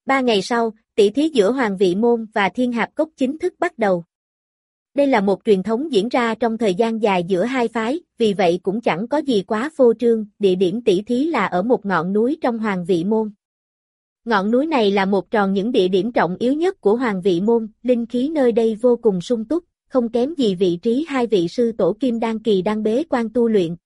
3 ngày sau, tỷ thí giữa Hoàng Vị Môn và Thiên Hạp Cốc chính thức bắt đầu. Đây là một truyền thống diễn ra trong thời gian dài giữa hai phái, vì vậy cũng chẳng có gì quá phô trương, địa điểm tỷ thí là ở một ngọn núi trong Hoàng Vị Môn. Ngọn núi này là một trong những địa điểm trọng yếu nhất của Hoàng Vị Môn, linh khí nơi đây vô cùng sung túc, không kém gì vị trí hai vị sư tổ Kim Đan Kỳ đang bế quan tu luyện.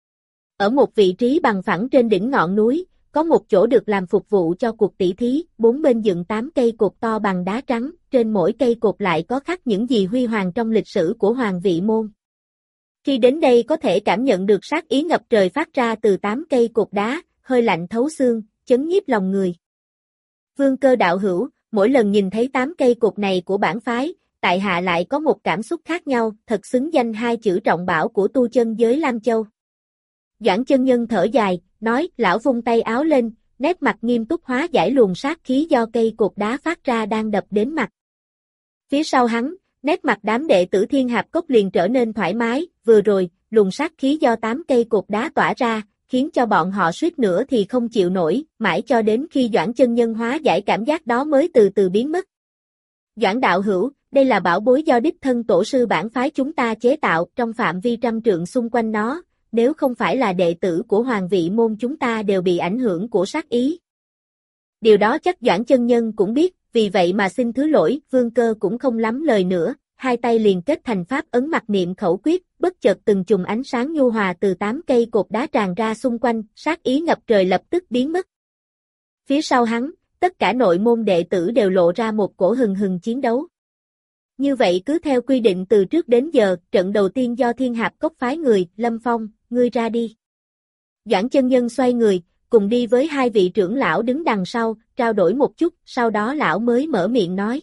Ở một vị trí bằng phẳng trên đỉnh ngọn núi, có một chỗ được làm phục vụ cho cuộc tỷ thí, 4 bên dựng 8 cây cột to bằng đá trắng, trên mỗi cây cột lại có khắc những gì huy hoàng trong lịch sử của Hoàng Vị Môn. Khi đến đây có thể cảm nhận được sát ý ngập trời phát ra từ 8 cây cột đá, hơi lạnh thấu xương, chấn nhiếp lòng người. Vương Cơ đạo hữu, mỗi lần nhìn thấy 8 cây cột này của bản phái, tại hạ lại có một cảm xúc khác nhau, thật xứng danh hai chữ trọng bảo của tu chân giới Lam Châu. Doãn chân nhân thở dài, nói, lão vung tay áo lên, nét mặt nghiêm túc hóa giải luồng sát khí do cây cột đá phát ra đang đập đến mặt. Phía sau hắn, nét mặt đám đệ tử Thiên Hạp Cốc liền trở nên thoải mái, vừa rồi, luồng sát khí do 8 cây cột đá tỏa ra, khiến cho bọn họ suýt nữa thì không chịu nổi, mãi cho đến khi Doãn chân nhân hóa giải cảm giác đó mới từ từ biến mất. Doãn đạo hữu, đây là bảo bối do đích thân tổ sư bản phái chúng ta chế tạo trong phạm vi 100 trượng xung quanh nó, nếu không phải là đệ tử của Hoàng Vị Môn chúng ta đều bị ảnh hưởng của sát ý. Điều đó chắc Doãn chân nhân cũng biết, vì vậy mà xin thứ lỗi, Vương Cơ cũng không lắm lời nữa, hai tay liền kết thành pháp ấn mặc niệm khẩu quyết, bất chợt từng chùm ánh sáng nhu hòa từ 8 cây cột đá tràn ra xung quanh, sát ý ngập trời lập tức biến mất. Phía sau hắn, tất cả nội môn đệ tử đều lộ ra một cổ hừng hừng chiến đấu. Như vậy cứ theo quy định từ trước đến giờ, trận đầu tiên do Thiên Hạp Cốc phái người, Lâm Phong, ngươi ra đi. Doãn chân nhân xoay người, cùng đi với hai vị trưởng lão đứng đằng sau, trao đổi một chút, sau đó lão mới mở miệng nói.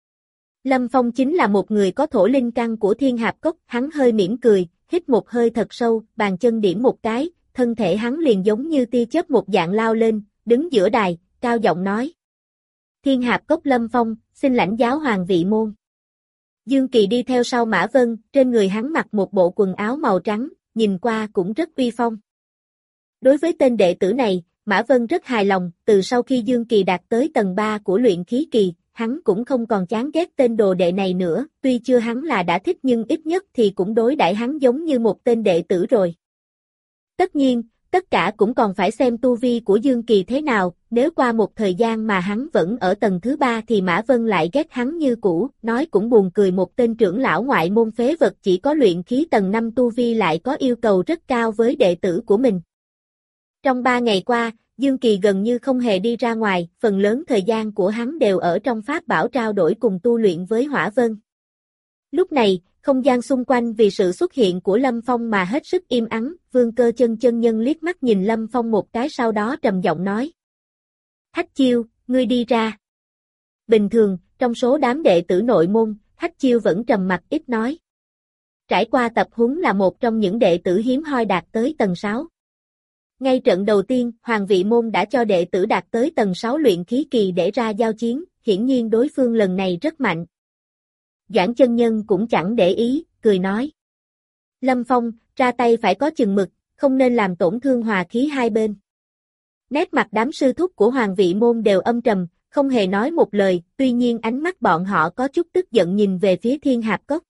Lâm Phong chính là một người có thổ linh căn của Thiên Hạp Cốc, hắn hơi mỉm cười, hít một hơi thật sâu, bàn chân điểm một cái, thân thể hắn liền giống như tia chớp một dạng lao lên, đứng giữa đài, cao giọng nói. Thiên Hạp Cốc Lâm Phong, xin lãnh giáo Hoàng Vị Môn. Dương Kỳ đi theo sau Mã Vân, trên người hắn mặc một bộ quần áo màu trắng, nhìn qua cũng rất uy phong. Đối với tên đệ tử này, Mã Vân rất hài lòng, từ sau khi Dương Kỳ đạt tới tầng 3 của luyện khí kỳ, hắn cũng không còn chán ghét tên đồ đệ này nữa, tuy chưa hắn là đã thích nhưng ít nhất thì cũng đối đãi hắn giống như một tên đệ tử rồi. Tất nhiên, tất cả cũng còn phải xem tu vi của Dương Kỳ thế nào, nếu qua một thời gian mà hắn vẫn ở tầng thứ 3 thì Mã Vân lại ghét hắn như cũ, nói cũng buồn cười, một tên trưởng lão ngoại môn phế vật chỉ có luyện khí tầng 5 tu vi lại có yêu cầu rất cao với đệ tử của mình. Trong 3 ngày qua, Dương Kỳ gần như không hề đi ra ngoài, phần lớn thời gian của hắn đều ở trong pháp bảo trao đổi cùng tu luyện với Hỏa Vân. Lúc này, không gian xung quanh vì sự xuất hiện của Lâm Phong mà hết sức im ắng, Vương Cơ chân nhân liếc mắt nhìn Lâm Phong một cái sau đó trầm giọng nói. Hách Chiêu, ngươi đi ra. Bình thường, trong số đám đệ tử nội môn, Hách Chiêu vẫn trầm mặc ít nói. Trải qua tập huấn là một trong những đệ tử hiếm hoi đạt tới tầng 6. Ngay trận đầu tiên, Hoàng Vị Môn đã cho đệ tử đạt tới tầng 6 luyện khí kỳ để ra giao chiến, hiển nhiên đối phương lần này rất mạnh. Doãn chân nhân cũng chẳng để ý, cười nói. Lâm Phong, ra tay phải có chừng mực, không nên làm tổn thương hòa khí hai bên. Nét mặt đám sư thúc của Hoàng Vị Môn đều âm trầm, không hề nói một lời, tuy nhiên ánh mắt bọn họ có chút tức giận nhìn về phía Thiên Hạp Cốc.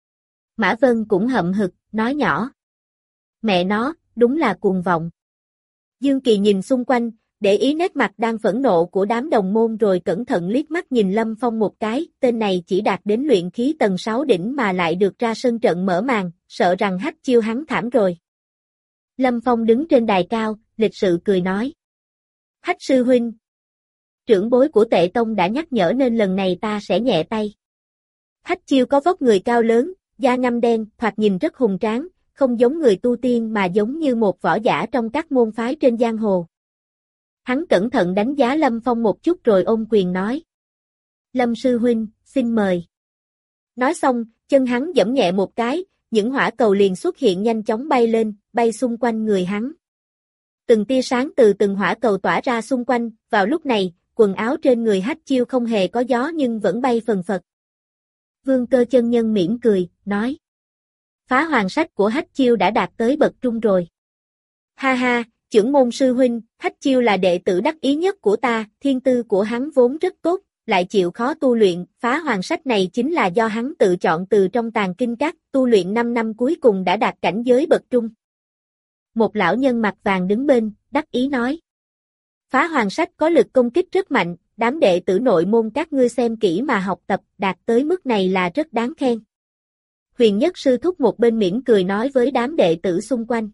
Mã Vân cũng hậm hực, nói nhỏ. Mẹ nó, đúng là cuồng vọng. Dương Kỳ nhìn xung quanh, để ý nét mặt đang phẫn nộ của đám đồng môn rồi cẩn thận liếc mắt nhìn Lâm Phong một cái, tên này chỉ đạt đến luyện khí tầng 6 đỉnh mà lại được ra sân trận mở màn, sợ rằng Hách Chiêu hắn thảm rồi. Lâm Phong đứng trên đài cao, lịch sự cười nói. Hách sư huynh, trưởng bối của Tệ Tông đã nhắc nhở nên lần này ta sẽ nhẹ tay. Hách Chiêu có vóc người cao lớn, da ngăm đen, thoạt nhìn rất hùng tráng, không giống người tu tiên mà giống như một võ giả trong các môn phái trên giang hồ. Hắn cẩn thận đánh giá Lâm Phong một chút rồi ôm quyền nói. Lâm sư huynh, xin mời. Nói xong, chân hắn giẫm nhẹ một cái, những hỏa cầu liền xuất hiện nhanh chóng bay lên, bay xung quanh người hắn. Từng tia sáng từ từng hỏa cầu tỏa ra xung quanh, vào lúc này, quần áo trên người Hách Chiêu không hề có gió nhưng vẫn bay phần phật. Vương Cơ chân nhân mỉm cười, nói. Phá hoàng sách của Hách Chiêu đã đạt tới bậc trung rồi. Ha ha, Chưởng môn sư huynh, Hách Chiêu là đệ tử đắc ý nhất của ta, thiên tư của hắn vốn rất tốt, lại chịu khó tu luyện, phá hoàng sách này chính là do hắn tự chọn từ trong tàng kinh các, tu luyện 5 năm cuối cùng đã đạt cảnh giới bậc trung. Một lão nhân mặt vàng đứng bên, đắc ý nói. Phá hoàng sách có lực công kích rất mạnh, đám đệ tử nội môn các ngươi xem kỹ mà học tập, đạt tới mức này là rất đáng khen. Huyền Nhất sư thúc một bên mỉm cười nói với đám đệ tử xung quanh.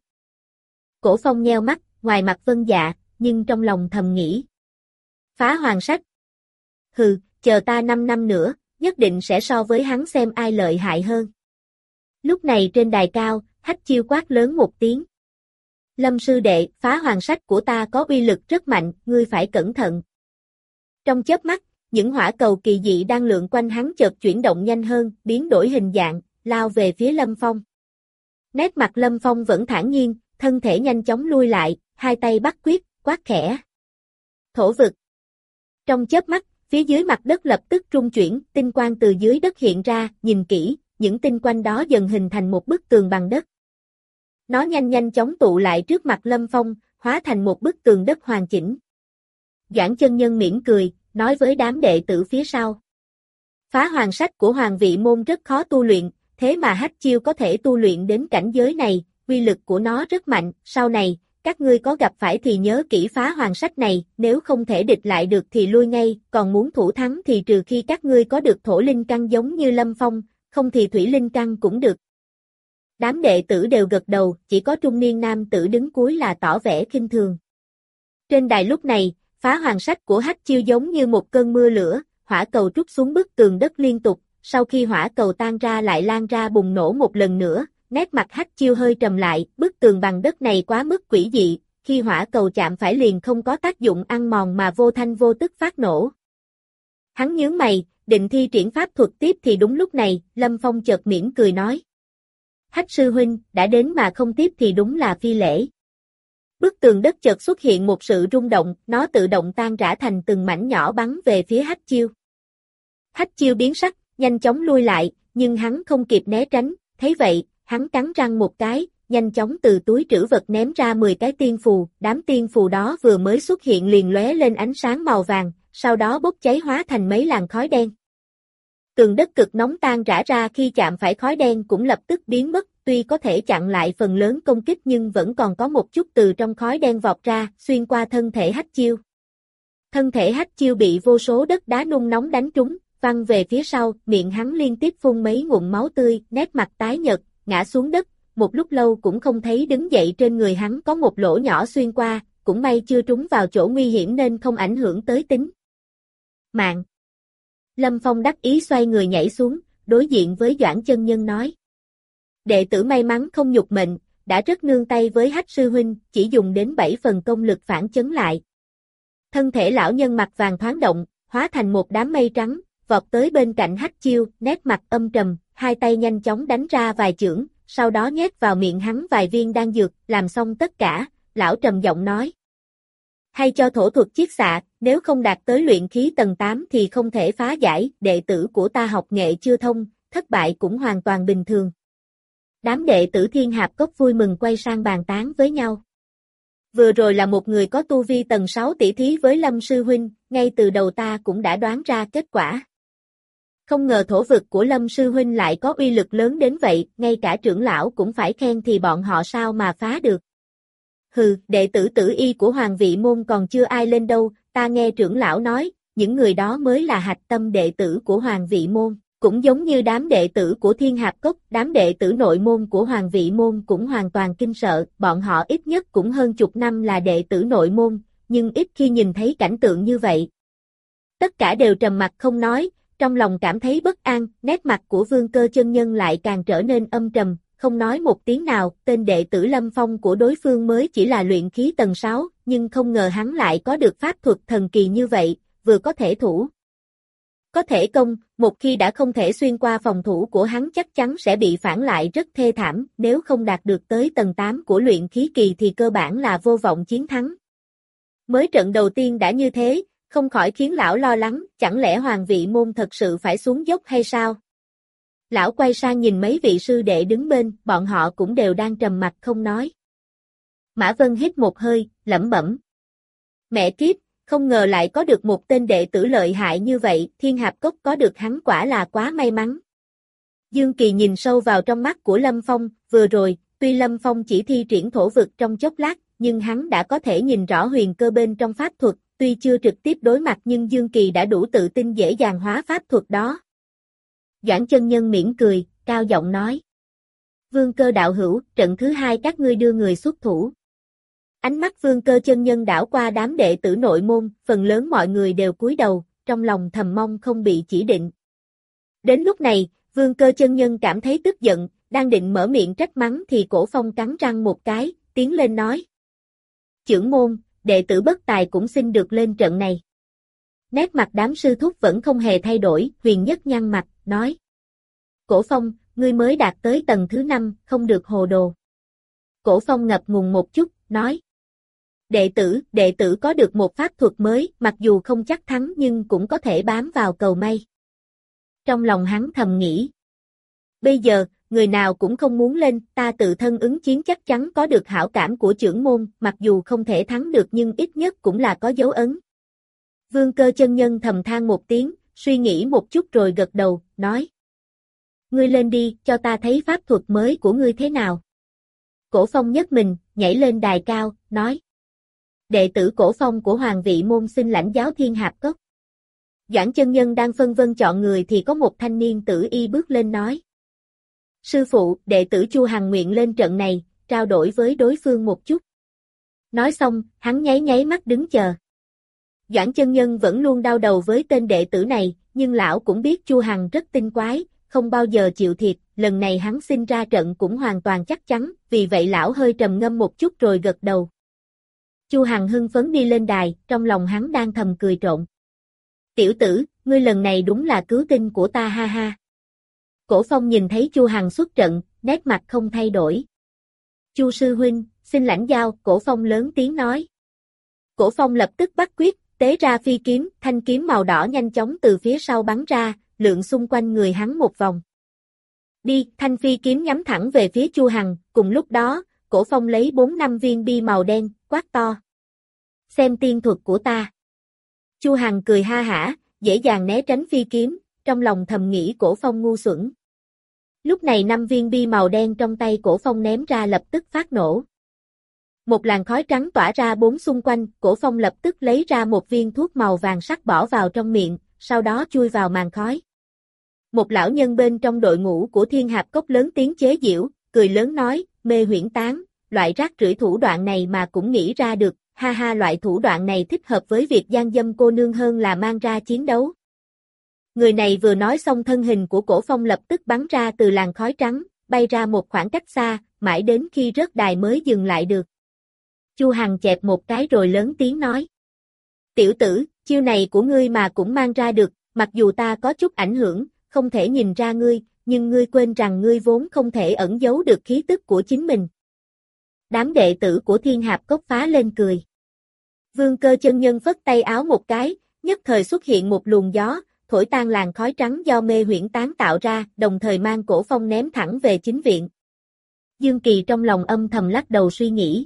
Cổ Phong nheo mắt, ngoài mặt vâng dạ, nhưng trong lòng thầm nghĩ. Phá hoàng sách. Hừ, chờ ta 5 năm nữa, nhất định sẽ so với hắn xem ai lợi hại hơn. Lúc này trên đài cao, Hách Chiêu quát lớn một tiếng. Lâm sư đệ, phá hoàng sách của ta có uy lực rất mạnh, ngươi phải cẩn thận. Trong chớp mắt, những hỏa cầu kỳ dị đang lượn quanh hắn chợt chuyển động nhanh hơn, biến đổi hình dạng, lao về phía Lâm Phong. Nét mặt Lâm Phong vẫn thản nhiên, thân thể nhanh chóng lui lại, hai tay bắt quyết, quát khẽ. Thổ vực. Trong chớp mắt, phía dưới mặt đất lập tức rung chuyển, tinh quang từ dưới đất hiện ra, nhìn kỹ, những tinh quanh đó dần hình thành một bức tường bằng đất. Nó nhanh chóng tụ lại trước mặt Lâm Phong, hóa thành một bức tường đất hoàn chỉnh. Doãn chân nhân mỉm cười, nói với đám đệ tử phía sau. Phá hoàng sách của hoàng vị môn rất khó tu luyện, thế mà Hách Chiêu có thể tu luyện đến cảnh giới này, uy lực của nó rất mạnh, sau này, các ngươi có gặp phải thì nhớ kỹ phá hoàng sách này, nếu không thể địch lại được thì lui ngay, còn muốn thủ thắng thì trừ khi các ngươi có được thổ linh căn giống như Lâm Phong, không thì thủy linh căn cũng được. Đám đệ tử đều gật đầu, chỉ có trung niên nam tử đứng cuối là tỏ vẻ khinh thường. Trên đài lúc này, phá hoàng sách của Hách Chiêu giống như một cơn mưa lửa, hỏa cầu trút xuống bức tường đất liên tục, sau khi hỏa cầu tan ra lại lan ra bùng nổ một lần nữa, nét mặt Hách Chiêu hơi trầm lại, bức tường bằng đất này quá mức quỷ dị, khi hỏa cầu chạm phải liền không có tác dụng ăn mòn mà vô thanh vô tức phát nổ. Hắn nhướng mày, định thi triển pháp thuật tiếp thì đúng lúc này, Lâm Phong chợt mỉm cười nói. Hách sư huynh, đã đến mà không tiếp thì đúng là phi lễ. Bức tường đất chợt xuất hiện một sự rung động, nó tự động tan rã thành từng mảnh nhỏ bắn về phía Hách Chiêu. Hách Chiêu biến sắc, nhanh chóng lui lại, nhưng hắn không kịp né tránh, thấy vậy, hắn cắn răng một cái, nhanh chóng từ túi trữ vật ném ra 10 cái tiên phù, đám tiên phù đó vừa mới xuất hiện liền lóe lên ánh sáng màu vàng, sau đó bốc cháy hóa thành mấy làn khói đen. Tường đất cực nóng tan rã ra khi chạm phải khói đen cũng lập tức biến mất, tuy có thể chặn lại phần lớn công kích nhưng vẫn còn có một chút từ trong khói đen vọt ra, xuyên qua thân thể Hách Chiêu. Thân thể Hách Chiêu bị vô số đất đá nung nóng đánh trúng, văng về phía sau, miệng hắn liên tiếp phun mấy ngụm máu tươi, nét mặt tái nhợt, ngã xuống đất, một lúc lâu cũng không thấy đứng dậy, trên người hắn có một lỗ nhỏ xuyên qua, cũng may chưa trúng vào chỗ nguy hiểm nên không ảnh hưởng tới tính mạng. Lâm Phong đắc ý xoay người nhảy xuống, đối diện với Doãn chân nhân nói. Đệ tử may mắn không nhục mệnh, đã rất nương tay với Hách sư huynh, chỉ dùng đến 7 phần công lực phản chấn lại. Thân thể lão nhân mặt vàng thoáng động, hóa thành một đám mây trắng, vọt tới bên cạnh Hách Chiêu, nét mặt âm trầm, hai tay nhanh chóng đánh ra vài chưởng, sau đó nhét vào miệng hắn vài viên đan dược, làm xong tất cả, lão trầm giọng nói. Hay cho thổ thuật chiết xạ, nếu không đạt tới luyện khí tầng 8 thì không thể phá giải, đệ tử của ta học nghệ chưa thông, thất bại cũng hoàn toàn bình thường. Đám đệ tử Thiên Hạp Cốc vui mừng quay sang bàn tán với nhau. Vừa rồi là một người có tu vi tầng 6 tỷ thí với Lâm sư huynh, ngay từ đầu ta cũng đã đoán ra kết quả. Không ngờ thổ vực của Lâm sư huynh lại có uy lực lớn đến vậy, ngay cả trưởng lão cũng phải khen thì bọn họ sao mà phá được. Hừ, đệ tử tử y của Hoàng vị môn còn chưa ai lên đâu, ta nghe trưởng lão nói, những người đó mới là hạch tâm đệ tử của Hoàng vị môn, cũng giống như đám đệ tử của Thiên Hạp Cốc, đám đệ tử nội môn của Hoàng vị môn cũng hoàn toàn kinh sợ, bọn họ ít nhất cũng hơn chục năm là đệ tử nội môn, nhưng ít khi nhìn thấy cảnh tượng như vậy. Tất cả đều trầm mặc không nói, trong lòng cảm thấy bất an, nét mặt của Vương Cơ chân nhân lại càng trở nên âm trầm, không nói một tiếng nào, tên đệ tử Lâm Phong của đối phương mới chỉ là luyện khí tầng 6, nhưng không ngờ hắn lại có được pháp thuật thần kỳ như vậy, vừa có thể thủ, có thể công, một khi đã không thể xuyên qua phòng thủ của hắn chắc chắn sẽ bị phản lại rất thê thảm, nếu không đạt được tới tầng 8 của luyện khí kỳ thì cơ bản là vô vọng chiến thắng. Mới trận đầu tiên đã như thế, không khỏi khiến lão lo lắng, chẳng lẽ Hoàng vị môn thật sự phải xuống dốc hay sao? Lão quay sang nhìn mấy vị sư đệ đứng bên, bọn họ cũng đều đang trầm mặc không nói. Mã Vân hít một hơi, lẩm bẩm. Mẹ kiếp, không ngờ lại có được một tên đệ tử lợi hại như vậy, Thiên Hạp Cốc có được hắn quả là quá may mắn. Dương Kỳ nhìn sâu vào trong mắt của Lâm Phong, vừa rồi, tuy Lâm Phong chỉ thi triển thổ vực trong chốc lát, nhưng hắn đã có thể nhìn rõ huyền cơ bên trong pháp thuật, tuy chưa trực tiếp đối mặt nhưng Dương Kỳ đã đủ tự tin dễ dàng hóa pháp thuật đó. Doãn Chân Nhân mỉm cười, cao giọng nói. Vương Cơ đạo hữu, trận thứ hai các ngươi đưa người xuất thủ. Ánh mắt Vương Cơ chân nhân đảo qua đám đệ tử nội môn, phần lớn mọi người đều cúi đầu, trong lòng thầm mong không bị chỉ định. Đến lúc này, Vương Cơ chân nhân cảm thấy tức giận, đang định mở miệng trách mắng thì Cổ Phong cắn răng một cái, tiến lên nói. Chưởng môn, đệ tử bất tài cũng xin được lên trận này. Nét mặt đám sư thúc vẫn không hề thay đổi, Huyền Nhất nhăn mặt, nói. Cổ Phong, ngươi mới đạt tới tầng thứ 5, không được hồ đồ. Cổ Phong ngập ngùng một chút, nói. Đệ tử có được một pháp thuật mới, mặc dù không chắc thắng nhưng cũng có thể bám vào cầu may. Trong lòng hắn thầm nghĩ. Bây giờ, người nào cũng không muốn lên, ta tự thân ứng chiến chắc chắn có được hảo cảm của chưởng môn, mặc dù không thể thắng được nhưng ít nhất cũng là có dấu ấn. Vương Cơ chân nhân thầm than một tiếng, suy nghĩ một chút rồi gật đầu, nói. Ngươi lên đi, cho ta thấy pháp thuật mới của ngươi thế nào. Cổ Phong nhấc mình, nhảy lên đài cao, nói. Đệ tử Cổ Phong của Hoàng Vị Môn xin lãnh giáo Thiên Hạp Cốc. Doãn Chân Nhân đang phân vân chọn người thì có một thanh niên tử y bước lên nói. Sư phụ, đệ tử Chu Hằng nguyện lên trận này, trao đổi với đối phương một chút. Nói xong, hắn nháy mắt đứng chờ. Doãn Chân Nhân vẫn luôn đau đầu với tên đệ tử này, nhưng lão cũng biết Chu Hằng rất tinh quái, không bao giờ chịu thiệt, lần này hắn xin ra trận cũng hoàn toàn chắc chắn, vì vậy lão hơi trầm ngâm một chút rồi gật đầu. Chu Hằng hưng phấn đi lên đài, trong lòng hắn đang thầm cười trộn. Tiểu tử, ngươi lần này đúng là cứu tinh của ta ha ha. Cổ Phong nhìn thấy Chu Hằng xuất trận, nét mặt không thay đổi. Chu sư huynh, xin lãnh giao, Cổ Phong lớn tiếng nói. Cổ Phong lập tức bắt quyết, tế ra phi kiếm, thanh kiếm màu đỏ nhanh chóng từ phía sau bắn ra, lượn xung quanh người hắn một vòng. Đi, thanh phi kiếm nhắm thẳng về phía Chu Hằng, cùng lúc đó, Cổ Phong lấy 4-5 viên bi màu đen, quát to. Xem tiên thuật của ta. Chu Hằng cười ha hả, dễ dàng né tránh phi kiếm, trong lòng thầm nghĩ Cổ Phong ngu xuẩn. Lúc này 5 viên bi màu đen trong tay Cổ Phong ném ra lập tức phát nổ. Một làn khói trắng tỏa ra bốn xung quanh, Cổ Phong lập tức lấy ra một viên thuốc màu vàng sắc bỏ vào trong miệng, sau đó chui vào màn khói. Một lão nhân bên trong đội ngũ của Thiên Hạp Cốc lớn tiếng chế giễu, cười lớn nói, mê huyễn tán, loại rác rưởi thủ đoạn này mà cũng nghĩ ra được, ha ha, loại thủ đoạn này thích hợp với việc gian dâm cô nương hơn là mang ra chiến đấu. Người này vừa nói xong thân hình của Cổ Phong lập tức bắn ra từ làn khói trắng, bay ra một khoảng cách xa, mãi đến khi rớt đài mới dừng lại được. Chu Hằng chẹp một cái rồi lớn tiếng nói. Tiểu tử, chiêu này của ngươi mà cũng mang ra được, mặc dù ta có chút ảnh hưởng, không thể nhìn ra ngươi, nhưng ngươi quên rằng ngươi vốn không thể ẩn giấu được khí tức của chính mình. Đám đệ tử của Thiên Hạp Cốc phá lên cười. Vương Cơ chân nhân phất tay áo một cái, nhất thời xuất hiện một luồng gió, thổi tan làn khói trắng do mê huyễn tán tạo ra, đồng thời mang Cổ Phong ném thẳng về chính viện. Dương Kỳ trong lòng âm thầm lắc đầu suy nghĩ.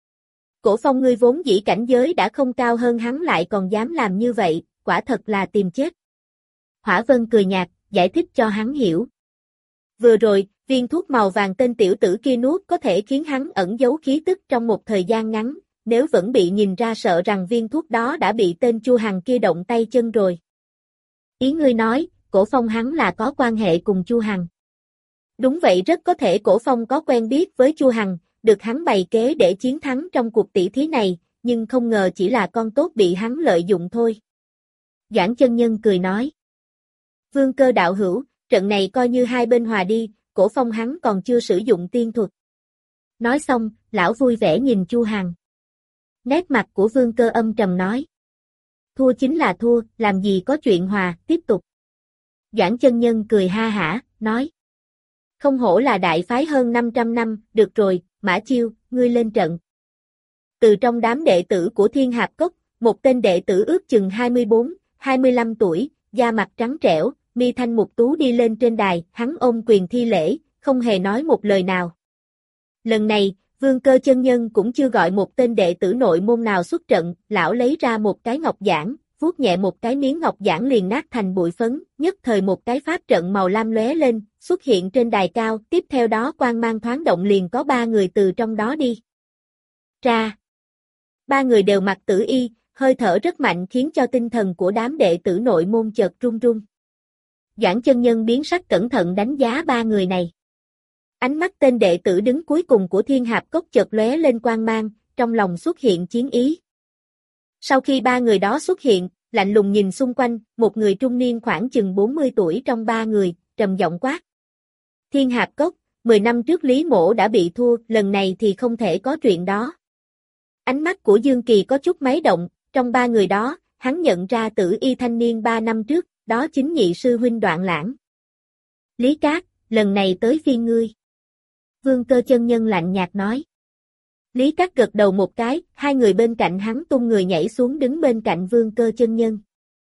Cổ Phong ngươi vốn dĩ cảnh giới đã không cao hơn hắn lại còn dám làm như vậy, quả thật là tìm chết. Hỏa Vân cười nhạt, giải thích cho hắn hiểu. Vừa rồi, viên thuốc màu vàng tên tiểu tử kia nuốt có thể khiến hắn ẩn giấu khí tức trong một thời gian ngắn, nếu vẫn bị nhìn ra sợ rằng viên thuốc đó đã bị tên Chu Hằng kia động tay chân rồi. Ý ngươi nói, Cổ Phong hắn là có quan hệ cùng Chu Hằng. Đúng vậy, rất có thể Cổ Phong có quen biết với Chu Hằng, được hắn bày kế để chiến thắng trong cuộc tỷ thí này, nhưng không ngờ chỉ là con tốt bị hắn lợi dụng thôi. Doãn Chân Nhân cười nói. Vương Cơ đạo hữu, trận này coi như hai bên hòa đi, Cổ Phong hắn còn chưa sử dụng tiên thuật. Nói xong, lão vui vẻ nhìn Chu Hằng. Nét mặt của Vương Cơ âm trầm nói. Thua chính là thua, làm gì có chuyện hòa, tiếp tục. Doãn Chân Nhân cười ha hả, nói. Không hổ là đại phái hơn 500 năm, được rồi, Mã Chiêu, ngươi lên trận. Từ trong đám đệ tử của Thiên Hạp Cốc, một tên đệ tử ước chừng 24-25 tuổi, da mặt trắng trẻo, mi thanh mục tú đi lên trên đài, hắn ôm quyền thi lễ, không hề nói một lời nào. Lần này, Vương Cơ chân nhân cũng chưa gọi một tên đệ tử nội môn nào xuất trận, lão lấy ra một cái ngọc giản, vuốt nhẹ một cái miếng ngọc giản liền nát thành bụi phấn, nhất thời một cái pháp trận màu lam lóe lên, xuất hiện trên đài cao, tiếp theo đó quang mang thoáng động liền có 3 người từ trong đó đi ra. 3 người đều mặc tử y, hơi thở rất mạnh khiến cho tinh thần của đám đệ tử nội môn chợt run run. Doãn chân nhân biến sắc cẩn thận đánh giá 3 người này. Ánh mắt tên đệ tử đứng cuối cùng của Thiên Hạp Cốc chợt lóe lên quang mang, trong lòng xuất hiện chiến ý. Sau khi 3 người đó xuất hiện, lạnh lùng nhìn xung quanh, một người trung niên khoảng chừng 40 tuổi trong 3 người, trầm giọng quát. Thiên Hạp Cốc, 10 năm trước Lý Mỗ đã bị thua, lần này thì không thể có chuyện đó. Ánh mắt của Dương Kỳ có chút máy động, trong 3 người đó, hắn nhận ra tử y thanh niên 3 năm trước, đó chính nhị sư huynh Đoạn Lãng. Lý Cát, lần này tới phiên ngươi. Vương Cơ chân nhân lạnh nhạt nói. Lý Cát gật đầu một cái, 2 người bên cạnh hắn tung người nhảy xuống đứng bên cạnh Vương Cơ chân nhân.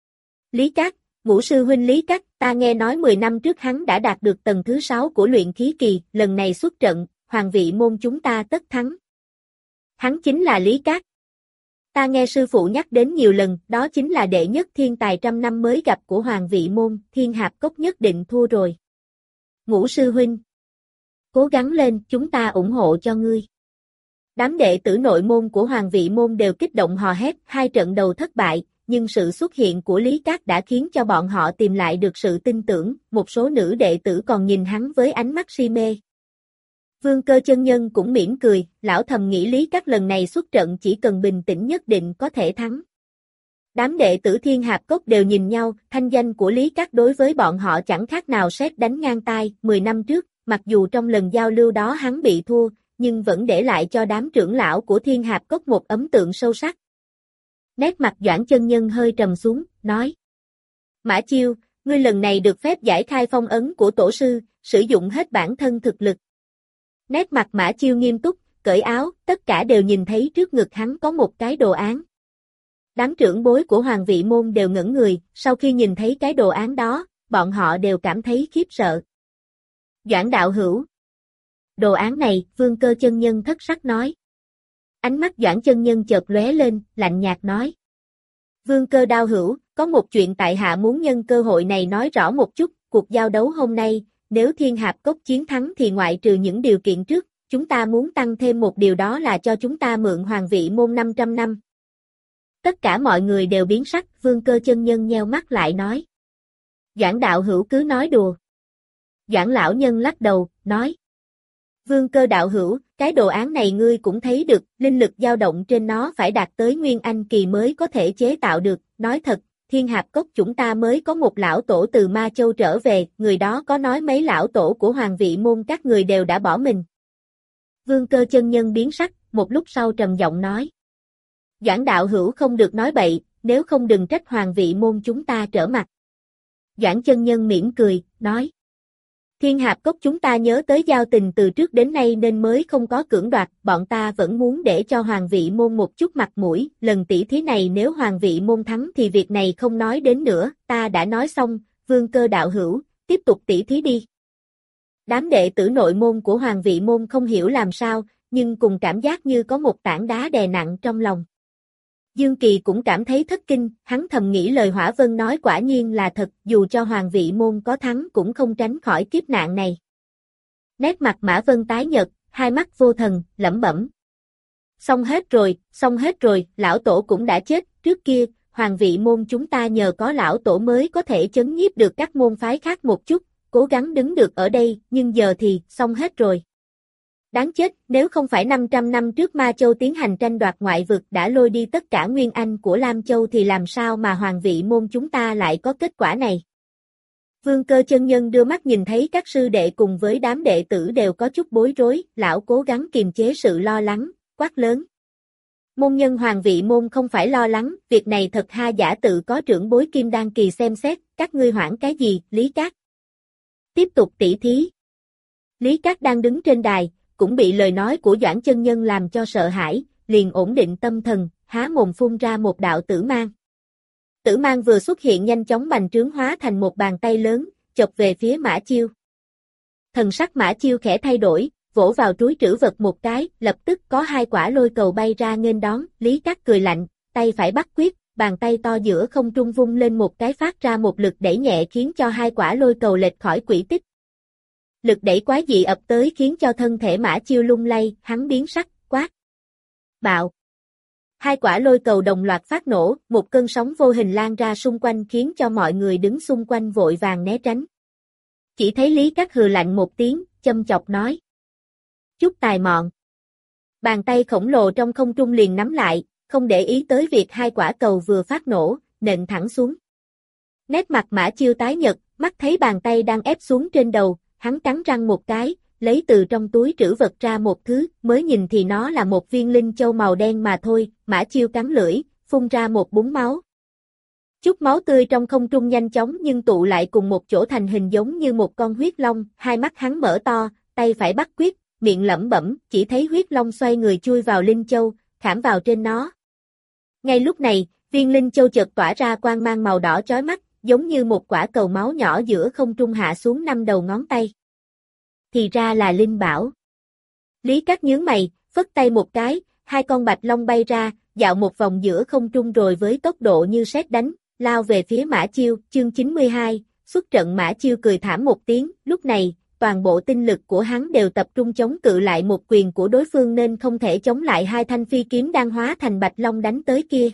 Lý Cát, ngũ sư huynh Lý Cát, ta nghe nói 10 năm trước hắn đã đạt được tầng thứ 6 của luyện khí kỳ, lần này xuất trận, hoàng vị môn chúng ta tất thắng. Hắn chính là Lý Cát. Ta nghe sư phụ nhắc đến nhiều lần, đó chính là đệ nhất thiên tài trăm năm mới gặp của hoàng vị môn, Thiên Hạp Cốc nhất định thua rồi. Ngũ sư huynh, cố gắng lên, chúng ta ủng hộ cho ngươi. Đám đệ tử nội môn của hoàng vị môn đều kích động hò hét, 2 trận đầu thất bại, nhưng sự xuất hiện của Lý Cát đã khiến cho bọn họ tìm lại được sự tin tưởng, một số nữ đệ tử còn nhìn hắn với ánh mắt si mê. Vương Cơ chân nhân cũng mỉm cười, lão thầm nghĩ Lý Cát lần này xuất trận chỉ cần bình tĩnh nhất định có thể thắng. Đám đệ tử Thiên Hạp Cốc đều nhìn nhau, thanh danh của Lý Cát đối với bọn họ chẳng khác nào sét đánh ngang tai, 10 năm trước, mặc dù trong lần giao lưu đó hắn bị thua, nhưng vẫn để lại cho đám trưởng lão của Thiên Hạp Cốc một ấn tượng sâu sắc. Nét mặt Doãn chân nhân hơi trầm xuống, nói. Mã Chiêu, ngươi lần này được phép giải khai phong ấn của tổ sư, sử dụng hết bản thân thực lực. Nét mặt Mã Chiêu nghiêm túc, cởi áo, tất cả đều nhìn thấy trước ngực hắn có một cái đồ án. Đám trưởng bối của hoàng vị môn đều ngẩn người, sau khi nhìn thấy cái đồ án đó, bọn họ đều cảm thấy khiếp sợ. Doãn đạo hữu. Đồ án này, Vương Cơ chân nhân thất sắc nói. Ánh mắt Doãn chân nhân chợt lóe lên, lạnh nhạt nói. Vương Cơ đạo hữu, có một chuyện tại hạ muốn nhân cơ hội này nói rõ một chút, cuộc giao đấu hôm nay, nếu Thiên Hạp Cốc chiến thắng thì ngoại trừ những điều kiện trước, chúng ta muốn tăng thêm một điều đó là cho chúng ta mượn hoàng vị môn 500 năm. Tất cả mọi người đều biến sắc, Vương Cơ chân nhân nheo mắt lại nói. Doãn đạo hữu cứ nói đùa. Doãn lão nhân lắc đầu, nói. Vương Cơ đạo hữu, cái đồ án này ngươi cũng thấy được, linh lực dao động trên nó phải đạt tới Nguyên Anh kỳ mới có thể chế tạo được, nói thật, Thiên Hạp Cốc chúng ta mới có một lão tổ từ Ma Châu trở về, người đó có nói mấy lão tổ của hoàng vị môn các người đều đã bỏ mình. Vương Cơ chân nhân biến sắc, một lúc sau trầm giọng nói. Doãn đạo hữu không được nói bậy, nếu không đừng trách hoàng vị môn chúng ta trở mặt. Doãn chân nhân mỉm cười, nói. Thiên Hạp Cốc chúng ta nhớ tới giao tình từ trước đến nay nên mới không có cưỡng đoạt, bọn ta vẫn muốn để cho hoàng vị môn một chút mặt mũi, lần tỷ thí này nếu hoàng vị môn thắng thì việc này không nói đến nữa, ta đã nói xong, Vương Cơ đạo hữu, tiếp tục tỷ thí đi. Đám đệ tử nội môn của hoàng vị môn không hiểu làm sao, nhưng cùng cảm giác như có một tảng đá đè nặng trong lòng. Dương Kỳ cũng cảm thấy thất kinh, hắn thầm nghĩ lời Hỏa Vân nói quả nhiên là thật, dù cho hoàng vị môn có thắng cũng không tránh khỏi kiếp nạn này. Nét mặt Mã Vân tái nhợt, hai mắt vô thần, lẩm bẩm. Xong hết rồi, lão tổ cũng đã chết, trước kia, hoàng vị môn chúng ta nhờ có lão tổ mới có thể chấn nhiếp được các môn phái khác một chút, cố gắng đứng được ở đây, nhưng giờ thì, xong hết rồi. Đáng chết, nếu không phải 500 năm trước Ma Châu tiến hành tranh đoạt ngoại vực đã lôi đi tất cả Nguyên Anh của Lam Châu thì làm sao mà hoàng vị môn chúng ta lại có kết quả này. Vương Cơ chân nhân đưa mắt nhìn thấy các sư đệ cùng với đám đệ tử đều có chút bối rối, lão cố gắng kiềm chế sự lo lắng, quát lớn. Môn nhân hoàng vị môn không phải lo lắng, việc này thật ha giả tự có trưởng bối Kim Đan kỳ xem xét, các ngươi hoảng cái gì, Lý Cát. Tiếp tục tỷ thí. Lý Cát đang đứng trên đài, cũng bị lời nói của Doãn chân nhân làm cho sợ hãi, liền ổn định tâm thần, há mồm phun ra một đạo tử mang. Tử mang vừa xuất hiện nhanh chóng bành trướng hóa thành một bàn tay lớn, chộp về phía Mã Chiêu. Thần sắc Mã Chiêu khẽ thay đổi, vỗ vào túi trữ vật một cái, lập tức có 2 quả lôi cầu bay ra nghênh đón, Lý Cát cười lạnh, tay phải bắt quyết, bàn tay to giữa không trung vung lên một cái phát ra một lực đẩy nhẹ khiến cho 2 quả lôi cầu lệch khỏi quỹ tích. Lực đẩy quái dị ập tới khiến cho thân thể Mã Chiêu lung lay, hắn biến sắc, quát. Bạo. 2 quả lôi cầu đồng loạt phát nổ, một cơn sóng vô hình lan ra xung quanh khiến cho mọi người đứng xung quanh vội vàng né tránh. Chỉ thấy Lý Cát hừ lạnh một tiếng, châm chọc nói. Chút tài mọn. Bàn tay khổng lồ trong không trung liền nắm lại, không để ý tới việc 2 quả cầu vừa phát nổ, nện thẳng xuống. Nét mặt Mã Chiêu tái nhợt, mắt thấy bàn tay đang ép xuống trên đầu, hắn cắn răng một cái, lấy từ trong túi trữ vật ra một thứ, mới nhìn thì nó là một viên linh châu màu đen mà thôi, Mã Chiêu cắn lưỡi, phun ra một búng máu. Chút máu tươi trong không trung nhanh chóng nhưng tụ lại cùng một chỗ thành hình giống như một con huyết long, 2 mắt hắn mở to, tay phải bắt quyết, miệng lẩm bẩm, chỉ thấy huyết long xoay người chui vào linh châu, khảm vào trên nó. Ngay lúc này, viên linh châu chợt tỏa ra quang mang màu đỏ chói mắt, giống như một quả cầu máu nhỏ giữa không trung hạ xuống 5 đầu ngón tay. Thì ra là linh bảo. Lý Cát nhướng mày, phất tay một cái, 2 con bạch long bay ra, dạo một vòng giữa không trung rồi với tốc độ như sét đánh, lao về phía Mã Chiêu, chương 92, xuất trận. Mã Chiêu cười thảm một tiếng, lúc này, toàn bộ tinh lực của hắn đều tập trung chống cự lại một quyền của đối phương nên không thể chống lại 2 thanh phi kiếm đang hóa thành bạch long đánh tới kia.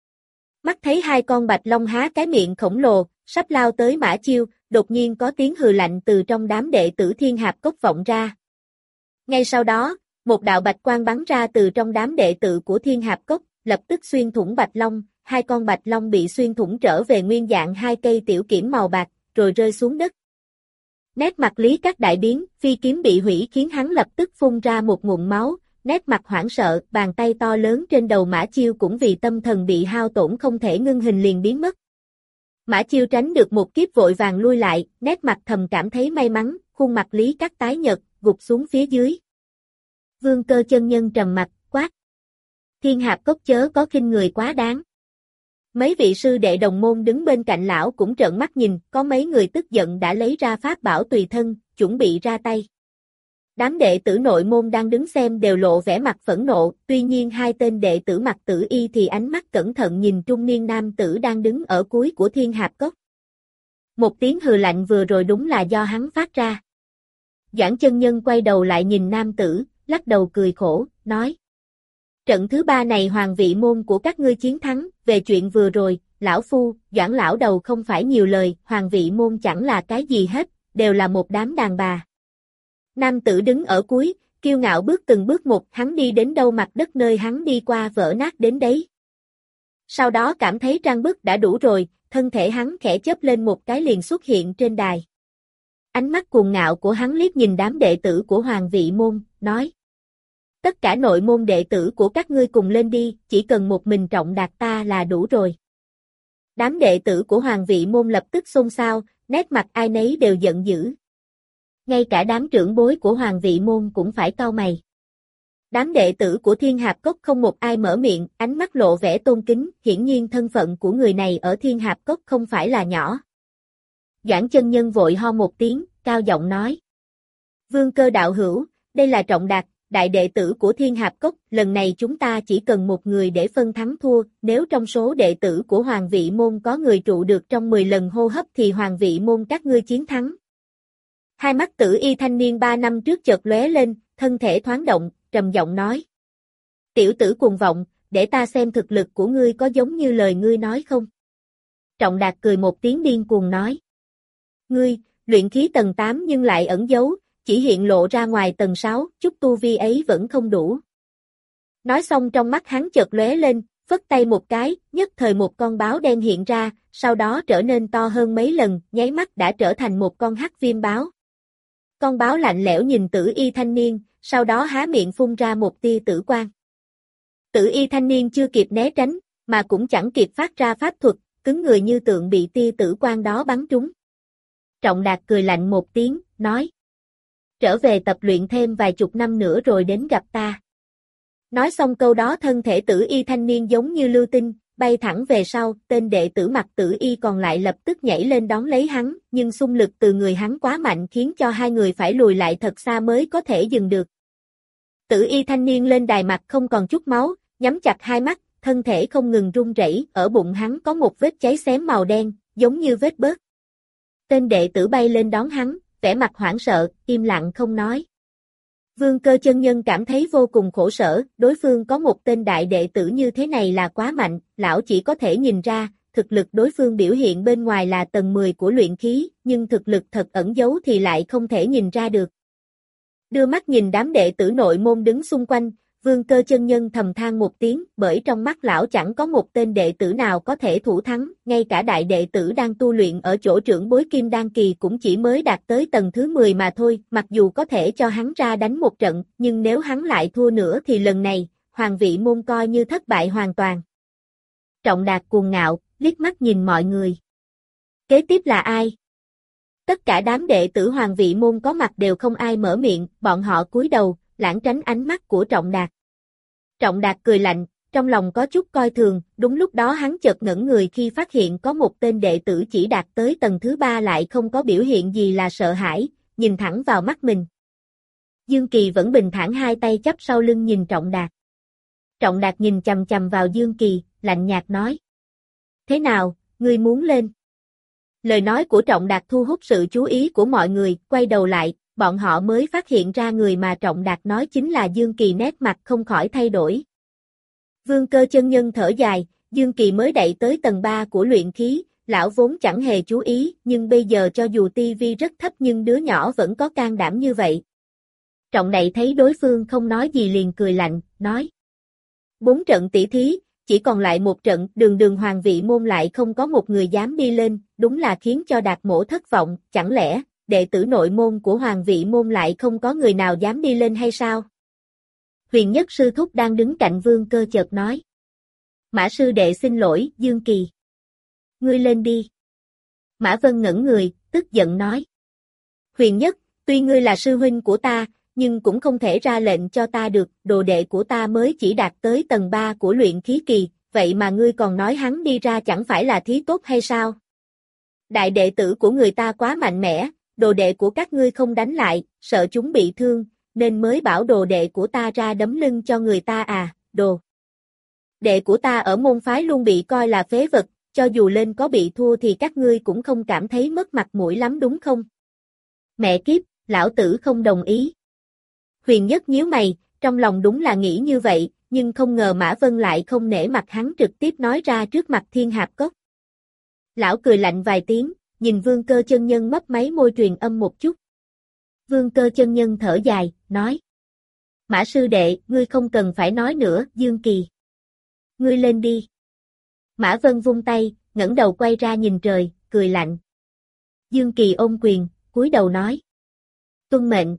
Mắt thấy 2 con bạch long há cái miệng khổng lồ, sắp lao tới Mã Chiêu, đột nhiên có tiếng hừ lạnh từ trong đám đệ tử Thiên Hạp Cốc vọng ra. Ngay sau đó, một đạo bạch quang bắn ra từ trong đám đệ tử của Thiên Hạp Cốc, lập tức xuyên thủng bạch long, 2 con bạch long bị xuyên thủng trở về nguyên dạng 2 cây tiểu kiểm màu bạc, rồi rơi xuống đất. Nét mặt Lý Cát đại biến, phi kiếm bị hủy khiến hắn lập tức phun ra một ngụm máu, nét mặt hoảng sợ, bàn tay to lớn trên đầu Mã Chiêu cũng vì tâm thần bị hao tổn không thể ngưng hình liền biến mất. Mã Chiêu tránh được một kiếp vội vàng lui lại, nét mặt thầm cảm thấy may mắn, khuôn mặt Lý Cát tái nhợt, gục xuống phía dưới. Vương Cơ chân nhân trầm mặt, quát. Thiên Hạp Cốc chớ có khinh người quá đáng. Mấy vị sư đệ đồng môn đứng bên cạnh lão cũng trợn mắt nhìn, có mấy người tức giận đã lấy ra pháp bảo tùy thân, chuẩn bị ra tay. Đám đệ tử nội môn đang đứng xem đều lộ vẻ mặt phẫn nộ, tuy nhiên 2 tên đệ tử mặc tử y thì ánh mắt cẩn thận nhìn trung niên nam tử đang đứng ở cuối của Thiên Hạp Cốc. Một tiếng hừ lạnh vừa rồi đúng là do hắn phát ra. Doãn chân nhân quay đầu lại nhìn nam tử, lắc đầu cười khổ, nói. Trận thứ 3 này Hoàng Vị môn của các ngươi chiến thắng, về chuyện vừa rồi, lão phu, Doãn lão đầu không phải nhiều lời, Hoàng Vị môn chẳng là cái gì hết, đều là một đám đàn bà. Nam tử đứng ở cuối, kiêu ngạo bước từng bước một, hắn đi đến đâu mặt đất nơi hắn đi qua vỡ nát đến đấy. Sau đó cảm thấy trang bức đã đủ rồi, thân thể hắn khẽ chớp lên một cái liền xuất hiện trên đài. Ánh mắt cuồng ngạo của hắn liếc nhìn đám đệ tử của Hoàng Vị môn, nói. Tất cả nội môn đệ tử của các ngươi cùng lên đi, chỉ cần một mình Trọng Đạt ta là đủ rồi. Đám đệ tử của Hoàng Vị môn lập tức xôn xao, nét mặt ai nấy đều giận dữ. Ngay cả đám trưởng bối của Hoàng Vị môn cũng phải cau mày. Đám đệ tử của Thiên Hạp Cốc không một ai mở miệng, ánh mắt lộ vẻ tôn kính, hiển nhiên thân phận của người này ở Thiên Hạp Cốc không phải là nhỏ. Doãn chân nhân vội ho một tiếng, cao giọng nói. Vương Cơ đạo hữu, đây là Trọng Đạt, đại đệ tử của Thiên Hạp Cốc, lần này chúng ta chỉ cần một người để phân thắng thua, nếu trong số đệ tử của Hoàng Vị môn có người trụ được trong 10 lần hô hấp thì Hoàng Vị môn các ngươi chiến thắng. 2 mắt tử y thanh niên 3 năm trước chợt lóe lên, thân thể thoáng động, trầm giọng nói. Tiểu tử cuồng vọng, để ta xem thực lực của ngươi có giống như lời ngươi nói không? Trọng Đạt cười một tiếng điên cuồng nói. Ngươi, luyện khí tầng 8 nhưng lại ẩn giấu, chỉ hiện lộ ra ngoài tầng 6, chút tu vi ấy vẫn không đủ. Nói xong trong mắt hắn chợt lóe lên, phất tay một cái, nhất thời một con báo đen hiện ra, sau đó trở nên to hơn mấy lần, nháy mắt đã trở thành một con hắc viêm báo. Con báo lạnh lẽo nhìn tử y thanh niên, sau đó há miệng phun ra một tia tử quang. Tử y thanh niên chưa kịp né tránh, mà cũng chẳng kịp phát ra pháp thuật, cứng người như tượng bị tia tử quang đó bắn trúng. Trọng Đạt cười lạnh một tiếng, nói. Trở về tập luyện thêm vài chục năm nữa rồi đến gặp ta. Nói xong câu đó thân thể tử y thanh niên giống như lưu tinh, bay thẳng về sau, tên đệ tử mặc tử y còn lại lập tức nhảy lên đón lấy hắn, nhưng xung lực từ người hắn quá mạnh khiến cho hai người phải lùi lại thật xa mới có thể dừng được. Tử y thanh niên lên đài mặt không còn chút máu, nhắm chặt hai mắt, thân thể không ngừng run rẩy, ở bụng hắn có một vết cháy xém màu đen, giống như vết bớt. Tên đệ tử bay lên đón hắn, vẻ mặt hoảng sợ, im lặng không nói. Vương Cơ chân nhân cảm thấy vô cùng khổ sở, đối phương có một tên đại đệ tử như thế này là quá mạnh, lão chỉ có thể nhìn ra, thực lực đối phương biểu hiện bên ngoài là tầng 10 của luyện khí, nhưng thực lực thật ẩn giấu thì lại không thể nhìn ra được. Đưa mắt nhìn đám đệ tử nội môn đứng xung quanh, Vương Cơ chân nhân thầm than một tiếng, bởi trong mắt lão chẳng có một tên đệ tử nào có thể thủ thắng, ngay cả đại đệ tử đang tu luyện ở chỗ trưởng bối Kim Đan kỳ cũng chỉ mới đạt tới tầng thứ 10 mà thôi, mặc dù có thể cho hắn ra đánh một trận, nhưng nếu hắn lại thua nữa thì lần này, Hoàng Vị môn coi như thất bại hoàn toàn. Trọng Đạt cuồng ngạo, liếc mắt nhìn mọi người. Kế tiếp là ai? Tất cả đám đệ tử Hoàng Vị môn có mặt đều không ai mở miệng, bọn họ cúi đầu, lảng tránh ánh mắt của Trọng Đạt. Trọng Đạt cười lạnh, trong lòng có chút coi thường, đúng lúc đó hắn chợt ngẩn người khi phát hiện có một tên đệ tử chỉ đạt tới tầng thứ 3 lại không có biểu hiện gì là sợ hãi, nhìn thẳng vào mắt mình. Dương Kỳ vẫn bình thản hai tay chắp sau lưng nhìn Trọng Đạt. Trọng Đạt nhìn chằm chằm vào Dương Kỳ, lạnh nhạt nói. Thế nào, ngươi muốn lên? Lời nói của Trọng Đạt thu hút sự chú ý của mọi người, quay đầu lại, bọn họ mới phát hiện ra người mà Trọng Đạt nói chính là Dương Kỳ, nét mặt không khỏi thay đổi. Vương Cơ chân nhân thở dài, Dương Kỳ mới đẩy tới tầng 3 của luyện khí, lão vốn chẳng hề chú ý, nhưng bây giờ cho dù TV rất thấp nhưng đứa nhỏ vẫn có can đảm như vậy. Trọng Đậy thấy đối phương không nói gì liền cười lạnh, nói. 4 trận tỷ thí, chỉ còn lại một trận, đường Hoàng Vị môn lại không có một người dám đi lên, đúng là khiến cho Đạt Mỗ thất vọng, chẳng lẽ đệ tử nội môn của Hoàng Vị môn lại không có người nào dám đi lên hay sao? Huyền Nhất sư thúc đang đứng cạnh Vương Cơ chợt nói. Mã sư đệ xin lỗi, Dương Kỳ. Ngươi lên đi. Mã Vân ngẩn người, tức giận nói. Huyền Nhất, tuy ngươi là sư huynh của ta, nhưng cũng không thể ra lệnh cho ta được, đồ đệ của ta mới chỉ đạt tới tầng 3 của luyện khí kỳ, vậy mà ngươi còn nói hắn đi ra chẳng phải là thí tốt hay sao? Đại đệ tử của người ta quá mạnh mẽ, đồ đệ của các ngươi không đánh lại, sợ chúng bị thương, nên mới bảo đồ đệ của ta ra đấm lưng cho người ta à, đồ. Đệ của ta ở môn phái luôn bị coi là phế vật, cho dù lên có bị thua thì các ngươi cũng không cảm thấy mất mặt mũi lắm đúng không? Mẹ kiếp, lão tử không đồng ý. Huyền Nhất nhíu mày, trong lòng đúng là nghĩ như vậy, nhưng không ngờ Mã Vân lại không nể mặt hắn trực tiếp nói ra trước mặt Thiên Hạp Cốc. Lão cười lạnh vài tiếng, nhìn Vương Cơ chân nhân mấp máy môi truyền âm một chút. Vương Cơ chân nhân thở dài, nói. Mã sư đệ, ngươi không cần phải nói nữa, Dương Kỳ. Ngươi lên đi. Mã Vân vung tay, ngẩng đầu quay ra nhìn trời, cười lạnh. Dương Kỳ ôm quyền, cúi đầu nói. Tuân mệnh.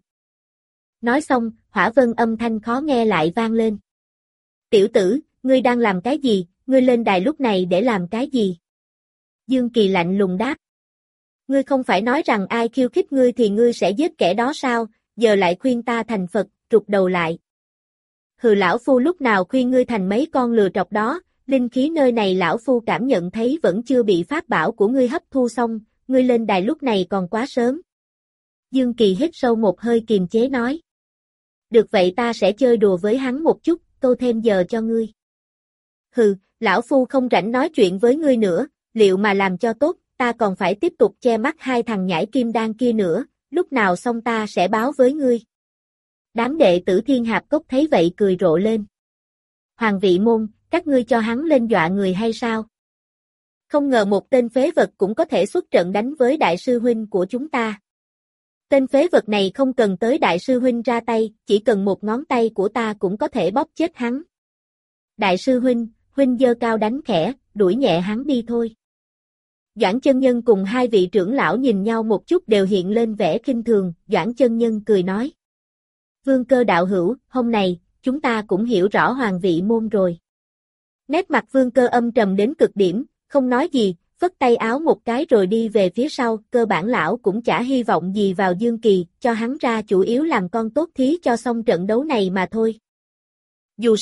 Nói xong, Hỏa Vân âm thanh khó nghe lại vang lên. Tiểu tử, ngươi đang làm cái gì, ngươi lên đài lúc này để làm cái gì? Dương Kỳ lạnh lùng đáp. Ngươi không phải nói rằng ai khiêu khích ngươi thì ngươi sẽ giết kẻ đó sao, giờ lại khuyên ta thành Phật, trục đầu lại. Hừ, lão phu lúc nào khuyên ngươi thành mấy con lừa trọc đó, linh khí nơi này lão phu cảm nhận thấy vẫn chưa bị pháp bảo của ngươi hấp thu xong, ngươi lên đài lúc này còn quá sớm. Dương Kỳ hít sâu một hơi kiềm chế nói. Được vậy ta sẽ chơi đùa với hắn một chút, tô thêm giờ cho ngươi. Hừ, lão phu không rảnh nói chuyện với ngươi nữa, liệu mà làm cho tốt, ta còn phải tiếp tục che mắt hai thằng nhãi kim đan kia nữa, lúc nào xong ta sẽ báo với ngươi. Đám đệ tử Thiên Hạp Cốc thấy vậy cười rộ lên. Hoàng Vị môn, các ngươi cho hắn lên dọa người hay sao? Không ngờ một tên phế vật cũng có thể xuất trận đánh với đại sư huynh của chúng ta. Tên phế vật này không cần tới đại sư huynh ra tay, chỉ cần một ngón tay của ta cũng có thể bóp chết hắn. Đại sư huynh, huynh giơ cao đánh khẽ, đuổi nhẹ hắn đi thôi. Doãn chân nhân cùng hai vị trưởng lão nhìn nhau một chút đều hiện lên vẻ khinh thường, Doãn chân nhân cười nói. Vương Cơ đạo hữu, hôm nay, chúng ta cũng hiểu rõ Hoàng Vị môn rồi. Nét mặt Vương Cơ âm trầm đến cực điểm, không nói gì, phất tay áo một cái rồi đi về phía sau, cơ bản lão cũng chả hy vọng gì vào Dương Kỳ, cho hắn ra chủ yếu làm con tốt thí cho xong trận đấu này mà thôi. Dù sao,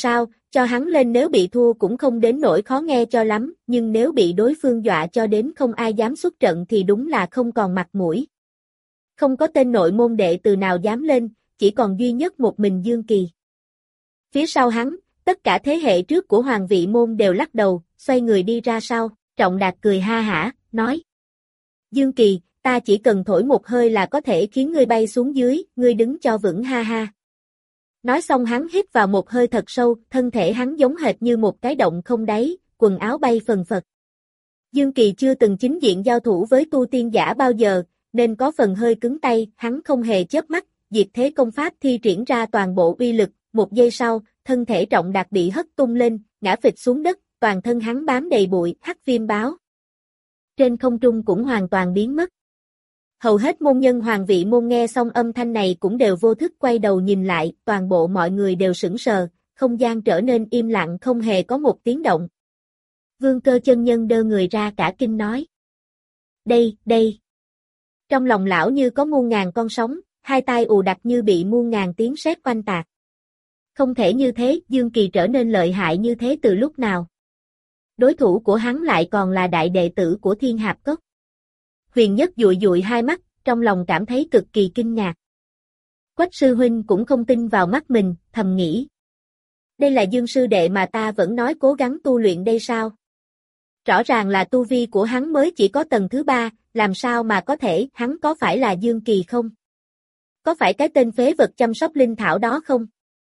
cho hắn lên nếu bị thua cũng không đến nỗi khó nghe cho lắm, nhưng nếu bị đối phương dọa cho đến không ai dám xuất trận thì đúng là không còn mặt mũi. Không có tên nội môn đệ từ nào dám lên, chỉ còn duy nhất một mình Dương Kỳ. Phía sau hắn, tất cả thế hệ trước của Hoàng Vị Môn đều lắc đầu, xoay người đi ra sau, Trọng Đạt cười ha hả, nói: Dương Kỳ, ta chỉ cần thổi một hơi là có thể khiến ngươi bay xuống dưới, ngươi đứng cho vững ha ha. Nói xong hắn hít vào một hơi thật sâu, thân thể hắn giống hệt như một cái động không đáy, quần áo bay phần phật. Dương Kỳ chưa từng chính diện giao thủ với tu tiên giả bao giờ, nên có phần hơi cứng tay, hắn không hề chớp mắt, diệt thế công pháp thi triển ra toàn bộ uy lực, một giây sau, thân thể Trọng Đạt bị hất tung lên, ngã phịch xuống đất, toàn thân hắn bám đầy bụi, hắc viêm báo. Trên không trung cũng hoàn toàn biến mất. Hầu hết môn nhân Hoàng Vị Môn nghe xong âm thanh này cũng đều vô thức quay đầu nhìn lại, toàn bộ mọi người đều sững sờ, không gian trở nên im lặng không hề có một tiếng động. Vương Cơ chân nhân đơ người ra cả kinh nói: Đây. Trong lòng lão như có muôn ngàn con sóng, hai tai ù đặc như bị muôn ngàn tiếng sét oanh tạc. Không thể như thế, Dương Kỳ trở nên lợi hại như thế từ lúc nào? Đối thủ của hắn lại còn là đại đệ tử của Thiên Hạp Cốc. Huyền Nhất dụi dụi hai mắt, trong lòng cảm thấy cực kỳ kinh ngạc. Quách sư huynh cũng không tin vào mắt mình, thầm nghĩ: đây là Dương sư đệ mà ta vẫn nói cố gắng tu luyện đây sao? Rõ ràng là tu vi của hắn mới chỉ có tầng thứ 3, làm sao mà có thể, hắn có phải là Dương Kỳ không? Có phải cái tên phế vật chăm sóc linh thảo đó không?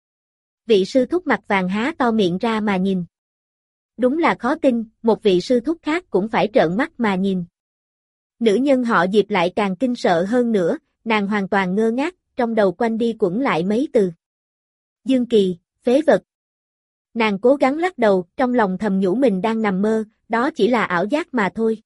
Vị sư thúc mặt vàng há to miệng ra mà nhìn. Đúng là khó tin, một vị sư thúc khác cũng phải trợn mắt mà nhìn. Nữ nhân họ Diệp lại càng kinh sợ hơn nữa, nàng hoàn toàn ngơ ngác, trong đầu quanh đi quẩn lại mấy từ. Dương Kỳ, phế vật. Nàng cố gắng lắc đầu, trong lòng thầm nhủ mình đang nằm mơ, đó chỉ là ảo giác mà thôi.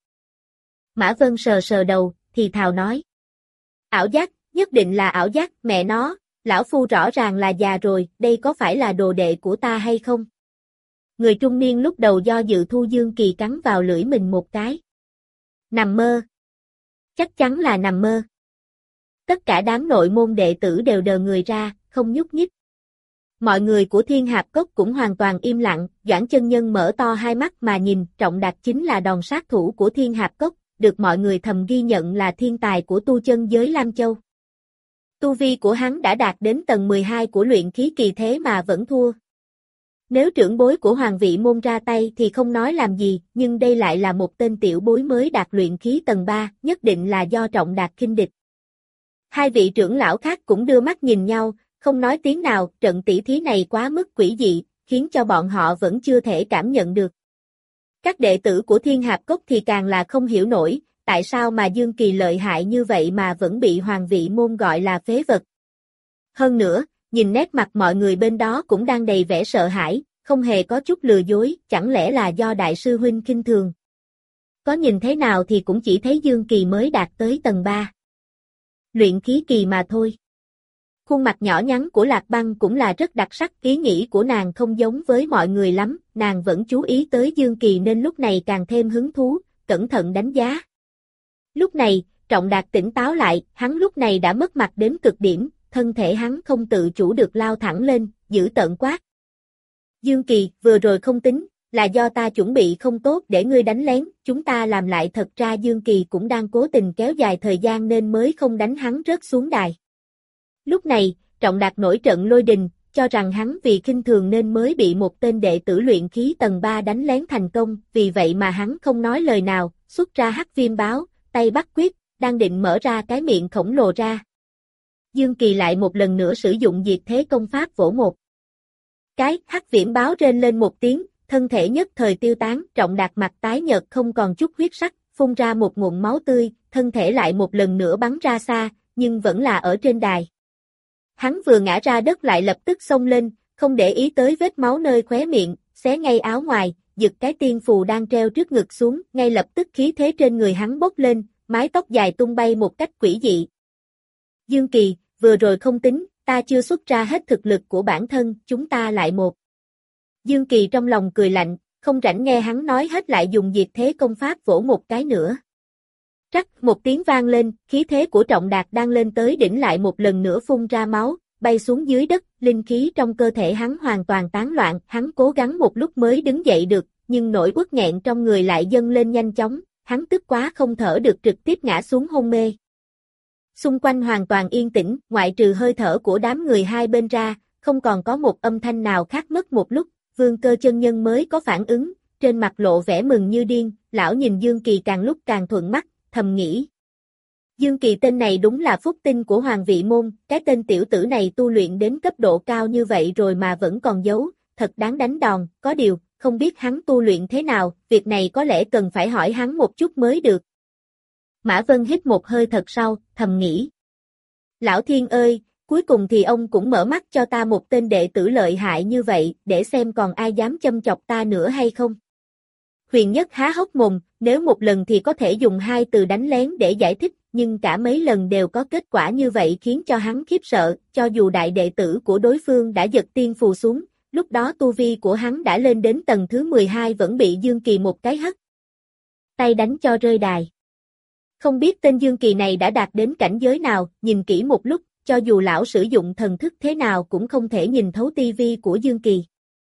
Mã Vân sờ sờ đầu, thì thào nói: ảo giác, nhất định là ảo giác, mẹ nó, lão phu rõ ràng là già rồi, đây có phải là đồ đệ của ta hay không? Người trung niên lúc đầu do dự thu Dương Kỳ cắn vào lưỡi mình một cái. Nằm mơ. Chắc chắn là nằm mơ. Tất cả đám nội môn đệ tử đều đờ người ra, không nhúc nhích. Mọi người của Thiên Hạp Cốc cũng hoàn toàn im lặng, Doãn chân nhân mở to hai mắt mà nhìn, Trọng Đạt chính là đòn sát thủ của Thiên Hạp Cốc, được mọi người thầm ghi nhận là thiên tài của tu chân giới Lam Châu. Tu vi của hắn đã đạt đến tầng 12 của luyện khí kỳ thế mà vẫn thua. Nếu trưởng bối của Hoàng Vị Môn ra tay thì không nói làm gì, nhưng đây lại là một tên tiểu bối mới đạt luyện khí tầng 3, nhất định là do Trọng Đạt khinh địch. Hai vị trưởng lão khác cũng đưa mắt nhìn nhau, không nói tiếng nào, trận tỷ thí này quá mức quỷ dị, khiến cho bọn họ vẫn chưa thể cảm nhận được. Các đệ tử của Thiên Hạp Cốc thì càng là không hiểu nổi, tại sao mà Dương Kỳ lợi hại như vậy mà vẫn bị Hoàng Vị Môn gọi là phế vật. Hơn nữa, nhìn nét mặt mọi người bên đó cũng đang đầy vẻ sợ hãi, không hề có chút lừa dối, chẳng lẽ là do đại sư huynh khinh thường. Có nhìn thế nào thì cũng chỉ thấy Dương Kỳ mới đạt tới tầng 3. Luyện khí kỳ mà thôi. Khuôn mặt nhỏ nhắn của Lạc Băng cũng là rất đặc sắc, ý nghĩ của nàng không giống với mọi người lắm, nàng vẫn chú ý tới Dương Kỳ nên lúc này càng thêm hứng thú, cẩn thận đánh giá. Lúc này, Trọng Đạt tỉnh táo lại, hắn lúc này đã mất mặt đến cực điểm, thân thể hắn không tự chủ được lao thẳng lên, giữ tợn quát. Dương Kỳ, vừa rồi không tính, là do ta chuẩn bị không tốt để ngươi đánh lén, chúng ta làm lại, thật ra Dương Kỳ cũng đang cố tình kéo dài thời gian nên mới không đánh hắn rớt xuống đài. Lúc này, Trọng Đạt nổi trận lôi đình, cho rằng hắn vì khinh thường nên mới bị một tên đệ tử luyện khí tầng 3 đánh lén thành công, vì vậy mà hắn không nói lời nào, xuất ra hắc viêm báo, tay bắt quyết, đang định mở ra cái miệng khổng lồ ra. Dương Kỳ lại một lần nữa sử dụng diệt thế công pháp vỗ một cái, hắc viêm báo rên lên một tiếng, thân thể nhất thời tiêu tán, Trọng Đạt mặt tái nhợt không còn chút huyết sắc, phun ra một ngụm máu tươi, thân thể lại một lần nữa bắn ra xa, nhưng vẫn là ở trên đài. Hắn vừa ngã ra đất lại lập tức xông lên, không để ý tới vết máu nơi khóe miệng, xé ngay áo ngoài, giật cái tiên phù đang treo trước ngực xuống, ngay lập tức khí thế trên người hắn bốc lên, mái tóc dài tung bay một cách quỷ dị. Dương Kỳ, vừa rồi không tính, ta chưa xuất ra hết thực lực của bản thân, chúng ta lại một. Dương Kỳ trong lòng cười lạnh, không rảnh nghe hắn nói hết lại dùng diệt thế công pháp vỗ một cái nữa. Rắc một tiếng vang lên, khí thế của Trọng Đạt đang lên tới đỉnh lại một lần nữa phun ra máu, bay xuống dưới đất, linh khí trong cơ thể hắn hoàn toàn tán loạn, hắn cố gắng một lúc mới đứng dậy được, nhưng nỗi uất nghẹn trong người lại dâng lên nhanh chóng, hắn tức quá không thở được trực tiếp ngã xuống hôn mê. Xung quanh hoàn toàn yên tĩnh, ngoại trừ hơi thở của đám người hai bên ra, không còn có một âm thanh nào khác. Mất một lúc, Vương Cơ chân nhân mới có phản ứng, trên mặt lộ vẻ mừng như điên, lão nhìn Dương Kỳ càng lúc càng thuận mắt, thầm nghĩ. Dương Kỳ tên này đúng là phúc tinh của Hoàng Vị Môn, cái tên tiểu tử này tu luyện đến cấp độ cao như vậy rồi mà vẫn còn giấu, thật đáng đánh đòn, có điều, không biết hắn tu luyện thế nào, việc này có lẽ cần phải hỏi hắn một chút mới được. Mã Vân hít một hơi thật sâu, thầm nghĩ. Lão Thiên ơi, cuối cùng thì ông cũng mở mắt cho ta một tên đệ tử lợi hại như vậy, để xem còn ai dám châm chọc ta nữa hay không. Huyền Nhất há hốc mồm, nếu một lần thì có thể dùng hai từ đánh lén để giải thích, nhưng cả mấy lần đều có kết quả như vậy khiến cho hắn khiếp sợ, cho dù đại đệ tử của đối phương đã giật tiên phù xuống, lúc đó tu vi của hắn đã lên đến tầng thứ 12 vẫn bị Dương Kỳ một cái hất tay đánh cho rơi đài. Không biết tên Dương Kỳ này đã đạt đến cảnh giới nào, nhìn kỹ một lúc, cho dù lão sử dụng thần thức thế nào cũng không thể nhìn thấu tivi của Dương Kỳ.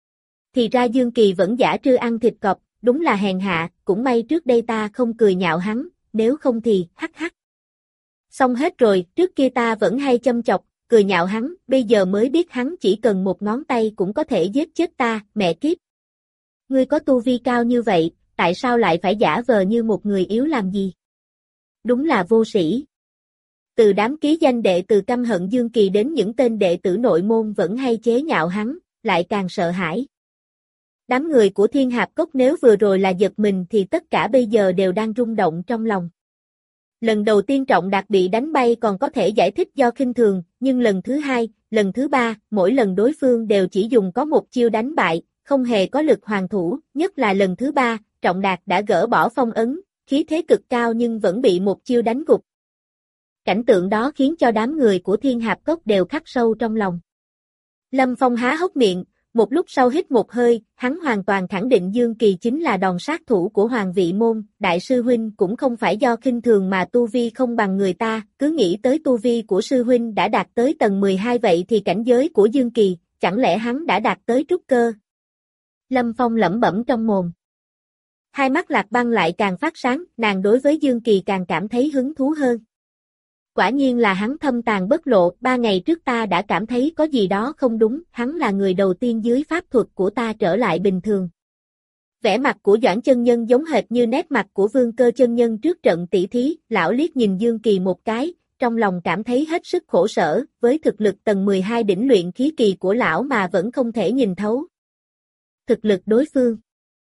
Thì ra Dương Kỳ vẫn giả trư ăn thịt cọp, đúng là hèn hạ, cũng may trước đây ta không cười nhạo hắn, nếu không thì, hắc hắc. Xong hết rồi, trước kia ta vẫn hay châm chọc, cười nhạo hắn, bây giờ mới biết hắn chỉ cần một ngón tay cũng có thể giết chết ta, mẹ kiếp. Ngươi có tu vi cao như vậy, tại sao lại phải giả vờ như một người yếu làm gì? Đúng là vô sĩ. Từ đám ký danh đệ từ căm hận Dương Kỳ đến những tên đệ tử nội môn vẫn hay chế nhạo hắn, lại càng sợ hãi. Đám người của Thiên Hạp Cốc nếu vừa rồi là giật mình thì tất cả bây giờ đều đang rung động trong lòng. Lần đầu tiên Trọng Đạt bị đánh bay còn có thể giải thích do khinh thường, nhưng lần thứ hai, lần thứ ba, mỗi lần đối phương đều chỉ dùng có một chiêu đánh bại, không hề có lực hoàn thủ, nhất là lần thứ ba, Trọng Đạt đã gỡ bỏ phong ấn, khí thế cực cao nhưng vẫn bị một chiêu đánh gục. Cảnh tượng đó khiến cho đám người của Thiên Hạp Cốc đều khắc sâu trong lòng. Lâm Phong há hốc miệng, một lúc sau hít một hơi, hắn hoàn toàn khẳng định Dương Kỳ chính là đòn sát thủ của Hoàng Vị Môn, đại sư huynh cũng không phải do khinh thường mà tu vi không bằng người ta, cứ nghĩ tới tu vi của sư huynh đã đạt tới tầng 12 vậy thì cảnh giới của Dương Kỳ, chẳng lẽ hắn đã đạt tới trúc cơ? Lâm Phong lẩm bẩm trong mồm. Hai mắt Lạc Băng lại càng phát sáng, nàng đối với Dương Kỳ càng cảm thấy hứng thú hơn. Quả nhiên là hắn thâm tàng bất lộ, 3 ngày trước ta đã cảm thấy có gì đó không đúng, hắn là người đầu tiên dưới pháp thuật của ta trở lại bình thường. Vẻ mặt của Doãn chân nhân giống hệt như nét mặt của Vương Cơ chân nhân trước trận tỷ thí, lão liếc nhìn Dương Kỳ một cái, trong lòng cảm thấy hết sức khổ sở, với thực lực tầng 12 đỉnh luyện khí kỳ của lão mà vẫn không thể nhìn thấu thực lực đối phương.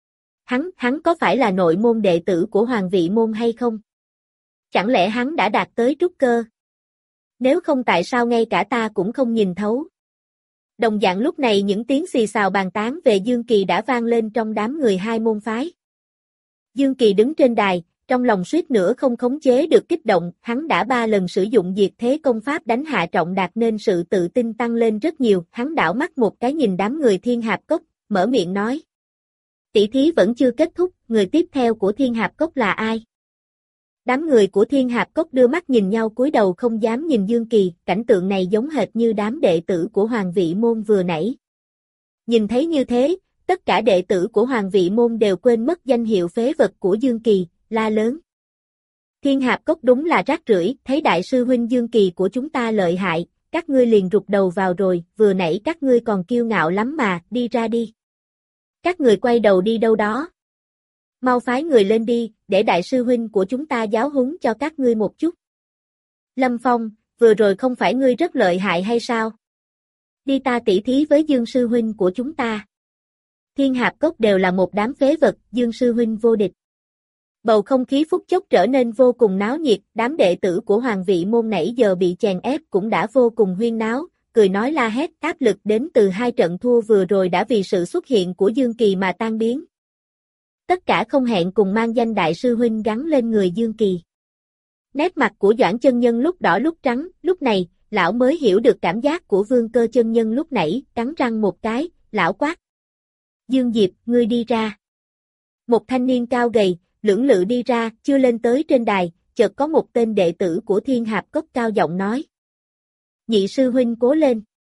Hắn có phải là nội môn đệ tử của Hoàng Vị Môn hay không? Chẳng lẽ hắn đã đạt tới trúc cơ? Nếu không tại sao ngay cả ta cũng không nhìn thấu? Đồng dạng lúc này những tiếng xì xào bàn tán về Dương Kỳ đã vang lên trong đám người hai môn phái. Dương Kỳ đứng trên đài, trong lòng suýt nữa không khống chế được kích động, hắn đã 3 lần sử dụng diệt thế công pháp đánh hạ Trọng Đạt nên sự tự tin tăng lên rất nhiều, hắn đảo mắt một cái nhìn đám người Thiên Hạp Cốc, mở miệng nói. Tỷ thí vẫn chưa kết thúc, người tiếp theo của Thiên Hạp Cốc là ai? Đám người của Thiên Hạp Cốc đưa mắt nhìn nhau cúi đầu không dám nhìn Dương Kỳ, cảnh tượng này giống hệt như đám đệ tử của Hoàng Vị Môn vừa nãy. Nhìn thấy như thế, tất cả đệ tử của Hoàng Vị Môn đều quên mất danh hiệu phế vật của Dương Kỳ, la lớn. Thiên Hạp Cốc đúng là rác rưởi, thấy đại sư huynh Dương Kỳ của chúng ta lợi hại, các ngươi liền rụt đầu vào rồi, vừa nãy các ngươi còn kiêu ngạo lắm mà, đi ra đi. Các người quay đầu đi đâu đó? Mau phái người lên đi, để đại sư huynh của chúng ta giáo huấn cho các ngươi một chút. Lâm Phong, vừa rồi không phải ngươi rất lợi hại hay sao? Đi ta tỉ thí với Dương sư huynh của chúng ta. Thiên Hạp Cốc đều là một đám phế vật, Dương sư huynh vô địch. Bầu không khí phút chốc trở nên vô cùng náo nhiệt, đám đệ tử của Hoàng Vị Môn nãy giờ bị chèn ép cũng đã vô cùng huyên náo, cười nói la hét, áp lực đến từ 2 trận thua vừa rồi đã vì sự xuất hiện của Dương Kỳ mà tan biến. Tất cả không hẹn cùng mang danh đại sư huynh gắn lên người Dương Kỳ. Nét mặt của Doãn chân nhân lúc đỏ lúc trắng, lúc này, lão mới hiểu được cảm giác của Vương Cơ chân nhân lúc nãy, cắn răng một cái, lão quát. Dương Diệp, ngươi đi ra. Một thanh niên cao gầy, lưỡng lự đi ra, chưa lên tới trên đài, chợt có một tên đệ tử của Thiên Hạp Cốc cao giọng nói. Nhị sư huynh cố lên.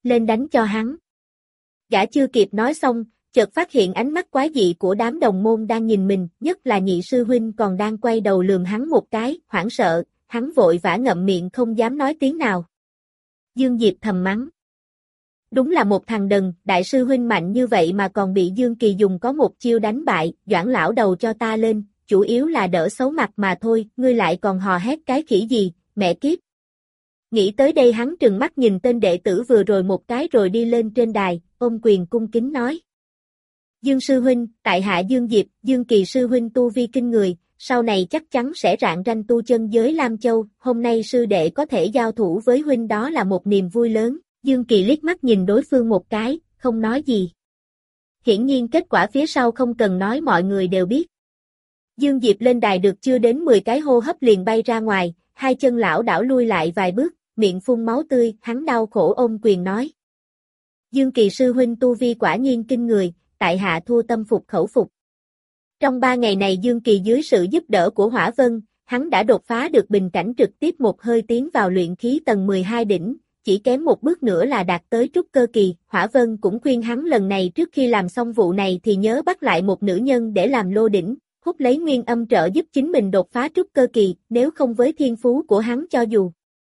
Lên đánh cho hắn. Gã chưa kịp nói xong, chợt phát hiện ánh mắt quái dị của đám đồng môn đang nhìn mình, nhất là nhị sư huynh còn đang quay đầu lườm hắn một cái, hoảng sợ, hắn vội vã ngậm miệng không dám nói tiếng nào. Dương Diệp thầm mắng. Đúng là một thằng đần, đại sư huynh mạnh như vậy mà còn bị Dương Kỳ dùng có một chiêu đánh bại, Doãn lão đầu cho ta lên, chủ yếu là đỡ xấu mặt mà thôi, ngươi lại còn hò hét cái khỉ gì, mẹ kiếp. Nghĩ tới đây hắn trừng mắt nhìn tên đệ tử vừa rồi một cái rồi đi lên trên đài, ôm quyền cung kính nói. Dương sư huynh, tại hạ Dương Diệp, Dương Kỳ sư huynh tu vi kinh người, sau này chắc chắn sẽ rạng ranh tu chân giới Lam Châu, hôm nay sư đệ có thể giao thủ với huynh đó là một niềm vui lớn, Dương Kỳ liếc mắt nhìn đối phương một cái, không nói gì. Hiển nhiên kết quả phía sau không cần nói mọi người đều biết. Dương Diệp lên đài được chưa đến 10 cái hô hấp liền bay ra ngoài, hai chân lão đảo lui lại vài bước, miệng phun máu tươi, hắn đau khổ ôm quyền nói. Dương Kỳ sư huynh tu vi quả nhiên kinh người, tại hạ thua tâm phục khẩu phục. Trong 3 ngày này Dương Kỳ dưới sự giúp đỡ của Hỏa Vân, hắn đã đột phá được bình cảnh trực tiếp một hơi tiến vào luyện khí tầng 12 đỉnh, chỉ kém một bước nữa là đạt tới trúc cơ kỳ. Hỏa Vân cũng khuyên hắn lần này trước khi làm xong vụ này thì nhớ bắt lại một nữ nhân để làm lô đỉnh, hút lấy nguyên âm trợ giúp chính mình đột phá trúc cơ kỳ, nếu không với thiên phú của hắn cho dù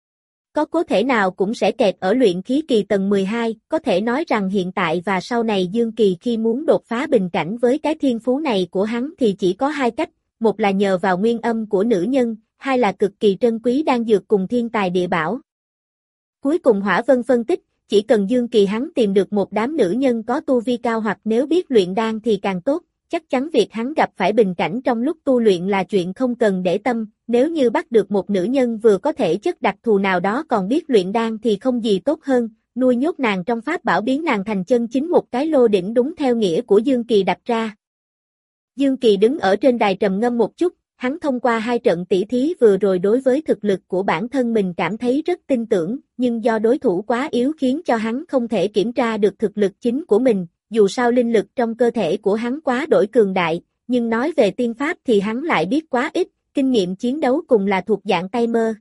có thể nào cũng sẽ kẹt ở luyện khí kỳ tầng 12, có thể nói rằng hiện tại và sau này Dương Kỳ khi muốn đột phá bình cảnh với cái thiên phú này của hắn thì chỉ có hai cách, một là nhờ vào nguyên âm của nữ nhân, hai là cực kỳ trân quý đan dược cùng thiên tài địa bảo. Cuối cùng Hỏa Vân phân tích, chỉ cần Dương Kỳ hắn tìm được một đám nữ nhân có tu vi cao hoặc nếu biết luyện đan thì càng tốt, chắc chắn việc hắn gặp phải bình cảnh trong lúc tu luyện là chuyện không cần để tâm, nếu như bắt được một nữ nhân vừa có thể chất đặc thù nào đó còn biết luyện đan thì không gì tốt hơn, nuôi nhốt nàng trong pháp bảo biến nàng thành chân chính một cái lô đỉnh đúng theo nghĩa của Dương Kỳ đặt ra. Dương Kỳ đứng ở trên đài trầm ngâm một chút, hắn thông qua 2 trận tỷ thí vừa rồi đối với thực lực của bản thân mình cảm thấy rất tin tưởng, nhưng do đối thủ quá yếu khiến cho hắn không thể kiểm tra được thực lực chính của mình. Dù sao linh lực trong cơ thể của hắn quá đổi cường đại, nhưng nói về tiên pháp thì hắn lại biết quá ít, kinh nghiệm chiến đấu cùng là thuộc dạng tay mơ.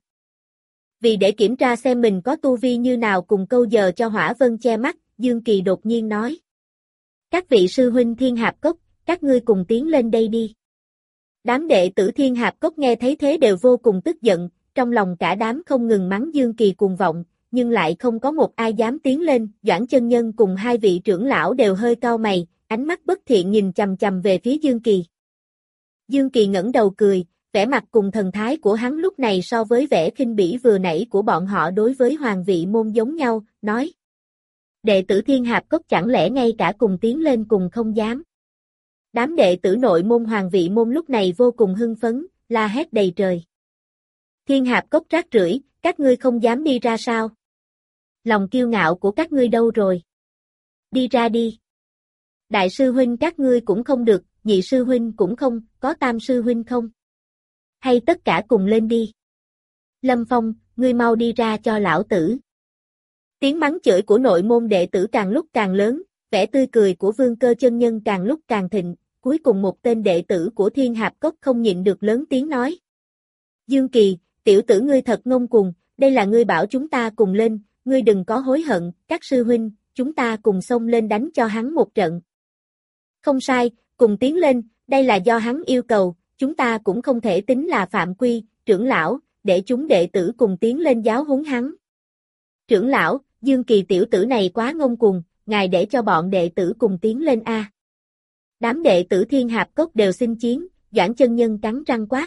Vì để kiểm tra xem mình có tu vi như nào cùng câu giờ cho Hỏa Vân che mắt, Dương Kỳ đột nhiên nói. Các vị sư huynh Thiên Hạp Cốc, các ngươi cùng tiến lên đây đi. Đám đệ tử Thiên Hạp Cốc nghe thấy thế đều vô cùng tức giận, trong lòng cả đám không ngừng mắng Dương Kỳ cuồng vọng, nhưng lại không có một ai dám tiến lên, Doãn chân nhân cùng 2 vị trưởng lão đều hơi cau mày, ánh mắt bất thiện nhìn chằm chằm về phía Dương Kỳ. Dương Kỳ ngẩng đầu cười, vẻ mặt cùng thần thái của hắn lúc này so với vẻ khinh bỉ vừa nãy của bọn họ đối với Hoàng Vị Môn giống nhau, nói. Đệ tử Thiên Hạp Cốc chẳng lẽ ngay cả cùng tiến lên cùng không dám. Đám đệ tử nội môn Hoàng Vị Môn lúc này vô cùng hưng phấn, la hét đầy trời. Thiên Hạp Cốc rác rưởi, các ngươi không dám đi ra sao? Lòng kiêu ngạo của các ngươi đâu rồi? Đi ra đi. Đại sư huynh các ngươi cũng không được, nhị sư huynh cũng không, có tam sư huynh không? Hay tất cả cùng lên đi. Lâm Phong, ngươi mau đi ra cho lão tử. Tiếng mắng chửi của nội môn đệ tử càng lúc càng lớn, vẻ tươi cười của Vương Cơ chân nhân càng lúc càng thịnh, cuối cùng một tên đệ tử của Thiên Hạp Cốc không nhịn được lớn tiếng nói. Dương Kỳ, tiểu tử ngươi thật ngông cuồng, đây là ngươi bảo chúng ta cùng lên, ngươi đừng có hối hận, các sư huynh, chúng ta cùng xông lên đánh cho hắn một trận. Không sai, cùng tiến lên, đây là do hắn yêu cầu, chúng ta cũng không thể tính là phạm quy, trưởng lão, để chúng đệ tử cùng tiến lên giáo huấn hắn. Trưởng lão, Dương Kỳ tiểu tử này quá ngông cuồng, ngài để cho bọn đệ tử cùng tiến lên a. Đám đệ tử Thiên Hạp Cốc đều xin chiến, Doãn chân nhân cắn răng quát.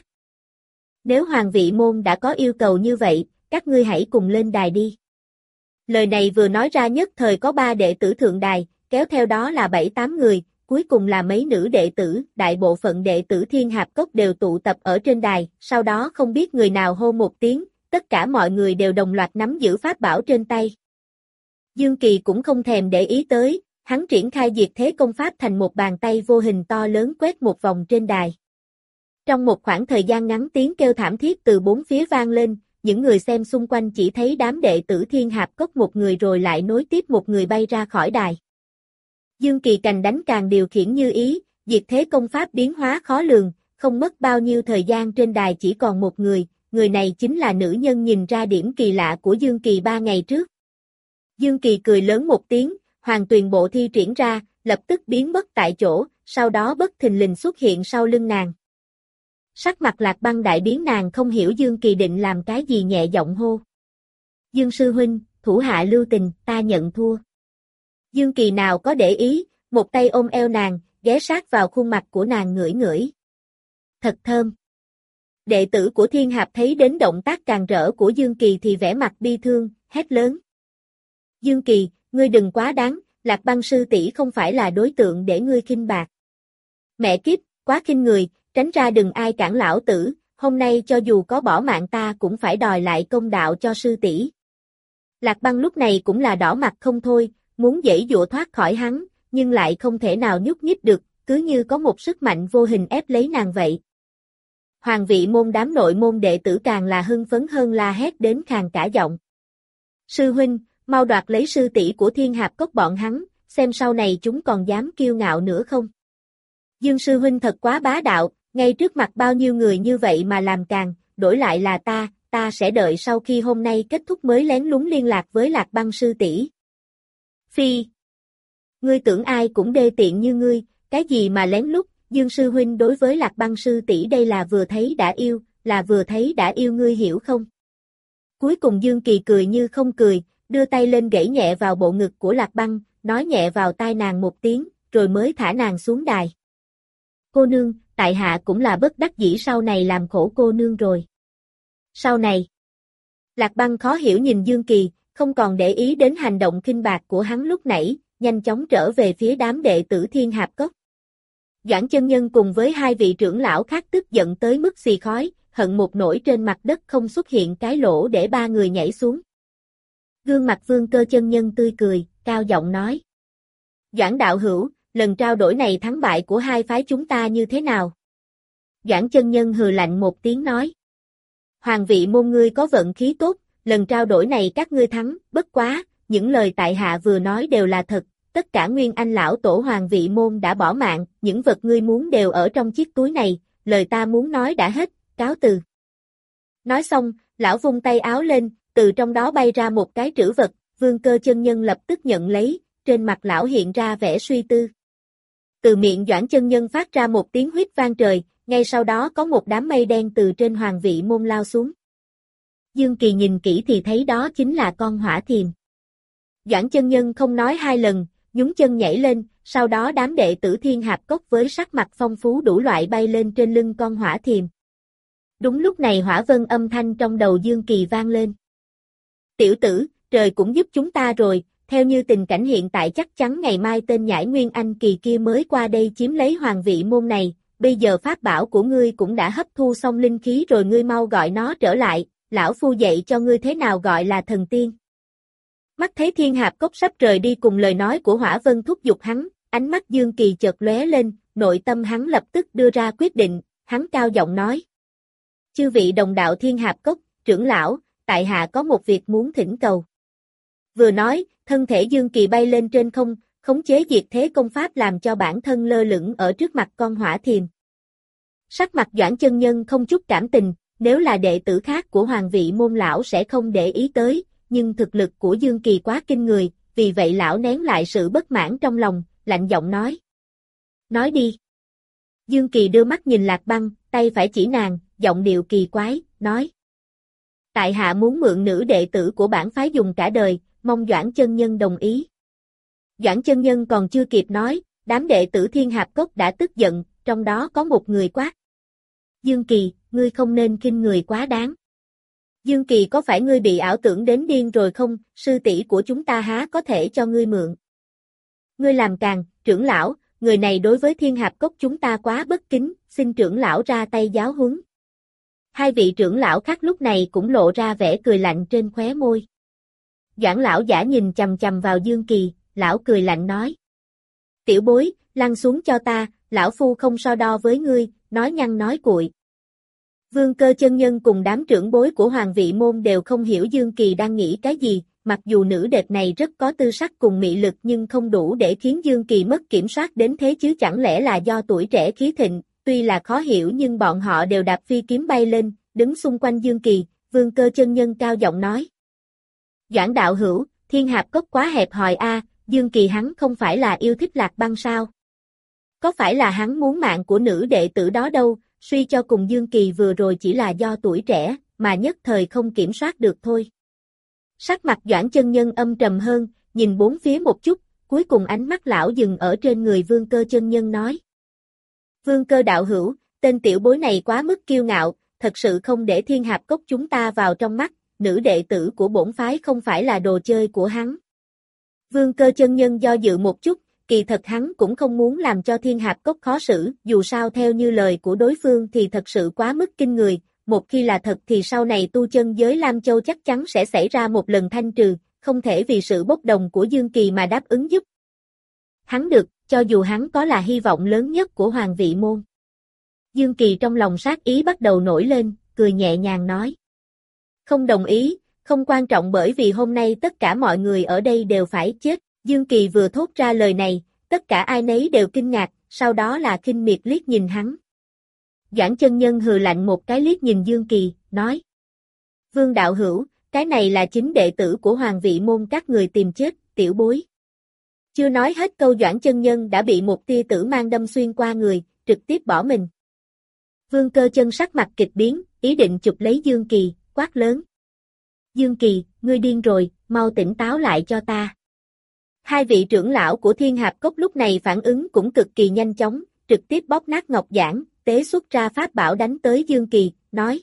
Nếu Hoàng Vị Môn đã có yêu cầu như vậy, các ngươi hãy cùng lên đài đi. Lời này vừa nói ra nhất thời có 3 đệ tử thượng đài, kéo theo đó là 7-8 người, cuối cùng là mấy nữ đệ tử, đại bộ phận đệ tử Thiên Hạp Cốc đều tụ tập ở trên đài, sau đó không biết người nào hô một tiếng, tất cả mọi người đều đồng loạt nắm giữ pháp bảo trên tay. Dương Kỳ cũng không thèm để ý tới, hắn triển khai diệt thế công pháp thành một bàn tay vô hình to lớn quét một vòng trên đài. Trong một khoảng thời gian ngắn tiếng kêu thảm thiết từ 4 phía vang lên, những người xem xung quanh chỉ thấy đám đệ tử Thiên Hạp Cốc một người rồi lại nối tiếp một người bay ra khỏi đài. Dương Kỳ càng đánh càng điều khiển như ý, diệt thế công pháp biến hóa khó lường, không mất bao nhiêu thời gian trên đài chỉ còn một người này chính là nữ nhân nhìn ra điểm kỳ lạ của Dương Kỳ 3 ngày trước. Dương Kỳ cười lớn một tiếng, Hoàng Tuyền Bộ thi triển ra, lập tức biến mất tại chỗ, sau đó bất thình lình xuất hiện sau lưng nàng. Sắc mặt Lạc Băng đại biến, nàng không hiểu Dương Kỳ định làm cái gì, nhẹ giọng hô. Dương sư huynh, thủ hạ lưu tình, ta nhận thua. Dương Kỳ nào có để ý, một tay ôm eo nàng, ghé sát vào khuôn mặt của nàng ngửi ngửi. Thật thơm. Đệ tử của Thiên Hạp thấy đến động tác càn rỡ của Dương Kỳ thì vẻ mặt bi thương, hét lớn. Dương Kỳ, ngươi đừng quá đáng, Lạc Băng sư tỷ không phải là đối tượng để ngươi khinh bạc. Mẹ kiếp, quá khinh người, tránh ra đừng ai cản lão tử, hôm nay cho dù có bỏ mạng ta cũng phải đòi lại công đạo cho sư tỷ. Lạc Băng lúc này cũng là đỏ mặt không thôi, muốn giãy giụa thoát khỏi hắn, nhưng lại không thể nào nhúc nhích được, cứ như có một sức mạnh vô hình ép lấy nàng vậy. Hoàng vị môn đám nội môn đệ tử càng là hưng phấn hơn, la hét đến khàn cả giọng. Sư huynh, mau đoạt lấy sư tỷ của Thiên Hạp Cốc bọn hắn, xem sau này chúng còn dám kiêu ngạo nữa không. Dương sư huynh thật quá bá đạo, ngay trước mặt bao nhiêu người như vậy mà làm càn, đổi lại là ta sẽ đợi sau khi hôm nay kết thúc mới lén lúng liên lạc với Lạc Băng sư tỷ. Phi! Ngươi tưởng ai cũng đê tiện như ngươi, cái gì mà lén lút, Dương sư huynh đối với Lạc Băng sư tỷ đây là vừa thấy đã yêu, ngươi hiểu không? Cuối cùng Dương Kỳ cười như không cười, đưa tay lên gãy nhẹ vào bộ ngực của Lạc Băng, nói nhẹ vào tai nàng một tiếng, rồi mới thả nàng xuống đài. Cô nương, tại hạ cũng là bất đắc dĩ, sau này làm khổ cô nương rồi. Sau này, Lạc Băng khó hiểu nhìn Dương Kỳ, không còn để ý đến hành động khinh bạc của hắn lúc nãy, nhanh chóng trở về phía đám đệ tử Thiên Hạp Cốc. Doãn Chân Nhân cùng với hai vị trưởng lão khác tức giận tới mức xì khói, hận một nỗi trên mặt đất không xuất hiện cái lỗ để ba người nhảy xuống. Gương mặt Vương Cơ chân nhân tươi cười, cao giọng nói. Doãn đạo hữu, lần trao đổi này thắng bại của hai phái chúng ta như thế nào? Doãn Chân Nhân hừ lạnh một tiếng nói. Hoàng vị môn ngươi có vận khí tốt, lần trao đổi này các ngươi thắng, bất quá, những lời tại hạ vừa nói đều là thật, tất cả Nguyên Anh lão tổ Hoàng vị môn đã bỏ mạng, những vật ngươi muốn đều ở trong chiếc túi này, lời ta muốn nói đã hết, cáo từ. Nói xong, lão vung tay áo lên, từ trong đó bay ra một cái trữ vật, Vương Cơ chân nhân lập tức nhận lấy, trên mặt lão hiện ra vẻ suy tư. Từ miệng Doãn chân nhân phát ra một tiếng huýt vang trời, ngay sau đó có một đám mây đen từ trên Hoàng vị môn lao xuống. Dương Kỳ nhìn kỹ thì thấy đó chính là con hỏa thiềm. Doãn chân nhân không nói hai lần, nhún chân nhảy lên, sau đó đám đệ tử Thiên Hạp Cốc với sắc mặt phong phú đủ loại bay lên trên lưng con hỏa thiềm. Đúng lúc này hỏa vân âm thanh trong đầu Dương Kỳ vang lên. Tiểu tử, trời cũng giúp chúng ta rồi, theo như tình cảnh hiện tại chắc chắn ngày mai tên nhãi Nguyên Anh kỳ kia mới qua đây chiếm lấy Hoàng vị môn này, bây giờ pháp bảo của ngươi cũng đã hấp thu xong linh khí rồi, ngươi mau gọi nó trở lại, lão phu dạy cho ngươi thế nào gọi là thần tiên. Mắt thấy Thiên Hạp Cốc sắp rời đi cùng lời nói của Hỏa Vân thúc giục hắn, ánh mắt Dương Kỳ chợt lóe lên, nội tâm hắn lập tức đưa ra quyết định, hắn cao giọng nói. Chư vị đồng đạo Thiên Hạp Cốc, trưởng lão, tại hạ có một việc muốn thỉnh cầu. Vừa nói, thân thể Dương Kỳ bay lên trên không, khống chế diệt thế công pháp làm cho bản thân lơ lửng ở trước mặt con hỏa thiềm. Sắc mặt Doãn chân nhân không chút cảm tình, nếu là đệ tử khác của Hoàng vị môn lão sẽ không để ý tới, nhưng thực lực của Dương Kỳ quá kinh người, vì vậy lão nén lại sự bất mãn trong lòng, lạnh giọng nói. Nói đi. Dương Kỳ đưa mắt nhìn Lạc Băng, tay phải chỉ nàng, giọng điệu kỳ quái, nói. Tại hạ muốn mượn nữ đệ tử của bản phái dùng cả đời, mong Doãn chân nhân đồng ý. Doãn chân nhân còn chưa kịp nói, đám đệ tử Thiên Hạp Cốc đã tức giận, trong đó có một người quát. Dương Kỳ, ngươi không nên khinh người quá đáng. Dương Kỳ, có phải ngươi bị ảo tưởng đến điên rồi không, sư tỷ của chúng ta há có thể cho ngươi mượn. Ngươi làm càn, trưởng lão, người này đối với Thiên Hạp Cốc chúng ta quá bất kính, xin trưởng lão ra tay giáo huấn. Hai vị trưởng lão khác lúc này cũng lộ ra vẻ cười lạnh trên khóe môi. Doãn lão giả nhìn chằm chằm vào Dương Kỳ, lão cười lạnh nói. Tiểu bối, lăn xuống cho ta, lão phu không so đo với ngươi, nói nhăng nói cuội. Vương Cơ chân nhân cùng đám trưởng bối của Hoàng vị môn đều không hiểu Dương Kỳ đang nghĩ cái gì, mặc dù nữ đệt này rất có tư sắc cùng mị lực nhưng không đủ để khiến Dương Kỳ mất kiểm soát đến thế chứ, chẳng lẽ là do tuổi trẻ khí thịnh, tuy là khó hiểu nhưng bọn họ đều đạp phi kiếm bay lên, đứng xung quanh Dương Kỳ. Vương Cơ chân nhân cao giọng nói. Doãn đạo hữu, Thiên Hạp Cốc quá hẹp hòi a, Dương Kỳ hắn không phải là yêu thích Lạc Băng sao? Có phải là hắn muốn mạng của nữ đệ tử đó đâu, suy cho cùng Dương Kỳ vừa rồi chỉ là do tuổi trẻ, mà nhất thời không kiểm soát được thôi. Sắc mặt Doãn Chân Nhân âm trầm hơn, nhìn bốn phía một chút, cuối cùng ánh mắt lão dừng ở trên người Vương Cơ Chân Nhân nói. Vương Cơ đạo hữu, tên tiểu bối này quá mức kiêu ngạo, thật sự không để Thiên Hạp Cốc chúng ta vào trong mắt, nữ đệ tử của bổn phái không phải là đồ chơi của hắn. Vương Cơ Chân Nhân do dự một chút, kỳ thật hắn cũng không muốn làm cho Thiên Hạp Cốc khó xử, dù sao theo như lời của đối phương thì thật sự quá mức kinh người, một khi là thật thì sau này tu chân giới Lam Châu chắc chắn sẽ xảy ra một lần thanh trừ, không thể vì sự bốc đồng của Dương Kỳ mà đáp ứng giúp. Hắn được, cho dù hắn có là hy vọng lớn nhất của Hoàng Vị Môn. Dương Kỳ trong lòng sát ý bắt đầu nổi lên, cười nhẹ nhàng nói. Không đồng ý, không quan trọng bởi vì hôm nay tất cả mọi người ở đây đều phải chết. Dương Kỳ vừa thốt ra lời này, tất cả ai nấy đều kinh ngạc, sau đó là khinh miệt liếc nhìn hắn. Doãn Chân Nhân hừ lạnh một cái liếc nhìn Dương Kỳ, nói. Vương đạo hữu, cái này là chính đệ tử của Hoàng Vị Môn các người tìm chết, tiểu bối. Chưa nói hết câu Doãn Chân Nhân đã bị một tia tử mang đâm xuyên qua người, trực tiếp bỏ mình. Vương Cơ Chân sắc mặt kịch biến, ý định chụp lấy Dương Kỳ, quát lớn. Dương Kỳ, ngươi điên rồi, mau tỉnh táo lại cho ta. Hai vị trưởng lão của Thiên Hạp Cốc lúc này phản ứng cũng cực kỳ nhanh chóng, trực tiếp bóp nát ngọc giản, tế xuất ra pháp bảo đánh tới Dương Kỳ, nói.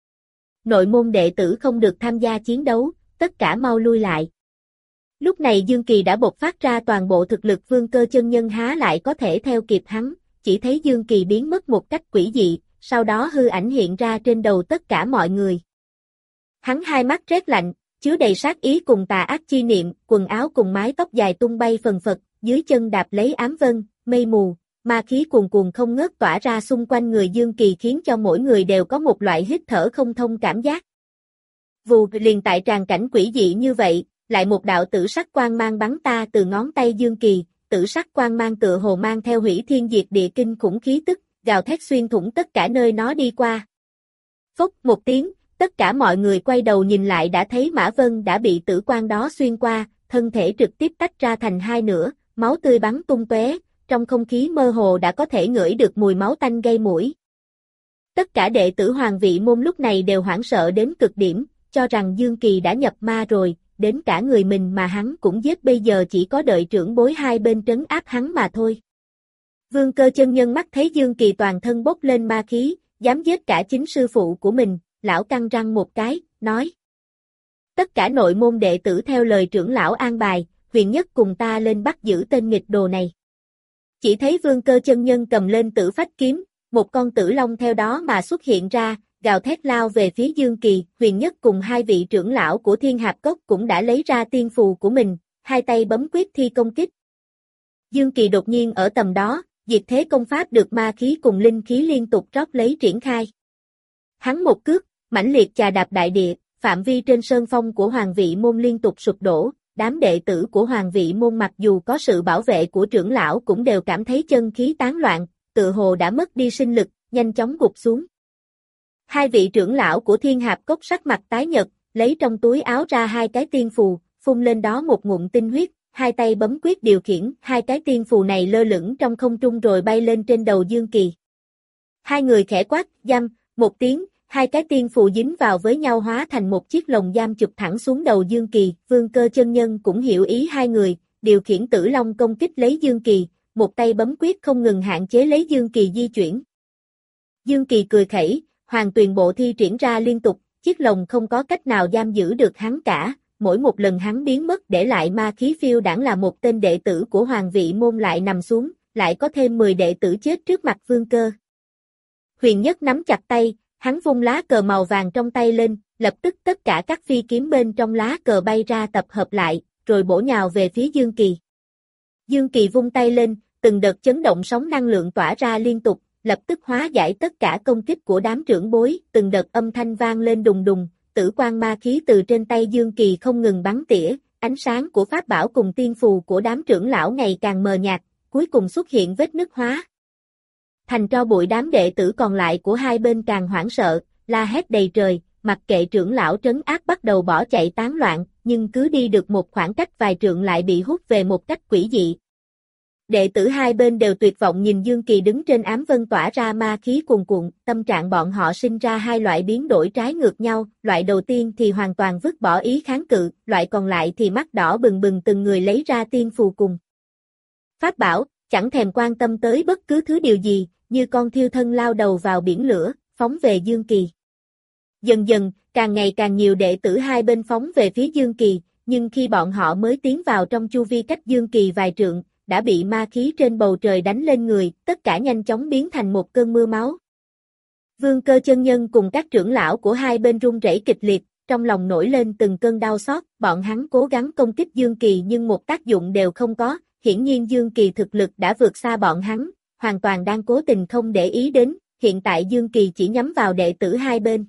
Nội môn đệ tử không được tham gia chiến đấu, tất cả mau lui lại. Lúc này Dương Kỳ đã bộc phát ra toàn bộ thực lực Vương Cơ Chân Nhân há lại có thể theo kịp hắn, chỉ thấy Dương Kỳ biến mất một cách quỷ dị, sau đó hư ảnh hiện ra trên đầu tất cả mọi người. Hắn hai mắt rét lạnh, chứa đầy sát ý cùng tà ác chi niệm, quần áo cùng mái tóc dài tung bay phần phật, dưới chân đạp lấy ám vân, mây mù, ma khí cuồn cuồn không ngớt tỏa ra xung quanh người Dương Kỳ khiến cho mỗi người đều có một loại hít thở không thông cảm giác. Vù liền tại tràng cảnh quỷ dị như vậy, lại một đạo tử sắc quang mang bắn ta từ ngón tay Dương Kỳ, tử sắc quang mang tựa hồ mang theo hủy thiên diệt địa kinh khủng khí tức, gào thét xuyên thủng tất cả nơi nó đi qua. Phốc một tiếng, tất cả mọi người quay đầu nhìn lại đã thấy Mã Vân đã bị tử quang đó xuyên qua, thân thể trực tiếp tách ra thành hai nửa, máu tươi bắn tung tóe, trong không khí mơ hồ đã có thể ngửi được mùi máu tanh gây mũi. Tất cả đệ tử Hoàng Vị Môn lúc này đều hoảng sợ đến cực điểm, cho rằng Dương Kỳ đã nhập ma rồi, đến cả người mình mà hắn cũng giết bây giờ chỉ có đợi trưởng bối hai bên trấn áp hắn mà thôi. Vương Cơ Chân Nhân mắt thấy Dương Kỳ toàn thân bốc lên ma khí, dám giết cả chính sư phụ của mình, lão căng răng một cái, nói. Tất cả nội môn đệ tử theo lời trưởng lão an bài, Huyền Nhất cùng ta lên bắt giữ tên nghịch đồ này. Chỉ thấy Vương Cơ Chân Nhân cầm lên Tử Phách kiếm, một con tử long theo đó mà xuất hiện ra, gào thét lao về phía Dương Kỳ, Huyền Nhất cùng hai vị trưởng lão của Thiên Hạp Cốc cũng đã lấy ra tiên phù của mình, hai tay bấm quyết thi công kích. Dương Kỳ đột nhiên ở tầm đó, diệt thế công pháp được ma khí cùng linh khí liên tục rót lấy triển khai. Hắn một cước, mãnh liệt chà đạp đại địa, phạm vi trên sơn phong của Hoàng Vị Môn liên tục sụp đổ, đám đệ tử của Hoàng Vị Môn mặc dù có sự bảo vệ của trưởng lão cũng đều cảm thấy chân khí tán loạn, tự hồ đã mất đi sinh lực, nhanh chóng gục xuống. Hai vị trưởng lão của Thiên Hạp Cốc sắc mặt tái nhợt, lấy trong túi áo ra hai cái tiên phù, phun lên đó một ngụm tinh huyết, hai tay bấm quyết điều khiển, hai cái tiên phù này lơ lửng trong không trung rồi bay lên trên đầu Dương Kỳ. Hai người khẽ quát, giam, một tiếng, hai cái tiên phù dính vào với nhau hóa thành một chiếc lồng giam chụp thẳng xuống đầu Dương Kỳ, Vương Cơ Chân Nhân cũng hiểu ý hai người, điều khiển Tử Long công kích lấy Dương Kỳ, một tay bấm quyết không ngừng hạn chế lấy Dương Kỳ di chuyển. Dương Kỳ cười khẩy, Hoàng Tuyền Bộ thi triển ra liên tục, chiếc lồng không có cách nào giam giữ được hắn cả, mỗi một lần hắn biến mất để lại ma khí phiêu đãng là một tên đệ tử của Hoàng Vị Môn lại nằm xuống, lại có thêm 10 đệ tử chết trước mặt Vương Cơ. Huyền Nhất nắm chặt tay, hắn vung lá cờ màu vàng trong tay lên, lập tức tất cả các phi kiếm bên trong lá cờ bay ra tập hợp lại, rồi bổ nhào về phía Dương Kỳ. Dương Kỳ vung tay lên, từng đợt chấn động sóng năng lượng tỏa ra liên tục, lập tức hóa giải tất cả công kích của đám trưởng bối, từng đợt âm thanh vang lên đùng đùng, tử quang ma khí từ trên tay Dương Kỳ không ngừng bắn tỉa, ánh sáng của pháp bảo cùng tiên phù của đám trưởng lão ngày càng mờ nhạt, cuối cùng xuất hiện vết nứt hóa. Thành tro bụi đám đệ tử còn lại của hai bên càng hoảng sợ, la hét đầy trời, mặc kệ trưởng lão trấn áp bắt đầu bỏ chạy tán loạn, nhưng cứ đi được một khoảng cách vài trượng lại bị hút về một cách quỷ dị. Đệ tử hai bên đều tuyệt vọng nhìn Dương Kỳ đứng trên ám vân tỏa ra ma khí cuồn cuộn, tâm trạng bọn họ sinh ra hai loại biến đổi trái ngược nhau, loại đầu tiên thì hoàn toàn vứt bỏ ý kháng cự, loại còn lại thì mắt đỏ bừng bừng từng người lấy ra tiên phù cùng pháp bảo, chẳng thèm quan tâm tới bất cứ thứ điều gì, như con thiêu thân lao đầu vào biển lửa, phóng về Dương Kỳ. Dần dần, càng ngày càng nhiều đệ tử hai bên phóng về phía Dương Kỳ, nhưng khi bọn họ mới tiến vào trong chu vi cách Dương Kỳ vài trượng, đã bị ma khí trên bầu trời đánh lên người, tất cả nhanh chóng biến thành một cơn mưa máu. Vương Cơ chân nhân cùng các trưởng lão của hai bên run rẩy kịch liệt, trong lòng nổi lên từng cơn đau xót, bọn hắn cố gắng công kích Dương Kỳ nhưng một tác dụng đều không có, hiển nhiên Dương Kỳ thực lực đã vượt xa bọn hắn, hoàn toàn đang cố tình không để ý đến, hiện tại Dương Kỳ chỉ nhắm vào đệ tử hai bên.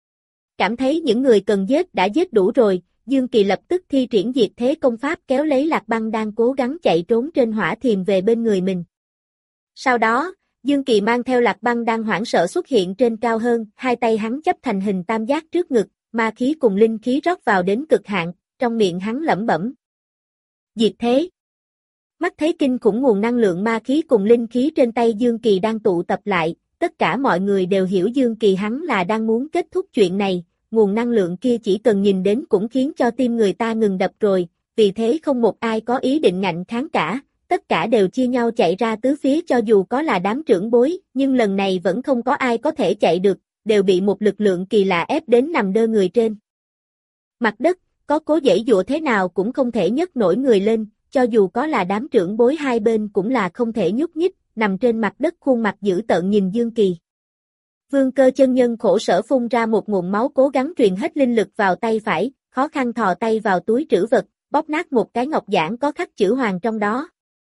Cảm thấy những người cần giết đã giết đủ rồi, Dương Kỳ lập tức thi triển diệt thế công pháp kéo lấy Lạc Băng đang cố gắng chạy trốn trên hỏa thiềm về bên người mình. Sau đó, Dương Kỳ mang theo Lạc Băng đang hoảng sợ xuất hiện trên cao hơn, hai tay hắn chấp thành hình tam giác trước ngực, ma khí cùng linh khí rót vào đến cực hạn, trong miệng hắn lẩm bẩm. Diệt thế. Mắt thấy kinh khủng nguồn năng lượng ma khí cùng linh khí trên tay Dương Kỳ đang tụ tập lại, tất cả mọi người đều hiểu Dương Kỳ hắn là đang muốn kết thúc chuyện này, nguồn năng lượng kia chỉ cần nhìn đến cũng khiến cho tim người ta ngừng đập rồi, vì thế không một ai có ý định ngạnh kháng cả, tất cả đều chia nhau chạy ra tứ phía cho dù có là đám trưởng bối, nhưng lần này vẫn không có ai có thể chạy được, đều bị một lực lượng kỳ lạ ép đến nằm đơ người trên mặt đất, có cố giãy giụa thế nào cũng không thể nhấc nổi người lên, cho dù có là đám trưởng bối hai bên cũng là không thể nhúc nhích, nằm trên mặt đất khuôn mặt dữ tợn nhìn Dương Kỳ. Vương Cơ chân nhân khổ sở phun ra một ngụm máu cố gắng truyền hết linh lực vào tay phải, khó khăn thò tay vào túi trữ vật, bóp nát một cái ngọc giản có khắc chữ hoàng trong đó.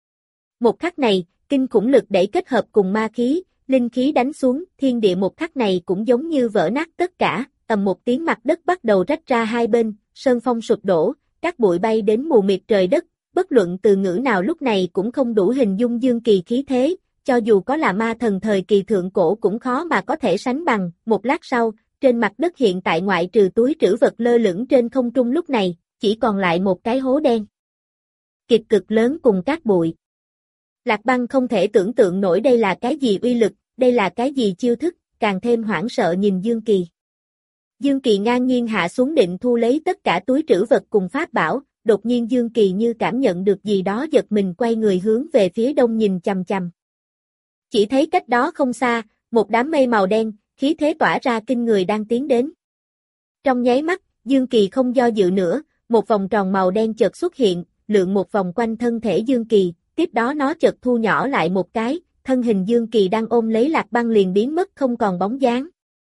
Một khắc này, kinh khủng lực đẩy kết hợp cùng ma khí, linh khí đánh xuống, thiên địa một khắc này cũng giống như vỡ nát tất cả, ầm một tiếng mặt đất bắt đầu rách ra hai bên, sơn phong sụp đổ, các bụi bay đến mù mịt trời đất, bất luận từ ngữ nào lúc này cũng không đủ hình dung Dương Kỳ khí thế, cho dù có là ma thần thời kỳ thượng cổ cũng khó mà có thể sánh bằng, một lát sau, trên mặt đất hiện tại ngoại trừ túi trữ vật lơ lửng trên không trung lúc này, chỉ còn lại một cái hố đen kịch cực lớn cùng cát bụi. Lạc Băng không thể tưởng tượng nổi đây là cái gì uy lực, đây là cái gì chiêu thức, càng thêm hoảng sợ nhìn Dương Kỳ. Dương Kỳ ngang nhiên hạ xuống định thu lấy tất cả túi trữ vật cùng pháp bảo, đột nhiên Dương Kỳ như cảm nhận được gì đó giật mình quay người hướng về phía đông nhìn chằm chằm. Chỉ thấy cách đó không xa, một đám mây màu đen, khí thế tỏa ra kinh người đang tiến đến. Trong nháy mắt, Dương Kỳ không do dự nữa, một vòng tròn màu đen chợt xuất hiện, lượn một vòng quanh thân thể Dương Kỳ, tiếp đó nó chợt thu nhỏ lại một cái, thân hình Dương Kỳ đang ôm lấy Lạc Băng liền biến mất không còn bóng dáng.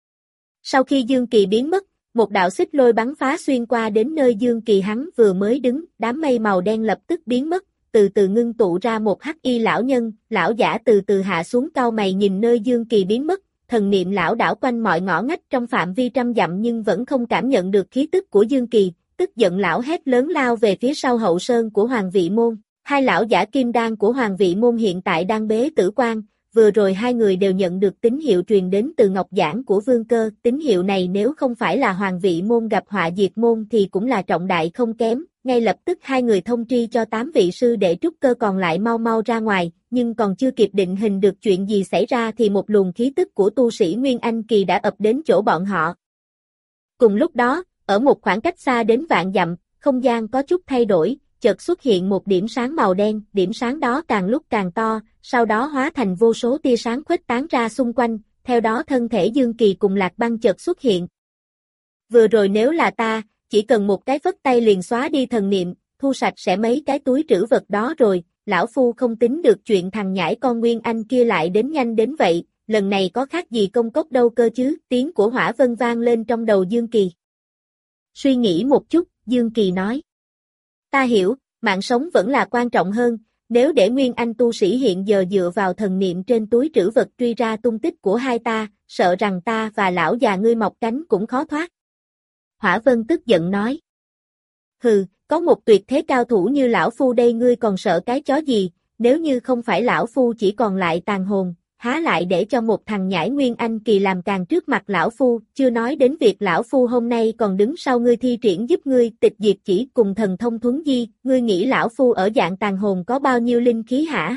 Sau khi Dương Kỳ biến mất, một đạo xích lôi bắn phá xuyên qua đến nơi Dương Kỳ hắn vừa mới đứng, đám mây màu đen lập tức biến mất, từ từ ngưng tụ ra một hắc y lão nhân, lão giả từ từ hạ xuống cau mày nhìn nơi Dương Kỳ biến mất, thần niệm lão đảo quanh mọi ngõ ngách trong phạm vi trăm dặm nhưng vẫn không cảm nhận được khí tức của Dương Kỳ, tức giận lão hét lớn lao về phía sau hậu sơn của Hoàng Vị Môn, hai lão giả kim đan của Hoàng Vị Môn hiện tại đang bế tử quan, vừa rồi hai người đều nhận được tín hiệu truyền đến từ ngọc giản của Vương Cơ, tín hiệu này nếu không phải là Hoàng Vị Môn gặp họa diệt môn thì cũng là trọng đại không kém, ngay lập tức hai người thông tri cho 8 vị sư đệ trúc cơ còn lại mau mau ra ngoài, nhưng còn chưa kịp định hình được chuyện gì xảy ra thì một luồng khí tức của tu sĩ Nguyên Anh Kỳ đã ập đến chỗ bọn họ. Cùng lúc đó, ở một khoảng cách xa đến vạn dặm, không gian có chút thay đổi, chợt xuất hiện một điểm sáng màu đen, điểm sáng đó càng lúc càng to, sau đó hóa thành vô số tia sáng khuếch tán ra xung quanh, theo đó thân thể Dương Kỳ cùng Lạc Băng chợt xuất hiện. Vừa rồi nếu là ta, chỉ cần một cái phất tay liền xóa đi thần niệm, thu sạch sẽ mấy cái túi trữ vật đó rồi, lão phu không tính được chuyện thằng nhãi con Nguyên Anh kia lại đến nhanh đến vậy, lần này có khác gì công cốc đâu cơ chứ, tiếng của Hỏa Vân vang lên trong đầu Dương Kỳ. Suy nghĩ một chút, Dương Kỳ nói. Ta hiểu, mạng sống vẫn là quan trọng hơn, nếu để Nguyên Anh tu sĩ hiện giờ dựa vào thần niệm trên túi trữ vật truy ra tung tích của hai ta, sợ rằng ta và lão già ngươi mọc cánh cũng khó thoát. Hỏa Vân tức giận nói. Hừ, có một tuyệt thế cao thủ như lão phu đây ngươi còn sợ cái chó gì, nếu như không phải lão phu chỉ còn lại tàn hồn, há lại để cho một thằng nhãi Nguyên Anh kỳ làm càng trước mặt lão phu, chưa nói đến việc lão phu hôm nay còn đứng sau ngươi thi triển giúp ngươi tịch diệt chỉ cùng thần thông thuấn di, ngươi nghĩ lão phu ở dạng tàn hồn có bao nhiêu linh khí hả?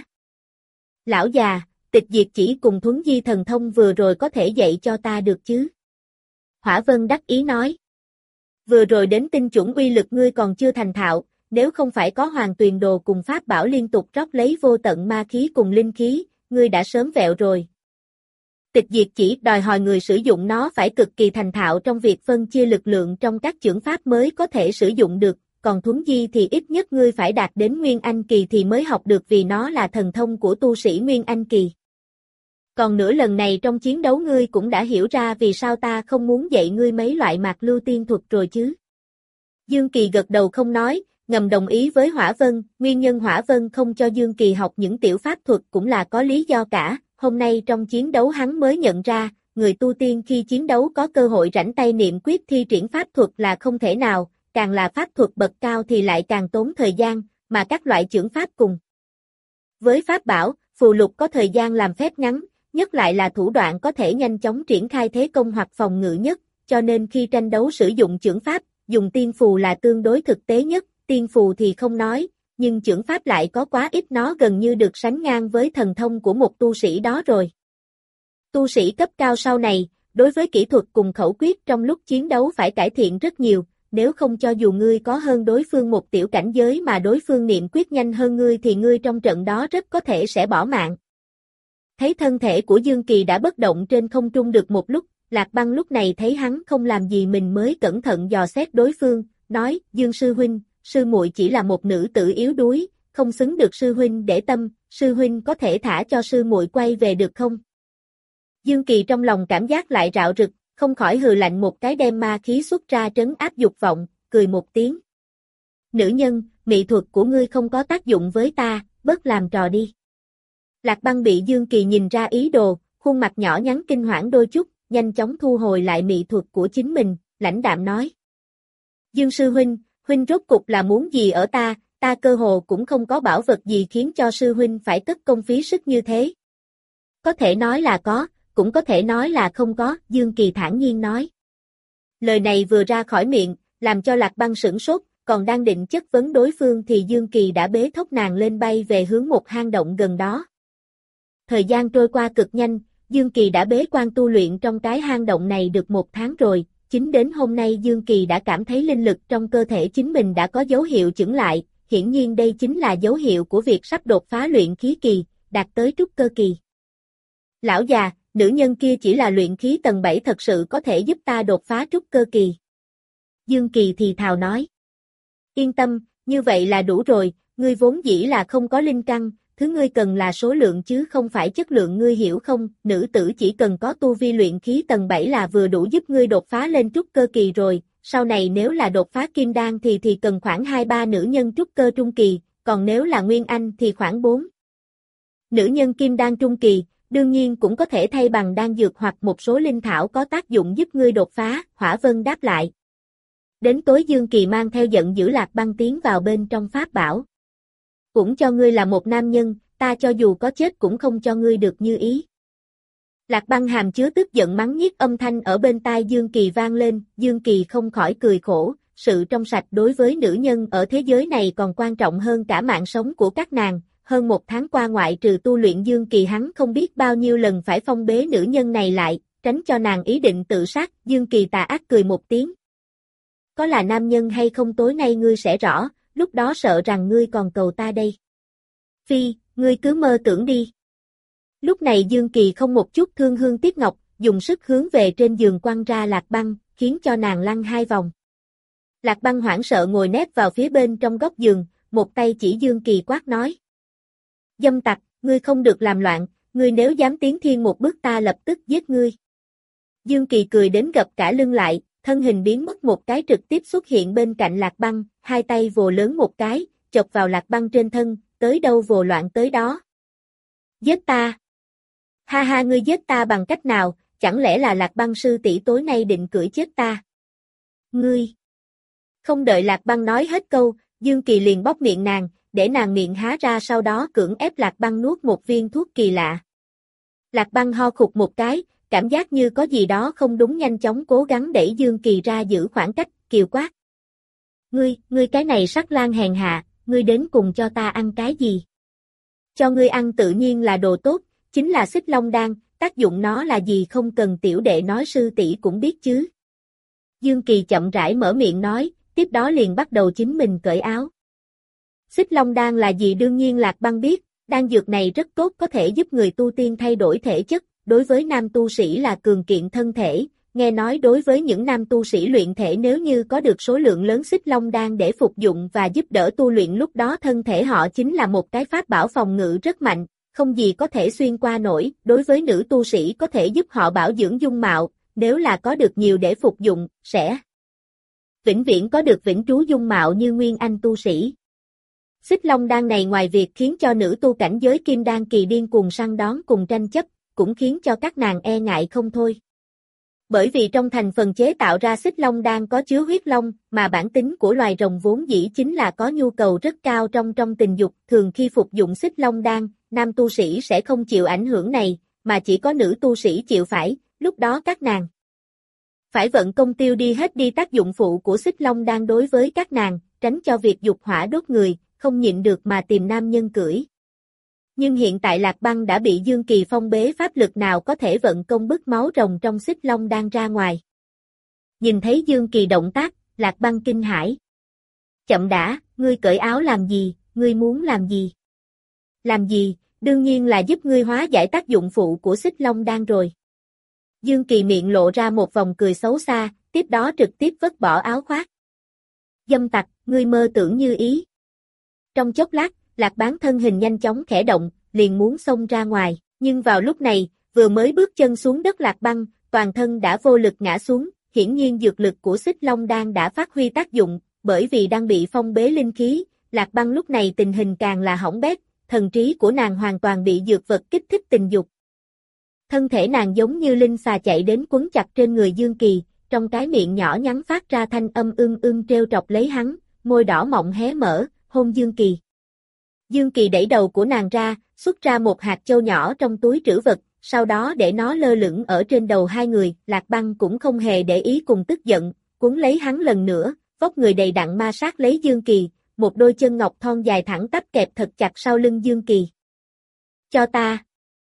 Lão già, tịch diệt chỉ cùng thuấn di thần thông vừa rồi có thể dạy cho ta được chứ? Hỏa Vân đắc ý nói. Vừa rồi đến tinh chuẩn uy lực ngươi còn chưa thành thạo, nếu không phải có Hoàng Tuyền Đồ cùng pháp bảo liên tục rót lấy vô tận ma khí cùng linh khí, ngươi đã sớm vẹo rồi. Tịch diệt chỉ đòi hỏi người sử dụng nó phải cực kỳ thành thạo trong việc phân chia lực lượng trong các chưởng pháp mới có thể sử dụng được, còn thuấn di thì ít nhất ngươi phải đạt đến Nguyên Anh kỳ thì mới học được vì nó là thần thông của tu sĩ Nguyên Anh kỳ. Còn nữa lần này trong chiến đấu ngươi cũng đã hiểu ra vì sao ta không muốn dạy ngươi mấy loại mạc lưu tiên thuật rồi chứ. Dương Kỳ gật đầu không nói, ngầm đồng ý với Hỏa Vân, nguyên nhân Hỏa Vân không cho Dương Kỳ học những tiểu pháp thuật cũng là có lý do cả, hôm nay trong chiến đấu hắn mới nhận ra, người tu tiên khi chiến đấu có cơ hội rảnh tay niệm quyết thi triển pháp thuật là không thể nào, càng là pháp thuật bậc cao thì lại càng tốn thời gian, mà các loại chưởng pháp cùng. Với pháp bảo, phù lục có thời gian làm phép ngắn, nhất lại là thủ đoạn có thể nhanh chóng triển khai thế công hoặc phòng ngự nhất, cho nên khi tranh đấu sử dụng chưởng pháp, dùng tiên phù là tương đối thực tế nhất, tiên phù thì không nói, nhưng chưởng pháp lại có quá ít nó gần như được sánh ngang với thần thông của một tu sĩ đó rồi. Tu sĩ cấp cao sau này, đối với kỹ thuật cùng khẩu quyết trong lúc chiến đấu phải cải thiện rất nhiều, nếu không cho dù ngươi có hơn đối phương một tiểu cảnh giới mà đối phương niệm quyết nhanh hơn ngươi thì ngươi trong trận đó rất có thể sẽ bỏ mạng. Thấy thân thể của Dương Kỳ đã bất động trên không trung được một lúc, Lạc Băng lúc này thấy hắn không làm gì mình mới cẩn thận dò xét đối phương, nói, Dương sư huynh, sư muội chỉ là một nữ tử yếu đuối, không xứng được sư huynh để tâm, sư huynh có thể thả cho sư muội quay về được không? Dương Kỳ trong lòng cảm giác lại rạo rực, không khỏi hừ lạnh một cái đem ma khí xuất ra trấn áp dục vọng, cười một tiếng. Nữ nhân, mỹ thuật của ngươi không có tác dụng với ta, bớt làm trò đi. Lạc Băng bị Dương Kỳ nhìn ra ý đồ, khuôn mặt nhỏ nhắn kinh hoảng đôi chút, nhanh chóng thu hồi lại mỹ thuật của chính mình, lãnh đạm nói. Dương sư huynh, huynh rốt cục là muốn gì ở ta cơ hồ cũng không có bảo vật gì khiến cho sư huynh phải tất công phí sức như thế. Có thể nói là có, cũng có thể nói là không có, Dương Kỳ thản nhiên nói. Lời này vừa ra khỏi miệng, làm cho Lạc Băng sửng sốt, còn đang định chất vấn đối phương thì Dương Kỳ đã bế thốc nàng lên bay về hướng một hang động gần đó. Thời gian trôi qua cực nhanh, Dương Kỳ đã bế quan tu luyện trong cái hang động này được 1 tháng rồi, chính đến hôm nay Dương Kỳ đã cảm thấy linh lực trong cơ thể chính mình đã có dấu hiệu chững lại, hiển nhiên đây chính là dấu hiệu của việc sắp đột phá luyện khí kỳ, đạt tới trúc cơ kỳ. Lão già, nữ nhân kia chỉ là luyện khí tầng 7 thật sự có thể giúp ta đột phá trúc cơ kỳ. Dương Kỳ thì thào nói. Yên tâm, như vậy là đủ rồi, ngươi vốn dĩ là không có linh căn, thứ ngươi cần là số lượng chứ không phải chất lượng, ngươi hiểu không, nữ tử chỉ cần có tu vi luyện khí tầng 7 là vừa đủ giúp ngươi đột phá lên trúc cơ kỳ rồi, sau này nếu là đột phá kim đan thì cần khoảng 2-3 nữ nhân trúc cơ trung kỳ, còn nếu là nguyên anh thì khoảng 4. Nữ nhân kim đan trung kỳ, đương nhiên cũng có thể thay bằng đan dược hoặc một số linh thảo có tác dụng giúp ngươi đột phá, Hỏa Vân đáp lại. Đến tối Dương Kỳ mang theo giận dữ Lạc Băng tiến vào bên trong pháp bảo. Cũng cho ngươi là một nam nhân, ta cho dù có chết cũng không cho ngươi được như ý. Lạc Băng hàm chứa tức giận mắng nhiếc âm thanh ở bên tai Dương Kỳ vang lên, Dương Kỳ không khỏi cười khổ, sự trong sạch đối với nữ nhân ở thế giới này còn quan trọng hơn cả mạng sống của các nàng. Hơn 1 tháng qua ngoại trừ tu luyện Dương Kỳ hắn không biết bao nhiêu lần phải phong bế nữ nhân này lại, tránh cho nàng ý định tự sát, Dương Kỳ tà ác cười một tiếng. Có là nam nhân hay không tối nay ngươi sẽ rõ, lúc đó sợ rằng ngươi còn cầu ta đây. Phi, ngươi cứ mơ tưởng đi. Lúc này Dương Kỳ không một chút thương hương tiếc ngọc, dùng sức hướng về trên giường quăng ra Lạc Băng, khiến cho nàng lăn 2 vòng. Lạc Băng hoảng sợ ngồi nép vào phía bên trong góc giường, một tay chỉ Dương Kỳ quát nói. Dâm tặc, ngươi không được làm loạn, ngươi nếu dám tiến thiên một bước ta lập tức giết ngươi. Dương Kỳ cười đến gập cả lưng lại, thân hình biến mất một cái trực tiếp xuất hiện bên cạnh Lạc Băng, hai tay vồ lớn một cái, chộp vào Lạc Băng trên thân, tới đâu vồ loạn tới đó. Giết ta! Ha ha, ngươi giết ta bằng cách nào, chẳng lẽ là Lạc Băng sư tỷ tối nay định cưỡi chết ta? Ngươi! Không đợi Lạc Băng nói hết câu, Dương Kỳ liền bóp miệng nàng, để nàng miệng há ra sau đó cưỡng ép Lạc Băng nuốt một viên thuốc kỳ lạ. Lạc Băng ho khục một cái, cảm giác như có gì đó không đúng nhanh chóng cố gắng đẩy Dương Kỳ ra giữ khoảng cách, kiều quát. Ngươi cái này sắc lang hèn hạ, ngươi đến cùng cho ta ăn cái gì? Cho ngươi ăn tự nhiên là đồ tốt, chính là xích long đan, tác dụng nó là gì không cần tiểu đệ nói sư tỷ cũng biết chứ. Dương Kỳ chậm rãi mở miệng nói, tiếp đó liền bắt đầu chính mình cởi áo. Xích long đan là gì đương nhiên Lạc Băng biết, đan dược này rất tốt có thể giúp người tu tiên thay đổi thể chất, đối với nam tu sĩ là cường kiện thân thể, nghe nói đối với những nam tu sĩ luyện thể nếu như có được số lượng lớn xích long đan để phục dụng và giúp đỡ tu luyện lúc đó thân thể họ chính là một cái pháp bảo phòng ngự rất mạnh, không gì có thể xuyên qua nổi, đối với nữ tu sĩ có thể giúp họ bảo dưỡng dung mạo, nếu là có được nhiều để phục dụng, sẽ vĩnh viễn có được vĩnh trú dung mạo như nguyên anh tu sĩ. Xích long đan này ngoài việc khiến cho nữ tu cảnh giới kim đan kỳ điên cuồng săn đón cùng tranh chấp, cũng khiến cho các nàng e ngại không thôi. Bởi vì trong thành phần chế tạo ra xích long đan có chứa huyết long, mà bản tính của loài rồng vốn dĩ chính là có nhu cầu rất cao trong tình dục, thường khi phục dụng xích long đan, nam tu sĩ sẽ không chịu ảnh hưởng này, mà chỉ có nữ tu sĩ chịu phải, lúc đó các nàng phải vận công tiêu đi hết đi tác dụng phụ của xích long đan đối với các nàng, tránh cho việc dục hỏa đốt người, không nhịn được mà tìm nam nhân cưỡi. Nhưng hiện tại Lạc Băng đã bị Dương Kỳ phong bế pháp lực nào có thể vận công bức máu rồng trong xích long đan ra ngoài. Nhìn thấy Dương Kỳ động tác, Lạc Băng kinh hãi. Chậm đã, ngươi cởi áo làm gì, ngươi muốn làm gì? Làm gì, đương nhiên là giúp ngươi hóa giải tác dụng phụ của xích long đan rồi. Dương Kỳ miệng lộ ra một vòng cười xấu xa, tiếp đó trực tiếp vứt bỏ áo khoác. Dâm tặc, ngươi mơ tưởng như ý. Trong chốc lát, Lạc Bán thân hình nhanh chóng khẽ động, liền muốn xông ra ngoài, nhưng vào lúc này, vừa mới bước chân xuống đất Lạc Băng, toàn thân đã vô lực ngã xuống, hiển nhiên dược lực của xích long đan đã phát huy tác dụng, bởi vì đang bị phong bế linh khí, Lạc Băng lúc này tình hình càng là hỏng bét, thần trí của nàng hoàn toàn bị dược vật kích thích tình dục. Thân thể nàng giống như linh xà chạy đến quấn chặt trên người Dương Kỳ, trong cái miệng nhỏ nhắn phát ra thanh âm trêu trọc lấy hắn, môi đỏ mọng hé mở, hôn Dương Kỳ. Dương Kỳ đẩy đầu của nàng ra, xuất ra một hạt châu nhỏ trong túi trữ vật, sau đó để nó lơ lửng ở trên đầu hai người, Lạc Băng cũng không hề để ý cùng tức giận, cuốn lấy hắn lần nữa, vóc người đầy đặn ma sát lấy Dương Kỳ, một đôi chân ngọc thon dài thẳng tắp kẹp thật chặt sau lưng Dương Kỳ. Cho ta!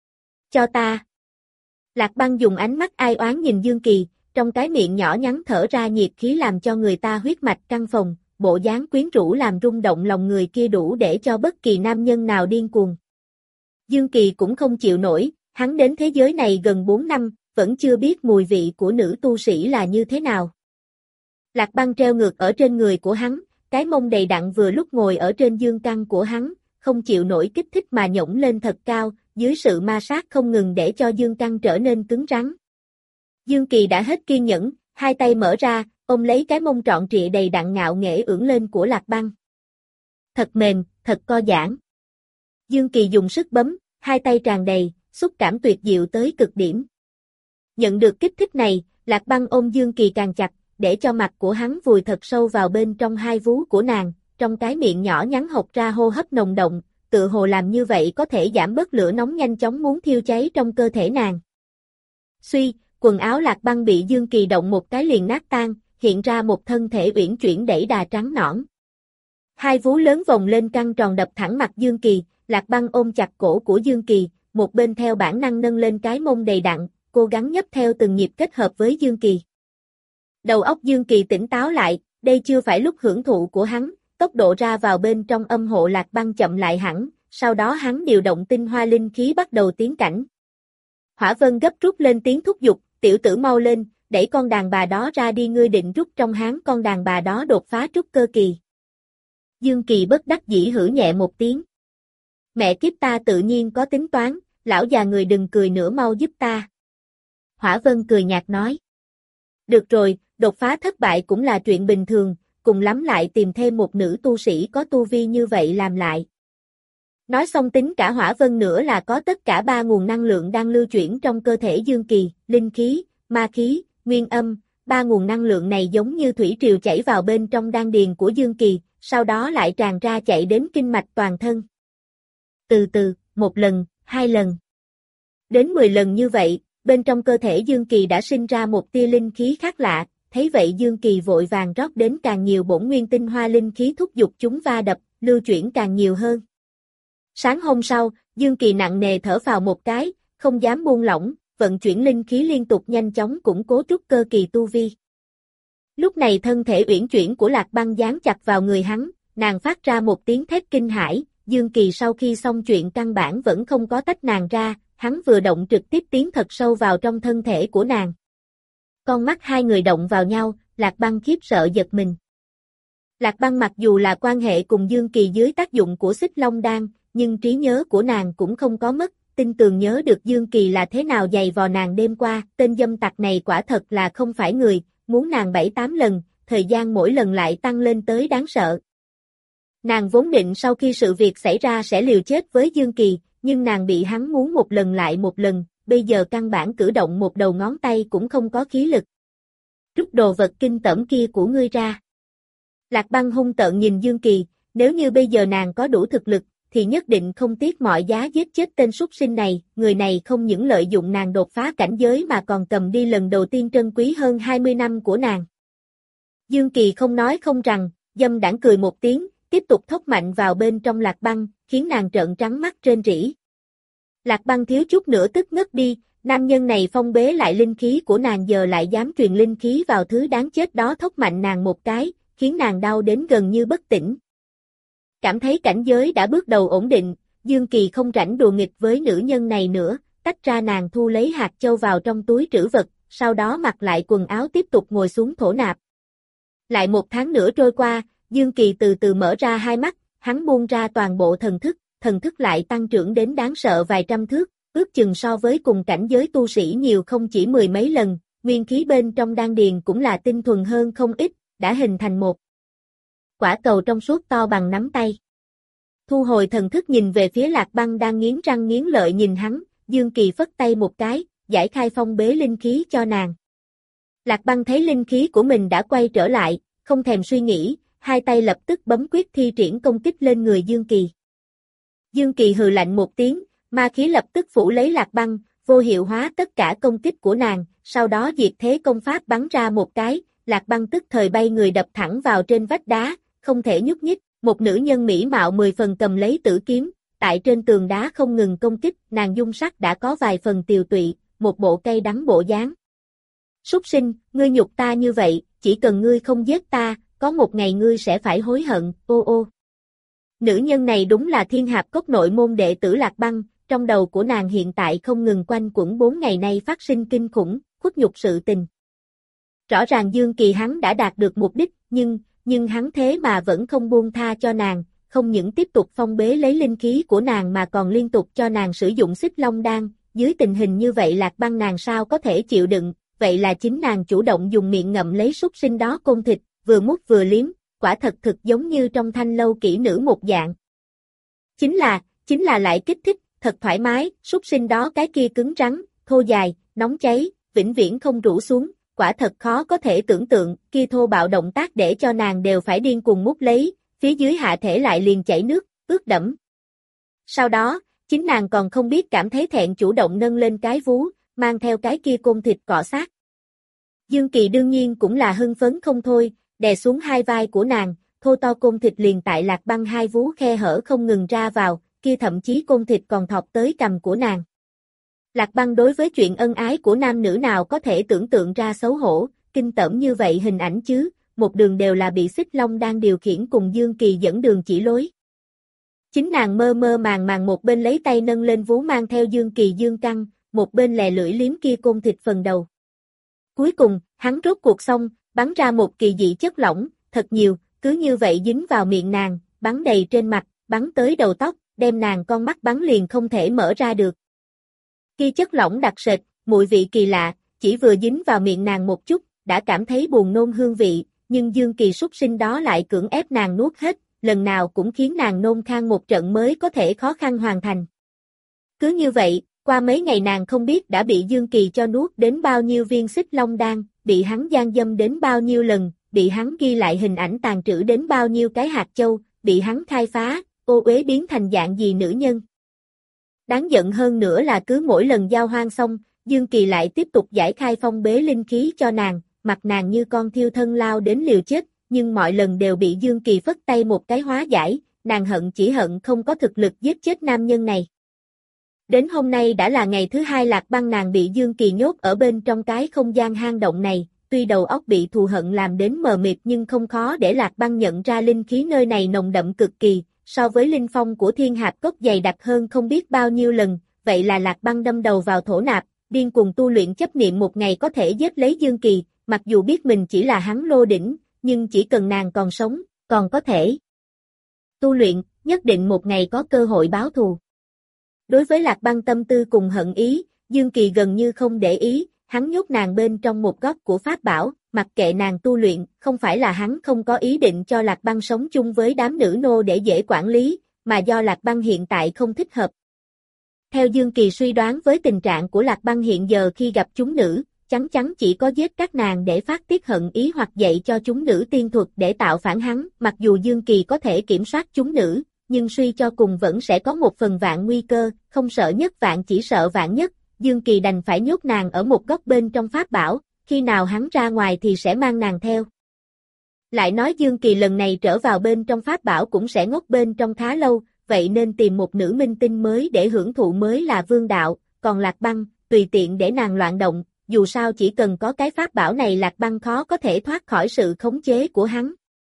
Cho ta! Lạc Băng dùng ánh mắt ai oán nhìn Dương Kỳ, trong cái miệng nhỏ nhắn thở ra nhiệt khí làm cho người ta huyết mạch căng phồng, bộ dáng quyến rũ làm rung động lòng người kia đủ để cho bất kỳ nam nhân nào điên cuồng. Dương Kỳ cũng không chịu nổi, hắn đến thế giới này gần 4 năm, vẫn chưa biết mùi vị của nữ tu sĩ là như thế nào. Lạc Băng treo ngược ở trên người của hắn, cái mông đầy đặn vừa lúc ngồi ở trên dương căn của hắn, không chịu nổi kích thích mà nhổng lên thật cao, dưới sự ma sát không ngừng để cho dương căn trở nên cứng rắn. Dương Kỳ đã hết kiên nhẫn, hai tay mở ra, ôm lấy cái mông trọn trịa đầy đặn ngạo nghễ ưỡn lên của Lạc Băng. Thật mềm, thật co giãn. Dương Kỳ dùng sức bấm, hai tay tràn đầy, xúc cảm tuyệt diệu tới cực điểm. Nhận được kích thích này, Lạc Băng ôm Dương Kỳ càng chặt, để cho mặt của hắn vùi thật sâu vào bên trong hai vú của nàng, trong cái miệng nhỏ nhắn hộc ra hô hấp nồng động, tự hồ làm như vậy có thể giảm bớt lửa nóng nhanh chóng muốn thiêu cháy trong cơ thể nàng. Suy, quần áo Lạc Băng bị Dương Kỳ động một cái liền nát tan, hiện ra một thân thể uyển chuyển đẩy đà trắng nõn. Hai vú lớn vòng lên căng tròn đập thẳng mặt Dương Kỳ, Lạc Băng ôm chặt cổ của Dương Kỳ, một bên theo bản năng nâng lên cái mông đầy đặn, cố gắng nhấp theo từng nhịp kết hợp với Dương Kỳ. Đầu óc Dương Kỳ tỉnh táo lại, đây chưa phải lúc hưởng thụ của hắn, tốc độ ra vào bên trong âm hộ Lạc Băng chậm lại hẳn, sau đó hắn điều động tinh hoa linh khí bắt đầu tiến cảnh. Hỏa Vân gấp rút lên tiếng thúc giục, tiểu tử mau lên, đẩy con đàn bà đó ra đi ngươi định rút trong háng con đàn bà đó đột phá trúc cơ kỳ. Dương Kỳ bất đắc dĩ hử nhẹ một tiếng. Mẹ kiếp ta tự nhiên có tính toán, lão già người đừng cười nữa mau giúp ta. Hỏa Vân cười nhạt nói. Được rồi, đột phá thất bại cũng là chuyện bình thường, cùng lắm lại tìm thêm một nữ tu sĩ có tu vi như vậy làm lại. Nói xong tính cả Hỏa Vân nữa là có tất cả 3 nguồn năng lượng đang lưu chuyển trong cơ thể Dương Kỳ, linh khí, ma khí, nguyên âm, 3 nguồn năng lượng này giống như thủy triều chảy vào bên trong đan điền của Dương Kỳ, sau đó lại tràn ra chạy đến kinh mạch toàn thân. Từ từ, một lần, hai lần. Đến 10 lần như vậy, bên trong cơ thể Dương Kỳ đã sinh ra một tia linh khí khác lạ, thấy vậy Dương Kỳ vội vàng rót đến càng nhiều bổn nguyên tinh hoa linh khí thúc giục chúng va đập, lưu chuyển càng nhiều hơn. Sáng hôm sau, Dương Kỳ nặng nề thở phào một cái, không dám buông lỏng, vận chuyển linh khí liên tục nhanh chóng củng cố trúc cơ kỳ tu vi. Lúc này thân thể uyển chuyển của Lạc Băng dán chặt vào người hắn, nàng phát ra một tiếng thét kinh hãi, Dương Kỳ sau khi xong chuyện căn bản vẫn không có tách nàng ra, hắn vừa động trực tiếp tiến thật sâu vào trong thân thể của nàng. Con mắt hai người động vào nhau, Lạc Băng khiếp sợ giật mình. Lạc Băng mặc dù là quan hệ cùng Dương Kỳ dưới tác dụng của Xích Long Đan, nhưng trí nhớ của nàng cũng không có mất, tin tường nhớ được Dương Kỳ là thế nào giày vò nàng đêm qua, tên dâm tặc này quả thật là không phải người, muốn nàng 7-8 lần, thời gian mỗi lần lại tăng lên tới đáng sợ. Nàng vốn định sau khi sự việc xảy ra sẽ liều chết với Dương Kỳ, nhưng nàng bị hắn muốn một lần lại một lần, bây giờ căn bản cử động một đầu ngón tay cũng không có khí lực. Rút đồ vật kinh tởm kia của ngươi ra. Lạc Băng hung tợn nhìn Dương Kỳ, nếu như bây giờ nàng có đủ thực lực, thì nhất định không tiếc mọi giá giết chết tên súc sinh này, người này không những lợi dụng nàng đột phá cảnh giới mà còn cầm đi lần đầu tiên trân quý hơn 20 năm của nàng. Dương Kỳ không nói không rằng, dâm đãng cười một tiếng, tiếp tục thốc mạnh vào bên trong Lạc Băng, khiến nàng trợn trắng mắt rên rỉ. Lạc Băng thiếu chút nữa tức ngất đi, nam nhân này phong bế lại linh khí của nàng giờ lại dám truyền linh khí vào thứ đáng chết đó thốc mạnh nàng một cái, khiến nàng đau đến gần như bất tỉnh. Cảm thấy cảnh giới đã bước đầu ổn định, Dương Kỳ không rảnh đùa nghịch với nữ nhân này nữa, tách ra nàng thu lấy hạt châu vào trong túi trữ vật, sau đó mặc lại quần áo tiếp tục ngồi xuống thổ nạp. Lại 1 tháng nữa trôi qua, Dương Kỳ từ từ mở ra hai mắt, hắn buông ra toàn bộ thần thức lại tăng trưởng đến đáng sợ vài trăm thước, ước chừng so với cùng cảnh giới tu sĩ nhiều không chỉ 10 mấy lần, nguyên khí bên trong đan điền cũng là tinh thuần hơn không ít, đã hình thành một quả cầu trong suốt to bằng nắm tay. Thu hồi thần thức nhìn về phía Lạc Băng đang nghiến răng nghiến lợi nhìn hắn, Dương Kỳ phất tay một cái, giải khai phong bế linh khí cho nàng. Lạc Băng thấy linh khí của mình đã quay trở lại, không thèm suy nghĩ, hai tay lập tức bấm quyết thi triển công kích lên người Dương Kỳ. Dương Kỳ hừ lạnh một tiếng, ma khí lập tức phủ lấy Lạc Băng, vô hiệu hóa tất cả công kích của nàng, sau đó diệt thế công pháp bắn ra một cái, Lạc Băng tức thời bay người đập thẳng vào trên vách đá, không thể nhúc nhích, một nữ nhân mỹ mạo 10 phần cầm lấy tử kiếm, tại trên tường đá không ngừng công kích, nàng dung sắc đã có vài phần tiều tụy, một bộ cay đắng bộ dáng. Súc sinh, ngươi nhục ta như vậy, chỉ cần ngươi không giết ta, có một ngày ngươi sẽ phải hối hận, ô ô. Nữ nhân này đúng là Thiên Hạp Cốc nội môn đệ tử Lạc Băng, trong đầu của nàng hiện tại không ngừng quanh quẩn 4 ngày nay phát sinh kinh khủng, khuất nhục sự tình. Rõ ràng Dương Kỳ hắn đã đạt được mục đích, nhưng hắn thế mà vẫn không buông tha cho nàng, không những tiếp tục phong bế lấy linh khí của nàng mà còn liên tục cho nàng sử dụng Xích Long Đan, dưới tình hình như vậy Lạc Băng nàng sao có thể chịu đựng, vậy là chính nàng chủ động dùng miệng ngậm lấy súc sinh đó côn thịt, vừa mút vừa liếm, quả thật thực giống như trong Thanh Lâu kỹ nữ một dạng. Chính là lại kích thích, thật thoải mái, súc sinh đó cái kia cứng rắn, thô dài, nóng cháy, vĩnh viễn không rũ xuống, quả thật khó có thể tưởng tượng, kia thô bạo động tác để cho nàng đều phải điên cuồng mút lấy, phía dưới hạ thể lại liền chảy nước, ướt đẫm. Sau đó, chính nàng còn không biết cảm thấy thẹn chủ động nâng lên cái vú, mang theo cái kia côn thịt cọ sát. Dương Kỳ đương nhiên cũng là hưng phấn không thôi, đè xuống hai vai của nàng, thô to côn thịt liền tại Lạc Băng hai vú khe hở không ngừng ra vào, kia thậm chí côn thịt còn thọc tới cằm của nàng. Lạc Băng đối với chuyện ân ái của nam nữ nào có thể tưởng tượng ra xấu hổ, kinh tởm như vậy hình ảnh chứ, một đường đều là bị Xích Long đang điều khiển cùng Dương Kỳ dẫn đường chỉ lối. Chính nàng mơ mơ màng một bên lấy tay nâng lên vú mang theo Dương Kỳ dương căng, một bên lè lưỡi liếm kia côn thịt phần đầu. Cuối cùng, hắn rốt cuộc xong, bắn ra một kỳ dị chất lỏng, thật nhiều, cứ như vậy dính vào miệng nàng, bắn đầy trên mặt, bắn tới đầu tóc, đem nàng con mắt bắn liền không thể mở ra được. Khi chất lỏng đặc sệt, mùi vị kỳ lạ, chỉ vừa dính vào miệng nàng một chút, đã cảm thấy buồn nôn hương vị, nhưng Dương Kỳ súc sinh đó lại cưỡng ép nàng nuốt hết, lần nào cũng khiến nàng nôn khan một trận mới có thể khó khăn hoàn thành. Cứ như vậy, qua mấy ngày nàng không biết đã bị Dương Kỳ cho nuốt đến bao nhiêu viên Xích Long đan, bị hắn gian dâm đến bao nhiêu lần, bị hắn ghi lại hình ảnh tàn trữ đến bao nhiêu cái hạt châu, bị hắn khai phá, ô uế biến thành dạng gì nữ nhân. Đáng giận hơn nữa là cứ mỗi lần giao hoan xong, Dương Kỳ lại tiếp tục giải khai phong bế linh khí cho nàng, mặt nàng như con thiêu thân lao đến liều chết, nhưng mọi lần đều bị Dương Kỳ phất tay một cái hóa giải, nàng chỉ hận không có thực lực giết chết nam nhân này. Đến hôm nay đã là ngày thứ hai Lạc Băng nàng bị Dương Kỳ nhốt ở bên trong cái không gian hang động này, tuy đầu óc bị thù hận làm đến mờ mịt nhưng không khó để Lạc Băng nhận ra linh khí nơi này nồng đậm cực kỳ, so với linh phong của Thiên Hạp Cốc dày đặc hơn không biết bao nhiêu lần, vậy là Lạc Băng đâm đầu vào thổ nạp, điên cuồng tu luyện chấp niệm một ngày có thể giết lấy Dương Kỳ, mặc dù biết mình chỉ là hắn lô đỉnh, nhưng chỉ cần nàng còn sống, còn có thể tu luyện, nhất định một ngày có cơ hội báo thù. Đối với Lạc Băng tâm tư cùng hận ý, Dương Kỳ gần như không để ý, hắn nhốt nàng bên trong một góc của pháp bảo, mặc kệ nàng tu luyện, không phải là hắn không có ý định cho Lạc Băng sống chung với đám nữ nô để dễ quản lý, mà do Lạc Băng hiện tại không thích hợp. Theo Dương Kỳ suy đoán với tình trạng của Lạc Băng hiện giờ khi gặp chúng nữ, chắc chắn chỉ có giết các nàng để phát tiết hận ý hoặc dạy cho chúng nữ tiên thuật để tạo phản hắn, mặc dù Dương Kỳ có thể kiểm soát chúng nữ, nhưng suy cho cùng vẫn sẽ có một phần vạn nguy cơ, không sợ nhất vạn chỉ sợ vạn nhất, Dương Kỳ đành phải nhốt nàng ở một góc bên trong pháp bảo, khi nào hắn ra ngoài thì sẽ mang nàng theo. Lại nói Dương Kỳ lần này trở vào bên trong pháp bảo cũng sẽ ngốc bên trong khá lâu, vậy nên tìm một nữ minh tinh mới để hưởng thụ mới là vương đạo, còn Lạc Băng, tùy tiện để nàng loạn động, dù sao chỉ cần có cái pháp bảo này Lạc Băng khó có thể thoát khỏi sự khống chế của hắn.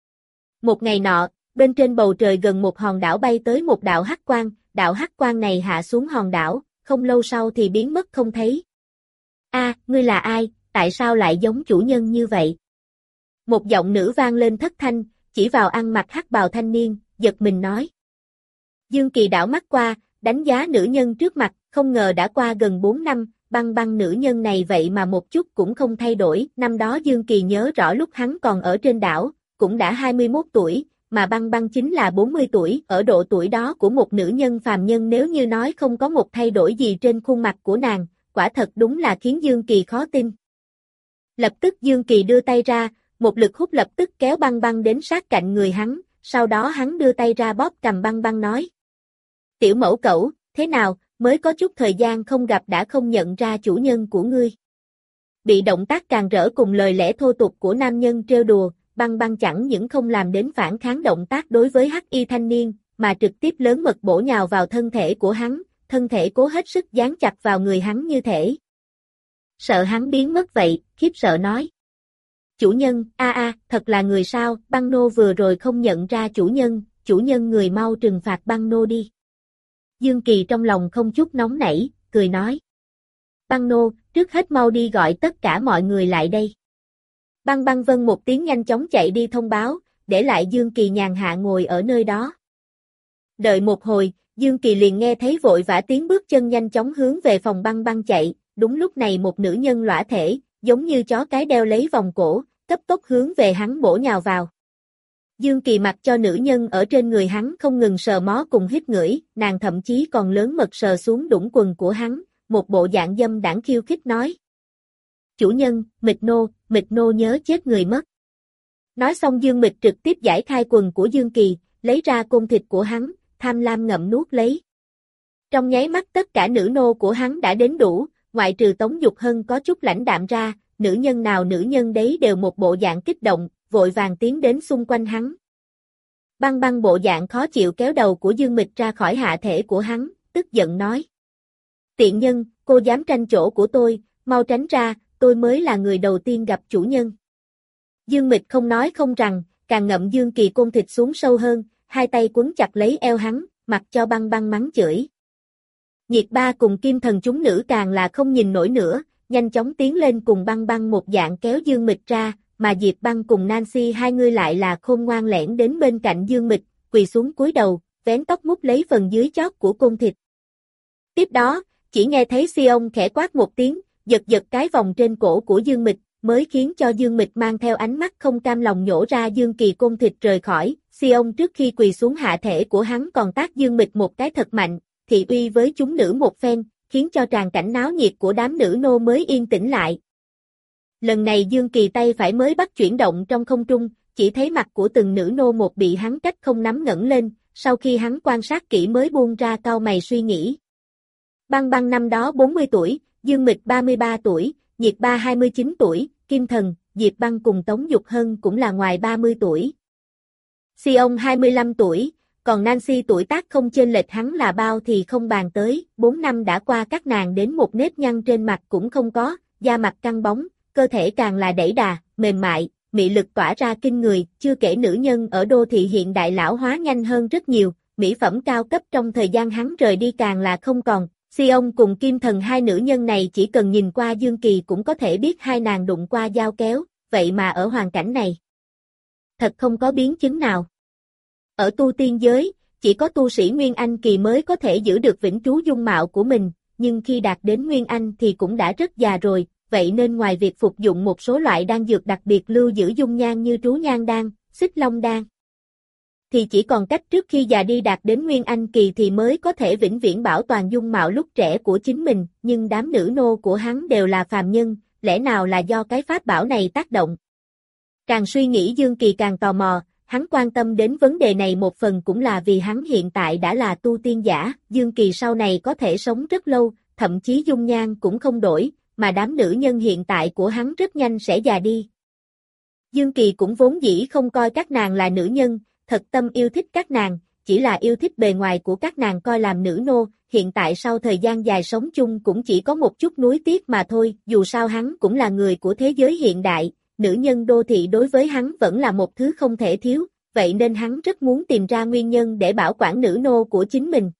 Một ngày nọ, bên trên bầu trời gần một hòn đảo bay tới một đạo hắc quang này hạ xuống hòn đảo, không lâu sau thì biến mất không thấy. Ngươi là ai, tại sao lại giống chủ nhân như vậy? Một giọng nữ vang lên thất thanh, chỉ vào ăn mặc hắc bào thanh niên, giật mình nói. Dương Kỳ đảo mắt qua, đánh giá nữ nhân trước mặt, không ngờ đã qua gần 4 năm, Băng nữ nhân này vậy mà một chút cũng không thay đổi, năm đó Dương Kỳ nhớ rõ lúc hắn còn ở trên đảo, cũng đã 21 tuổi, mà Băng chính là 40 tuổi, ở độ tuổi đó của một nữ nhân phàm nhân nếu như nói không có một thay đổi gì trên khuôn mặt của nàng, quả thật đúng là khiến Dương Kỳ khó tin. Lập tức Dương Kỳ đưa tay ra, một lực hút lập tức kéo Băng đến sát cạnh người hắn, sau đó hắn đưa tay ra bóp cầm Băng nói. Tiểu mẫu cẩu, thế nào, mới có chút thời gian không gặp đã không nhận ra chủ nhân của ngươi. Bị động tác càng rỡ cùng lời lẽ thô tục của nam nhân trêu đùa, Băng chẳng những không làm đến phản kháng động tác đối với hắc y thanh niên, mà trực tiếp lớn mật bổ nhào vào thân thể của hắn, thân thể cố hết sức dán chặt vào người hắn như thể sợ hắn biến mất vậy, khiếp sợ nói. Chủ nhân, thật là người sao, Băng nô vừa rồi không nhận ra chủ nhân người mau trừng phạt Băng nô đi. Dương Kỳ trong lòng không chút nóng nảy, cười nói. Băng nô, trước hết mau đi gọi tất cả mọi người lại đây. Băng vâng một tiếng nhanh chóng chạy đi thông báo, để lại Dương Kỳ nhàn hạ ngồi ở nơi đó. Đợi một hồi, Dương Kỳ liền nghe thấy vội vã tiếng bước chân nhanh chóng hướng về phòng Băng chạy, đúng lúc này một nữ nhân lõa thể, giống như chó cái đeo lấy vòng cổ, cấp tốc hướng về hắn bổ nhào vào. Dương Kỳ mặc cho nữ nhân ở trên người hắn không ngừng sờ mó cùng hít ngửi, nàng thậm chí còn lớn mật sờ xuống đũng quần của hắn, một bộ dạng dâm đãng khiêu khích nói. Chủ nhân, Mịch nô nhớ chết người mất. Nói xong Dương Mịch trực tiếp giải khai quần của Dương Kỳ, lấy ra côn thịt của hắn, tham lam ngậm nuốt lấy. Trong nháy mắt tất cả nữ nô của hắn đã đến đủ, ngoại trừ Tống Dục Hân có chút lãnh đạm ra, nữ nhân nào nữ nhân đấy đều một bộ dạng kích động, vội vàng tiến đến xung quanh hắn. Băng bộ dạng khó chịu kéo đầu của Dương Mịch ra khỏi hạ thể của hắn, tức giận nói. Tiện nhân, cô dám tranh chỗ của tôi, mau tránh ra, tôi mới là người đầu tiên gặp chủ nhân. Dương Mịch không nói không rằng, càng ngậm Dương Kỳ côn thịt xuống sâu hơn, hai tay quấn chặt lấy eo hắn, mặc cho Băng mắng chửi. Nhiệt Ba cùng Kim Thần chúng nữ càng là không nhìn nổi nữa, nhanh chóng tiến lên cùng Băng một dạng kéo Dương Mịch ra, mà Diệp Băng cùng Nancy hai người lại là khôn ngoan lẻn đến bên cạnh Dương Mịch, quỳ xuống cúi đầu, vén tóc mút lấy phần dưới chót của côn thịt. Tiếp đó, chỉ nghe thấy Sion khẽ quát một tiếng, giật cái vòng trên cổ của Dương Mịch, mới khiến cho Dương Mịch mang theo ánh mắt không cam lòng nhổ ra Dương Kỳ côn thịt rời khỏi. Sion trước khi quỳ xuống hạ thể của hắn còn tát Dương Mịch một cái thật mạnh, thị uy với chúng nữ một phen, khiến cho tràng cảnh náo nhiệt của đám nữ nô mới yên tĩnh lại. Lần này Dương Kỳ tay phải mới bắt chuyển động trong không trung, chỉ thấy mặt của từng nữ nô một bị hắn cách không nắm ngẩng lên, sau khi hắn quan sát kỹ mới buông ra cau mày suy nghĩ. Băng Băng năm đó 40 tuổi, Dương Mịch 33 tuổi, Nhiệt Ba 29 tuổi, Kim Thần, Diệp Băng cùng Tống Dục Hân cũng là ngoài 30 tuổi. Sion 25 tuổi, còn Nancy tuổi tác không chênh lệch hắn là bao thì không bàn tới, 4 năm đã qua các nàng đến một nếp nhăn trên mặt cũng không có, da mặt căng bóng, cơ thể càng là đẩy đà, mềm mại, mị lực tỏa ra kinh người, chưa kể nữ nhân ở đô thị hiện đại lão hóa nhanh hơn rất nhiều, mỹ phẩm cao cấp trong thời gian hắn rời đi càng là không còn. Sion cùng Kim Thần hai nữ nhân này chỉ cần nhìn qua Dương Kỳ cũng có thể biết hai nàng đụng qua dao kéo, vậy mà ở hoàn cảnh này thật không có biến chứng nào. Ở tu tiên giới, chỉ có tu sĩ Nguyên Anh kỳ mới có thể giữ được vĩnh trú dung mạo của mình, nhưng khi đạt đến Nguyên Anh thì cũng đã rất già rồi, vậy nên ngoài việc phục dụng một số loại đan dược đặc biệt lưu giữ dung nhan như trú nhan đan, xích long đan, thì chỉ còn cách trước khi già đi đạt đến Nguyên Anh kỳ thì mới có thể vĩnh viễn bảo toàn dung mạo lúc trẻ của chính mình, nhưng đám nữ nô của hắn đều là phàm nhân, lẽ nào là do cái pháp bảo này tác động? Càng suy nghĩ Dương Kỳ càng tò mò, hắn quan tâm đến vấn đề này một phần cũng là vì hắn hiện tại đã là tu tiên giả, Dương Kỳ sau này có thể sống rất lâu, thậm chí dung nhan cũng không đổi, mà đám nữ nhân hiện tại của hắn rất nhanh sẽ già đi. Dương Kỳ cũng vốn dĩ không coi các nàng là nữ nhân, thật tâm yêu thích các nàng, chỉ là yêu thích bề ngoài của các nàng coi làm nữ nô, hiện tại sau thời gian dài sống chung cũng chỉ có một chút nuối tiếc mà thôi, dù sao hắn cũng là người của thế giới hiện đại, nữ nhân đô thị đối với hắn vẫn là một thứ không thể thiếu, vậy nên hắn rất muốn tìm ra nguyên nhân để bảo quản nữ nô của chính mình.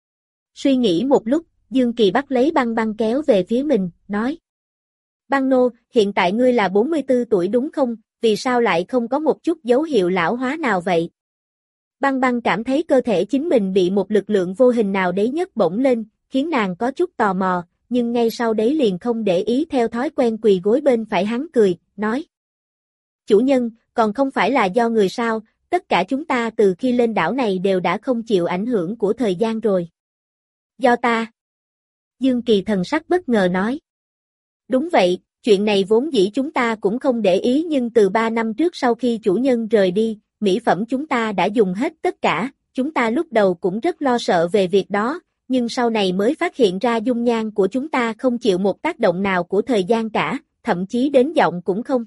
Suy nghĩ một lúc, Dương Kỳ bắt lấy Băng Băng kéo về phía mình, nói: Băng nô, hiện tại ngươi là 44 tuổi đúng không, vì sao lại không có một chút dấu hiệu lão hóa nào vậy? Băng Băng cảm thấy cơ thể chính mình bị một lực lượng vô hình nào đấy nhấc bổng lên, khiến nàng có chút tò mò, nhưng ngay sau đấy liền không để ý theo thói quen quỳ gối bên phải hắn cười, nói: Chủ nhân, còn không phải là do người sao, tất cả chúng ta từ khi lên đảo này đều đã không chịu ảnh hưởng của thời gian rồi. Do ta. Dương Kỳ thần sắc bất ngờ nói. Đúng vậy, chuyện này vốn dĩ chúng ta cũng không để ý nhưng từ 3 năm trước sau khi chủ nhân rời đi, mỹ phẩm chúng ta đã dùng hết tất cả, chúng ta lúc đầu cũng rất lo sợ về việc đó, nhưng sau này mới phát hiện ra dung nhan của chúng ta không chịu một tác động nào của thời gian cả, thậm chí đến giọng cũng không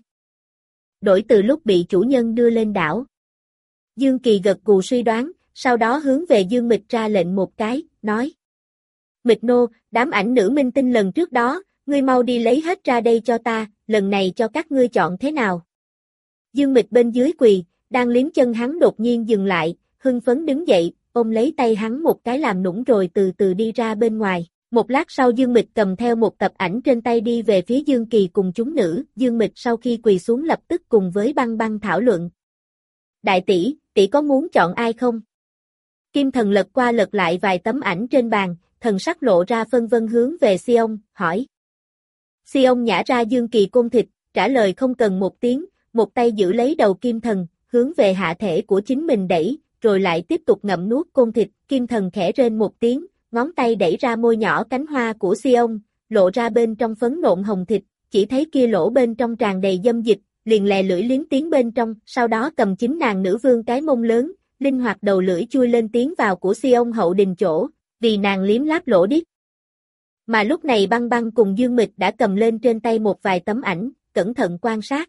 đổi từ lúc bị chủ nhân đưa lên đảo. Dương Kỳ gật gù suy đoán, sau đó hướng về Dương Mịch ra lệnh một cái, nói: Mịch nô, đám ảnh nữ minh tinh lần trước đó, ngươi mau đi lấy hết ra đây cho ta, lần này cho các ngươi chọn thế nào? Dương Mịch bên dưới quỳ, đang liếm chân hắn đột nhiên dừng lại, hưng phấn đứng dậy, ôm lấy tay hắn một cái làm nũng rồi từ từ đi ra bên ngoài. Một lát sau Dương Mịch cầm theo một tập ảnh trên tay đi về phía Dương Kỳ cùng chúng nữ, Dương Mịch sau khi quỳ xuống lập tức cùng với Băng Băng thảo luận. Đại tỷ, tỷ có muốn chọn ai không? Kim Thần lật qua lật lại vài tấm ảnh trên bàn, thần sắc lộ ra phân vân hướng về Sion, hỏi. Sion nhả ra Dương Kỳ côn thịt, trả lời không cần một tiếng, một tay giữ lấy đầu Kim Thần, hướng về hạ thể của chính mình đẩy, rồi lại tiếp tục ngậm nuốt côn thịt, Kim Thần khẽ rên một tiếng, ngón tay đẩy ra môi nhỏ cánh hoa của Sion, lộ ra bên trong phấn nộn hồng thịt, chỉ thấy kia lỗ bên trong tràn đầy dâm dịch, liền lè lưỡi liếm tiếng bên trong, sau đó cầm chính nàng nữ vương cái mông lớn, linh hoạt đầu lưỡi chui lên tiến vào của Sion hậu đình chỗ, vì nàng liếm láp lỗ điếc. Mà lúc này Băng Băng cùng Dương Mịch đã cầm lên trên tay một vài tấm ảnh, cẩn thận quan sát.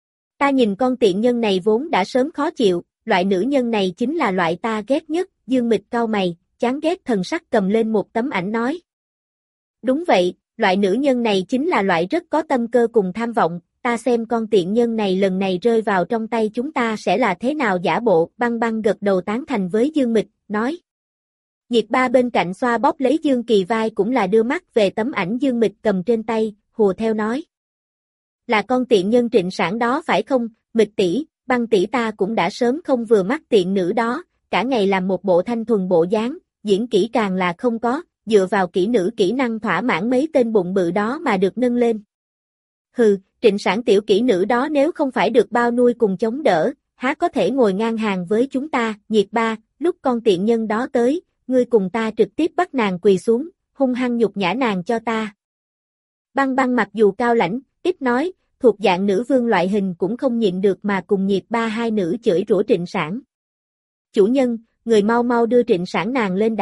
Ta nhìn con tiện nhân này vốn đã sớm khó chịu, loại nữ nhân này chính là loại ta ghét nhất, Dương Mịch cau mày, chán ghét thần sắc cầm lên một tấm ảnh nói. Đúng vậy, loại nữ nhân này chính là loại rất có tâm cơ cùng tham vọng, ta xem con tiện nhân này lần này rơi vào trong tay chúng ta sẽ là thế nào giả bộ, Băng Băng gật đầu tán thành với Dương Mịch, nói. Nhiệt Ba bên cạnh xoa bóp lấy Dương Kỳ vai cũng là đưa mắt về tấm ảnh Dương Mịch cầm trên tay, hùa theo nói. Là con tiện nhân Trịnh Sản đó phải không, Mịch tỷ, Băng tỷ ta cũng đã sớm không vừa mắt tiện nữ đó, cả ngày làm một bộ thanh thuần bộ dáng, diễn kỹ càng là không có, dựa vào kỹ nữ kỹ năng thỏa mãn mấy tên bụng bự đó mà được nâng lên. Hừ, Trịnh Sản tiểu kỹ nữ đó nếu không phải được bao nuôi cùng chống đỡ, há có thể ngồi ngang hàng với chúng ta, Nhiệt Ba, lúc con tiện nhân đó tới, ngươi cùng ta trực tiếp bắt nàng quỳ xuống, hung hăng nhục nhã nàng cho ta. Băng Băng mặc dù cao lãnh, ít nói, thuộc dạng nữ vương loại hình cũng không nhịn được mà cùng Nhiệt Ba hai nữ chửi rủa Trịnh Sản. Chủ nhân, người mau mau đưa Trịnh Sản nàng lên đảo,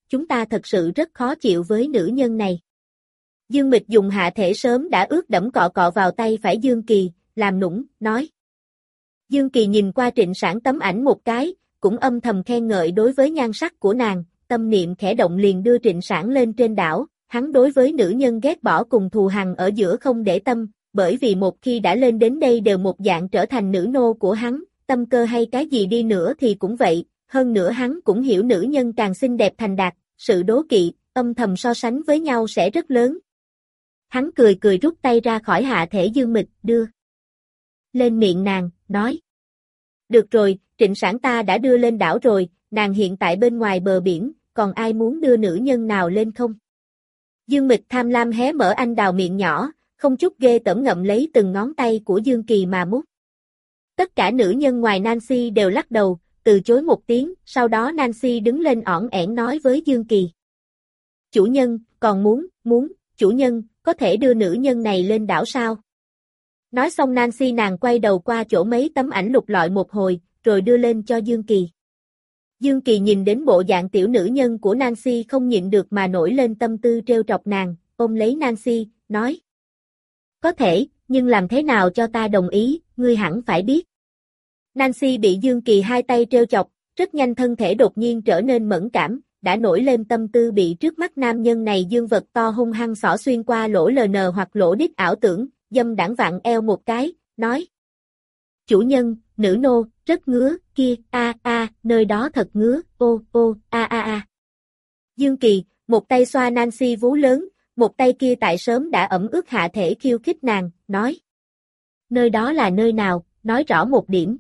chúng ta thật sự rất khó chịu với nữ nhân này. Dương Mịch dùng hạ thể sớm đã ướt đẫm cọ cọ vào tay phải Dương Kỳ, làm nũng, nói. Dương Kỳ nhìn qua Trịnh Sản tấm ảnh một cái, cũng âm thầm khen ngợi đối với nhan sắc của nàng, tâm niệm khẽ động liền đưa Trịnh Sản lên trên đảo, hắn đối với nữ nhân ghét bỏ cùng thù hằn ở giữa không để tâm, bởi vì một khi đã lên đến đây đều một dạng trở thành nữ nô của hắn, tâm cơ hay cái gì đi nữa thì cũng vậy, hơn nữa hắn cũng hiểu nữ nhân càng xinh đẹp thành đạt, sự đố kỵ, âm thầm so sánh với nhau sẽ rất lớn. Hắn cười cười rút tay ra khỏi hạ thể Dương Mịch, đưa lên miệng nàng, nói. Được rồi, Trịnh Sản ta đã đưa lên đảo rồi, nàng hiện tại bên ngoài bờ biển, còn ai muốn đưa nữ nhân nào lên không? Dương Mịch tham lam hé mở anh đào miệng nhỏ, không chút ghê tởm ngậm lấy từng ngón tay của Dương Kỳ mà mút. Tất cả nữ nhân ngoài Nancy đều lắc đầu, từ chối một tiếng, sau đó Nancy đứng lên ỏn ẻn nói với Dương Kỳ. Chủ nhân, còn muốn, chủ nhân, có thể đưa nữ nhân này lên đảo sao? Nói xong Nancy nàng quay đầu qua chỗ mấy tấm ảnh lục lọi một hồi, rồi đưa lên cho Dương Kỳ. Dương Kỳ nhìn đến bộ dạng tiểu nữ nhân của Nancy không nhịn được mà nổi lên tâm tư trêu trọc nàng, ôm lấy Nancy, nói. Có thể, nhưng làm thế nào cho ta đồng ý, ngươi hẳn phải biết. Nancy bị Dương Kỳ hai tay trêu chọc, rất nhanh thân thể đột nhiên trở nên mẫn cảm, đã nổi lên tâm tư bị trước mắt nam nhân này dương vật to hung hăng xỏ xuyên qua lỗ LN hoặc lỗ đít ảo tưởng, dâm đãng vặn eo một cái, nói. Chủ nhân, nữ nô, rất ngứa, kia, nơi đó thật ngứa, a. Dương Kỳ, một tay xoa Nancy vú lớn, một tay kia tại sớm đã ẩm ướt hạ thể khiêu khích nàng, nói. Nơi đó là nơi nào, nói rõ một điểm.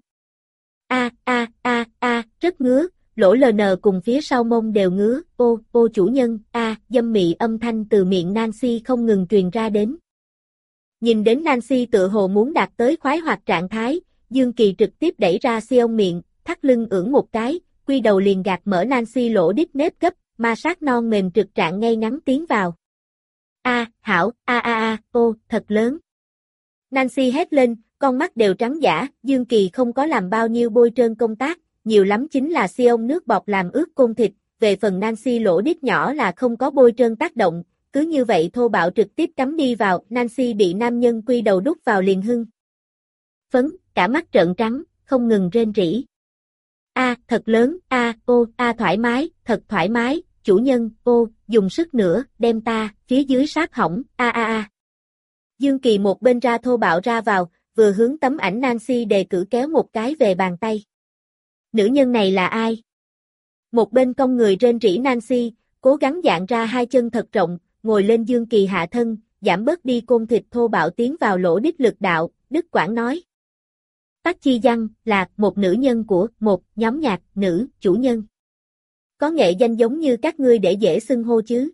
Rất ngứa, lỗ LN cùng phía sau mông đều ngứa, chủ nhân, dâm mị âm thanh từ miệng Nancy không ngừng truyền ra đến. Nhìn đến Nancy tự hồ muốn đạt tới khoái hoạt trạng thái, Dương Kỳ trực tiếp đẩy ra Sion miệng, thắt lưng ưỡn một cái, quy đầu liền gạt mở Nancy lỗ đít nếp gấp, ma sát non mềm trực trạng ngay ngắn tiến vào. Hảo, thật lớn. Nancy hét lên, con mắt đều trắng dã, Dương Kỳ không có làm bao nhiêu bôi trơn công tác, nhiều lắm chính là Sion nước bọt làm ướt côn thịt, về phần Nancy lỗ đít nhỏ là không có bôi trơn tác động, cứ như vậy thô bạo trực tiếp cắm đi vào, Nancy bị nam nhân quy đầu đút vào liền hưng. Phấn, cả mắt trợn trắng, không ngừng rên rỉ. Thật lớn, thoải mái, thật thoải mái, chủ nhân, dùng sức nữa, đem ta, phía dưới sát hỏng, Dương Kỳ một bên ra thô bạo ra vào, vừa hướng tấm ảnh Nancy đề cử kéo một cái về bàn tay. Nữ nhân này là ai? Một bên cong người rên rỉ Nancy, cố gắng dạn ra hai chân thật rộng, ngồi lên Dương Kỳ hạ thân, giảm bớt đi côn thịt thô bạo tiến vào lỗ đít lực đạo, Đức Quảng nói. Tắc Chi Giăng là một nữ nhân của một nhóm nhạc nữ chủ nhân. Có nghệ danh giống như các ngươi để dễ xưng hô chứ?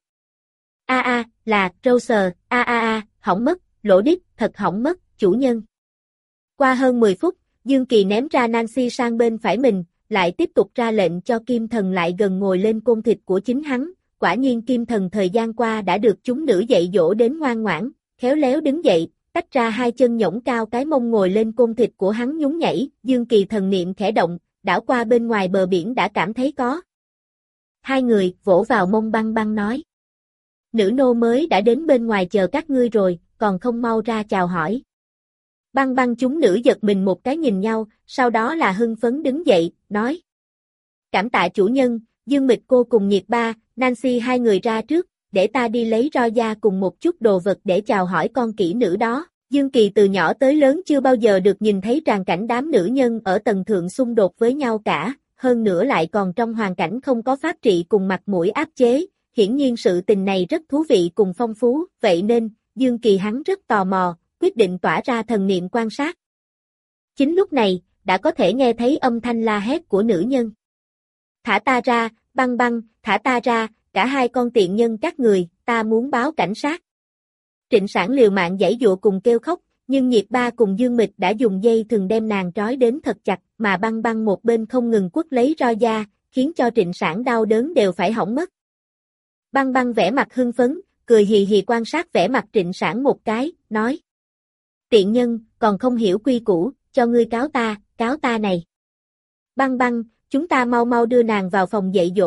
Là Rose, hỏng mất, lỗ đít, thật hỏng mất, chủ nhân. Qua hơn 10 phút, Dương Kỳ ném ra Nancy sang bên phải mình, lại tiếp tục ra lệnh cho Kim Thần lại gần ngồi lên côn thịt của chính hắn. Quả nhiên Kim Thần thời gian qua đã được chúng nữ dạy dỗ đến ngoan ngoãn, khéo léo đứng dậy, tách ra hai chân nhõng cao cái mông ngồi lên côn thịt của hắn nhún nhảy, Dương Kỳ thần niệm khẽ động, đảo qua bên ngoài bờ biển đã cảm thấy có. Hai người vỗ vào mông Băng Băng nói. Nữ nô mới đã đến bên ngoài chờ các ngươi rồi, còn không mau ra chào hỏi. Băng Băng chúng nữ giật mình một cái nhìn nhau, sau đó là hưng phấn đứng dậy, nói. Cảm tạ chủ nhân, Dương Mịch cô cùng Nhiệt Ba, Nancy hai người ra trước, để ta đi lấy roi da cùng một chút đồ vật để chào hỏi con kỹ nữ đó. Dương Kỳ từ nhỏ tới lớn chưa bao giờ được nhìn thấy tràng cảnh đám nữ nhân ở tầng thượng xung đột với nhau cả, hơn nữa lại còn trong hoàn cảnh không có pháp trị cùng mặt mũi áp chế, hiển nhiên sự tình này rất thú vị cùng phong phú, vậy nên, Dương Kỳ hắn rất tò mò, quyết định tỏa ra thần niệm quan sát. Chính lúc này, đã có thể nghe thấy âm thanh la hét của nữ nhân. Thả ta ra, Băng Băng, thả ta ra, cả hai con tiện nhân các người, ta muốn báo cảnh sát. Trịnh Sản liều mạng giãy giụa cùng kêu khóc, nhưng Nhiệt Ba cùng Dương Mịch đã dùng dây thừng đem nàng trói đến thật chặt, mà Băng Băng một bên không ngừng quất lấy roi da, khiến cho Trịnh Sản đau đớn đều phải hỏng mất. Băng Băng vẻ mặt hưng phấn, cười hì hì quan sát vẻ mặt Trịnh Sản một cái, nói. Tiện nhân, còn không hiểu quy củ, cho ngươi cáo ta này. Băng Băng, chúng ta mau mau đưa nàng vào phòng dạy dỗ,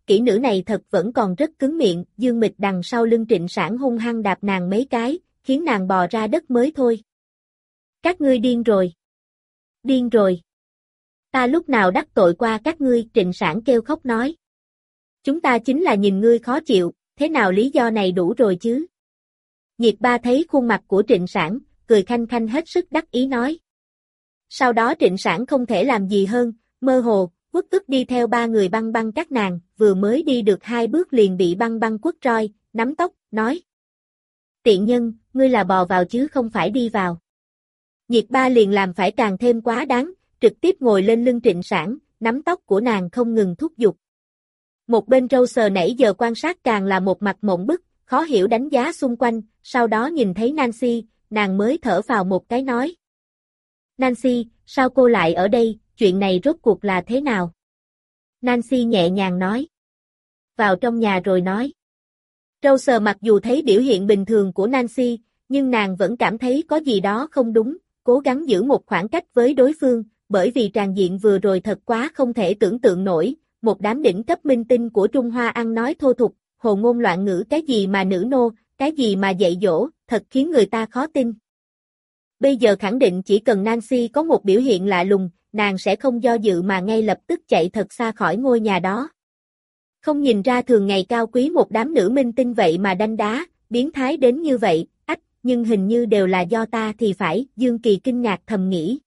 kỹ nữ này thật vẫn còn rất cứng miệng, Dương Mịch đằng sau lưng Trịnh Sản hung hăng đạp nàng mấy cái, khiến nàng bò ra đất mới thôi. Các ngươi điên rồi. Điên rồi. Ta lúc nào đắc tội qua các ngươi, Trịnh Sản kêu khóc nói. Chúng ta chính là nhìn ngươi khó chịu, thế nào lý do này đủ rồi chứ? Nhiệt Ba thấy khuôn mặt của Trịnh Sản, cười khanh khanh hết sức đắc ý nói. Sau đó Trịnh Sản không thể làm gì hơn, mơ hồ, uất ức đi theo ba người băng băng các nàng, vừa mới đi được 2 bước liền bị băng băng quất roi, nắm tóc, nói. Tiện nhân, ngươi là bò vào chứ không phải đi vào. Nhiệt Ba liền làm phải càng thêm quá đáng, trực tiếp ngồi lên lưng Trịnh Sản, nắm tóc của nàng không ngừng thúc giục. Một bên râu sờ nãy giờ quan sát càng là một mặt mộng bức, khó hiểu đánh giá xung quanh, sau đó nhìn thấy Nancy, nàng mới thở phào một cái nói. Nancy, sao cô lại ở đây, chuyện này rốt cuộc là thế nào? Nancy nhẹ nhàng nói. Vào trong nhà rồi nói. Râu sờ mặc dù thấy biểu hiện bình thường của Nancy, nhưng nàng vẫn cảm thấy có gì đó không đúng, cố gắng giữ một khoảng cách với đối phương, bởi vì tràng diện vừa rồi thật quá không thể tưởng tượng nổi, một đám đỉnh cấp minh tinh của Trung Hoa ăn nói thô tục, hồ ngôn loạn ngữ, cái gì mà nữ nô, cái gì mà dạy dỗ, thật khiến người ta khó tin. Bây giờ khẳng định chỉ cần Nancy có một biểu hiện lạ lùng, nàng sẽ không do dự mà ngay lập tức chạy thật xa khỏi ngôi nhà đó. Không nhìn ra thường ngày cao quý một đám nữ minh tinh vậy mà đanh đá, biến thái đến như vậy, nhưng hình như đều là do ta thì phải, Dương Kỳ kinh ngạc thầm nghĩ.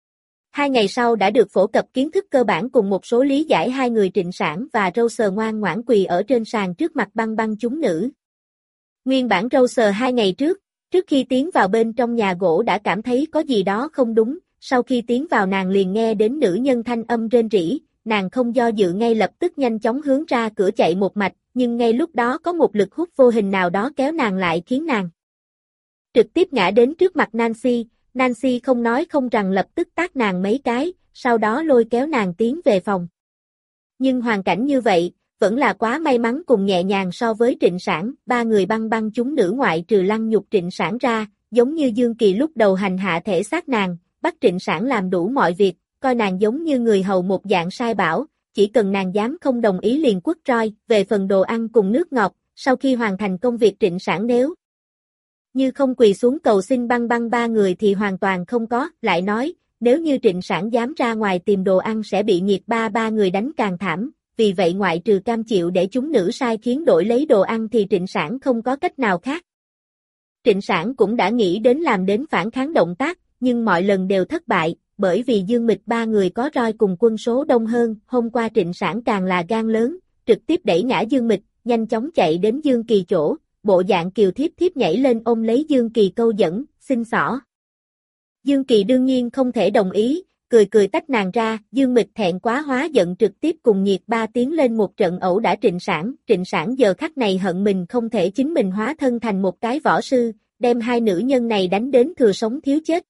2 ngày sau đã được phổ cập kiến thức cơ bản cùng một số lý giải, hai người Trịnh Sản và Râu Sờ ngoan ngoãn quỳ ở trên sàn trước mặt băng băng chúng nữ. Nguyên bản Râu Sờ 2 ngày trước khi tiến vào bên trong nhà gỗ đã cảm thấy có gì đó không đúng, sau khi tiến vào nàng liền nghe đến nữ nhân thanh âm rên rỉ, nàng không do dự ngay lập tức nhanh chóng hướng ra cửa chạy một mạch, nhưng ngay lúc đó có một lực hút vô hình nào đó kéo nàng lại khiến nàng trực tiếp ngã đến trước mặt Nancy. Nancy không nói không rằng lập tức tát nàng mấy cái, sau đó lôi kéo nàng tiến về phòng. Nhưng hoàn cảnh như vậy, vẫn là quá may mắn cùng nhẹ nhàng so với Trịnh Sản, ba người băng băng chúng nữ ngoại trừ lăng nhục Trịnh Sản ra, giống như Dương Kỳ lúc đầu hành hạ thể xác nàng, bắt Trịnh Sản làm đủ mọi việc, coi nàng giống như người hầu một dạng sai bảo, chỉ cần nàng dám không đồng ý liền quất roi, về phần đồ ăn cùng nước ngọt, sau khi hoàn thành công việc Trịnh Sản nếu như không quỳ xuống cầu xin băng băng ba người thì hoàn toàn không có, lại nói, nếu như Trịnh Sản dám ra ngoài tìm đồ ăn sẽ bị Nhiệt ba người đánh càng thảm, vì vậy ngoại trừ cam chịu để chúng nữ sai khiến đổi lấy đồ ăn thì Trịnh Sản không có cách nào khác. Trịnh Sản cũng đã nghĩ đến làm đến phản kháng động tác, nhưng mọi lần đều thất bại, bởi vì Dương Mịch ba người có roi cùng quân số đông hơn, hôm qua Trịnh Sản càng là gan lớn, trực tiếp đẩy ngã Dương Mịch, nhanh chóng chạy đến Dương Kỳ chỗ. Bộ dạng kiều thiếp thiếp nhảy lên ôm lấy Dương Kỳ câu dẫn, xin xỏ. Dương Kỳ đương nhiên không thể đồng ý, cười tách nàng ra, Dương Mịch thẹn quá hóa giận trực tiếp cùng Nhiệt Ba tiến lên một trận ẩu đả Trịnh Sản giờ khắc này hận mình không thể chính mình hóa thân thành một cái võ sư, đem hai nữ nhân này đánh đến thừa sống thiếu chết.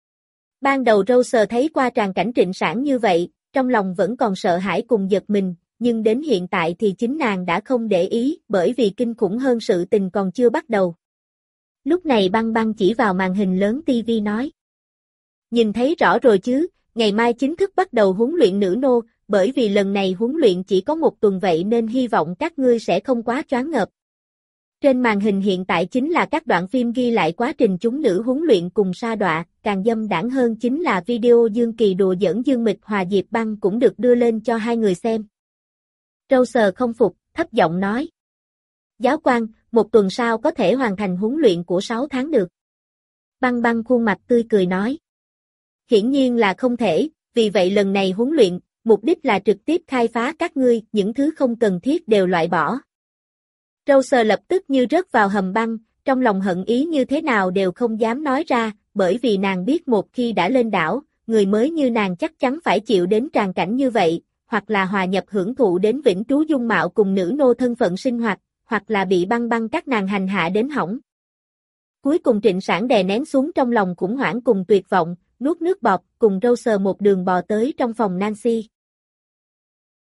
Ban đầu Râu Sờ thấy qua tràng cảnh Trịnh Sản như vậy, trong lòng vẫn còn sợ hãi cùng giật mình. Nhưng đến hiện tại thì chính nàng đã không để ý, bởi vì kinh khủng hơn sự tình còn chưa bắt đầu. Lúc này băng băng chỉ vào màn hình lớn TV nói. Nhìn thấy rõ rồi chứ, ngày mai chính thức bắt đầu huấn luyện nữ nô, bởi vì lần này huấn luyện chỉ có 1 tuần vậy nên hy vọng các ngươi sẽ không quá choáng ngợp. Trên màn hình hiện tại chính là các đoạn phim ghi lại quá trình chúng nữ huấn luyện cùng sa đọa, càng dâm đãng hơn chính là video Dương Kỳ đùa giỡn Dương Mịch hòa Diệp Băng cũng được đưa lên cho hai người xem. Râu Sờ không phục, thấp giọng nói. Giáo quan, 1 tuần sau có thể hoàn thành huấn luyện của 6 tháng được. Băng băng khuôn mặt tươi cười nói. Hiển nhiên là không thể, vì vậy lần này huấn luyện, mục đích là trực tiếp khai phá các ngươi, những thứ không cần thiết đều loại bỏ. Râu Sờ lập tức như rớt vào hầm băng, trong lòng hận ý như thế nào đều không dám nói ra, bởi vì nàng biết một khi đã lên đảo, người mới như nàng chắc chắn phải chịu đến tràng cảnh như vậy. Hoặc là hòa nhập hưởng thụ đến vĩnh trú dung mạo cùng nữ nô thân phận sinh hoạt, hoặc là bị băng băng các nàng hành hạ đến hỏng. Cuối cùng Trịnh Sản đè nén xuống trong lòng khủng hoảng cùng tuyệt vọng, nuốt nước bọt, cùng Râu Sờ một đường bò tới trong phòng Nancy.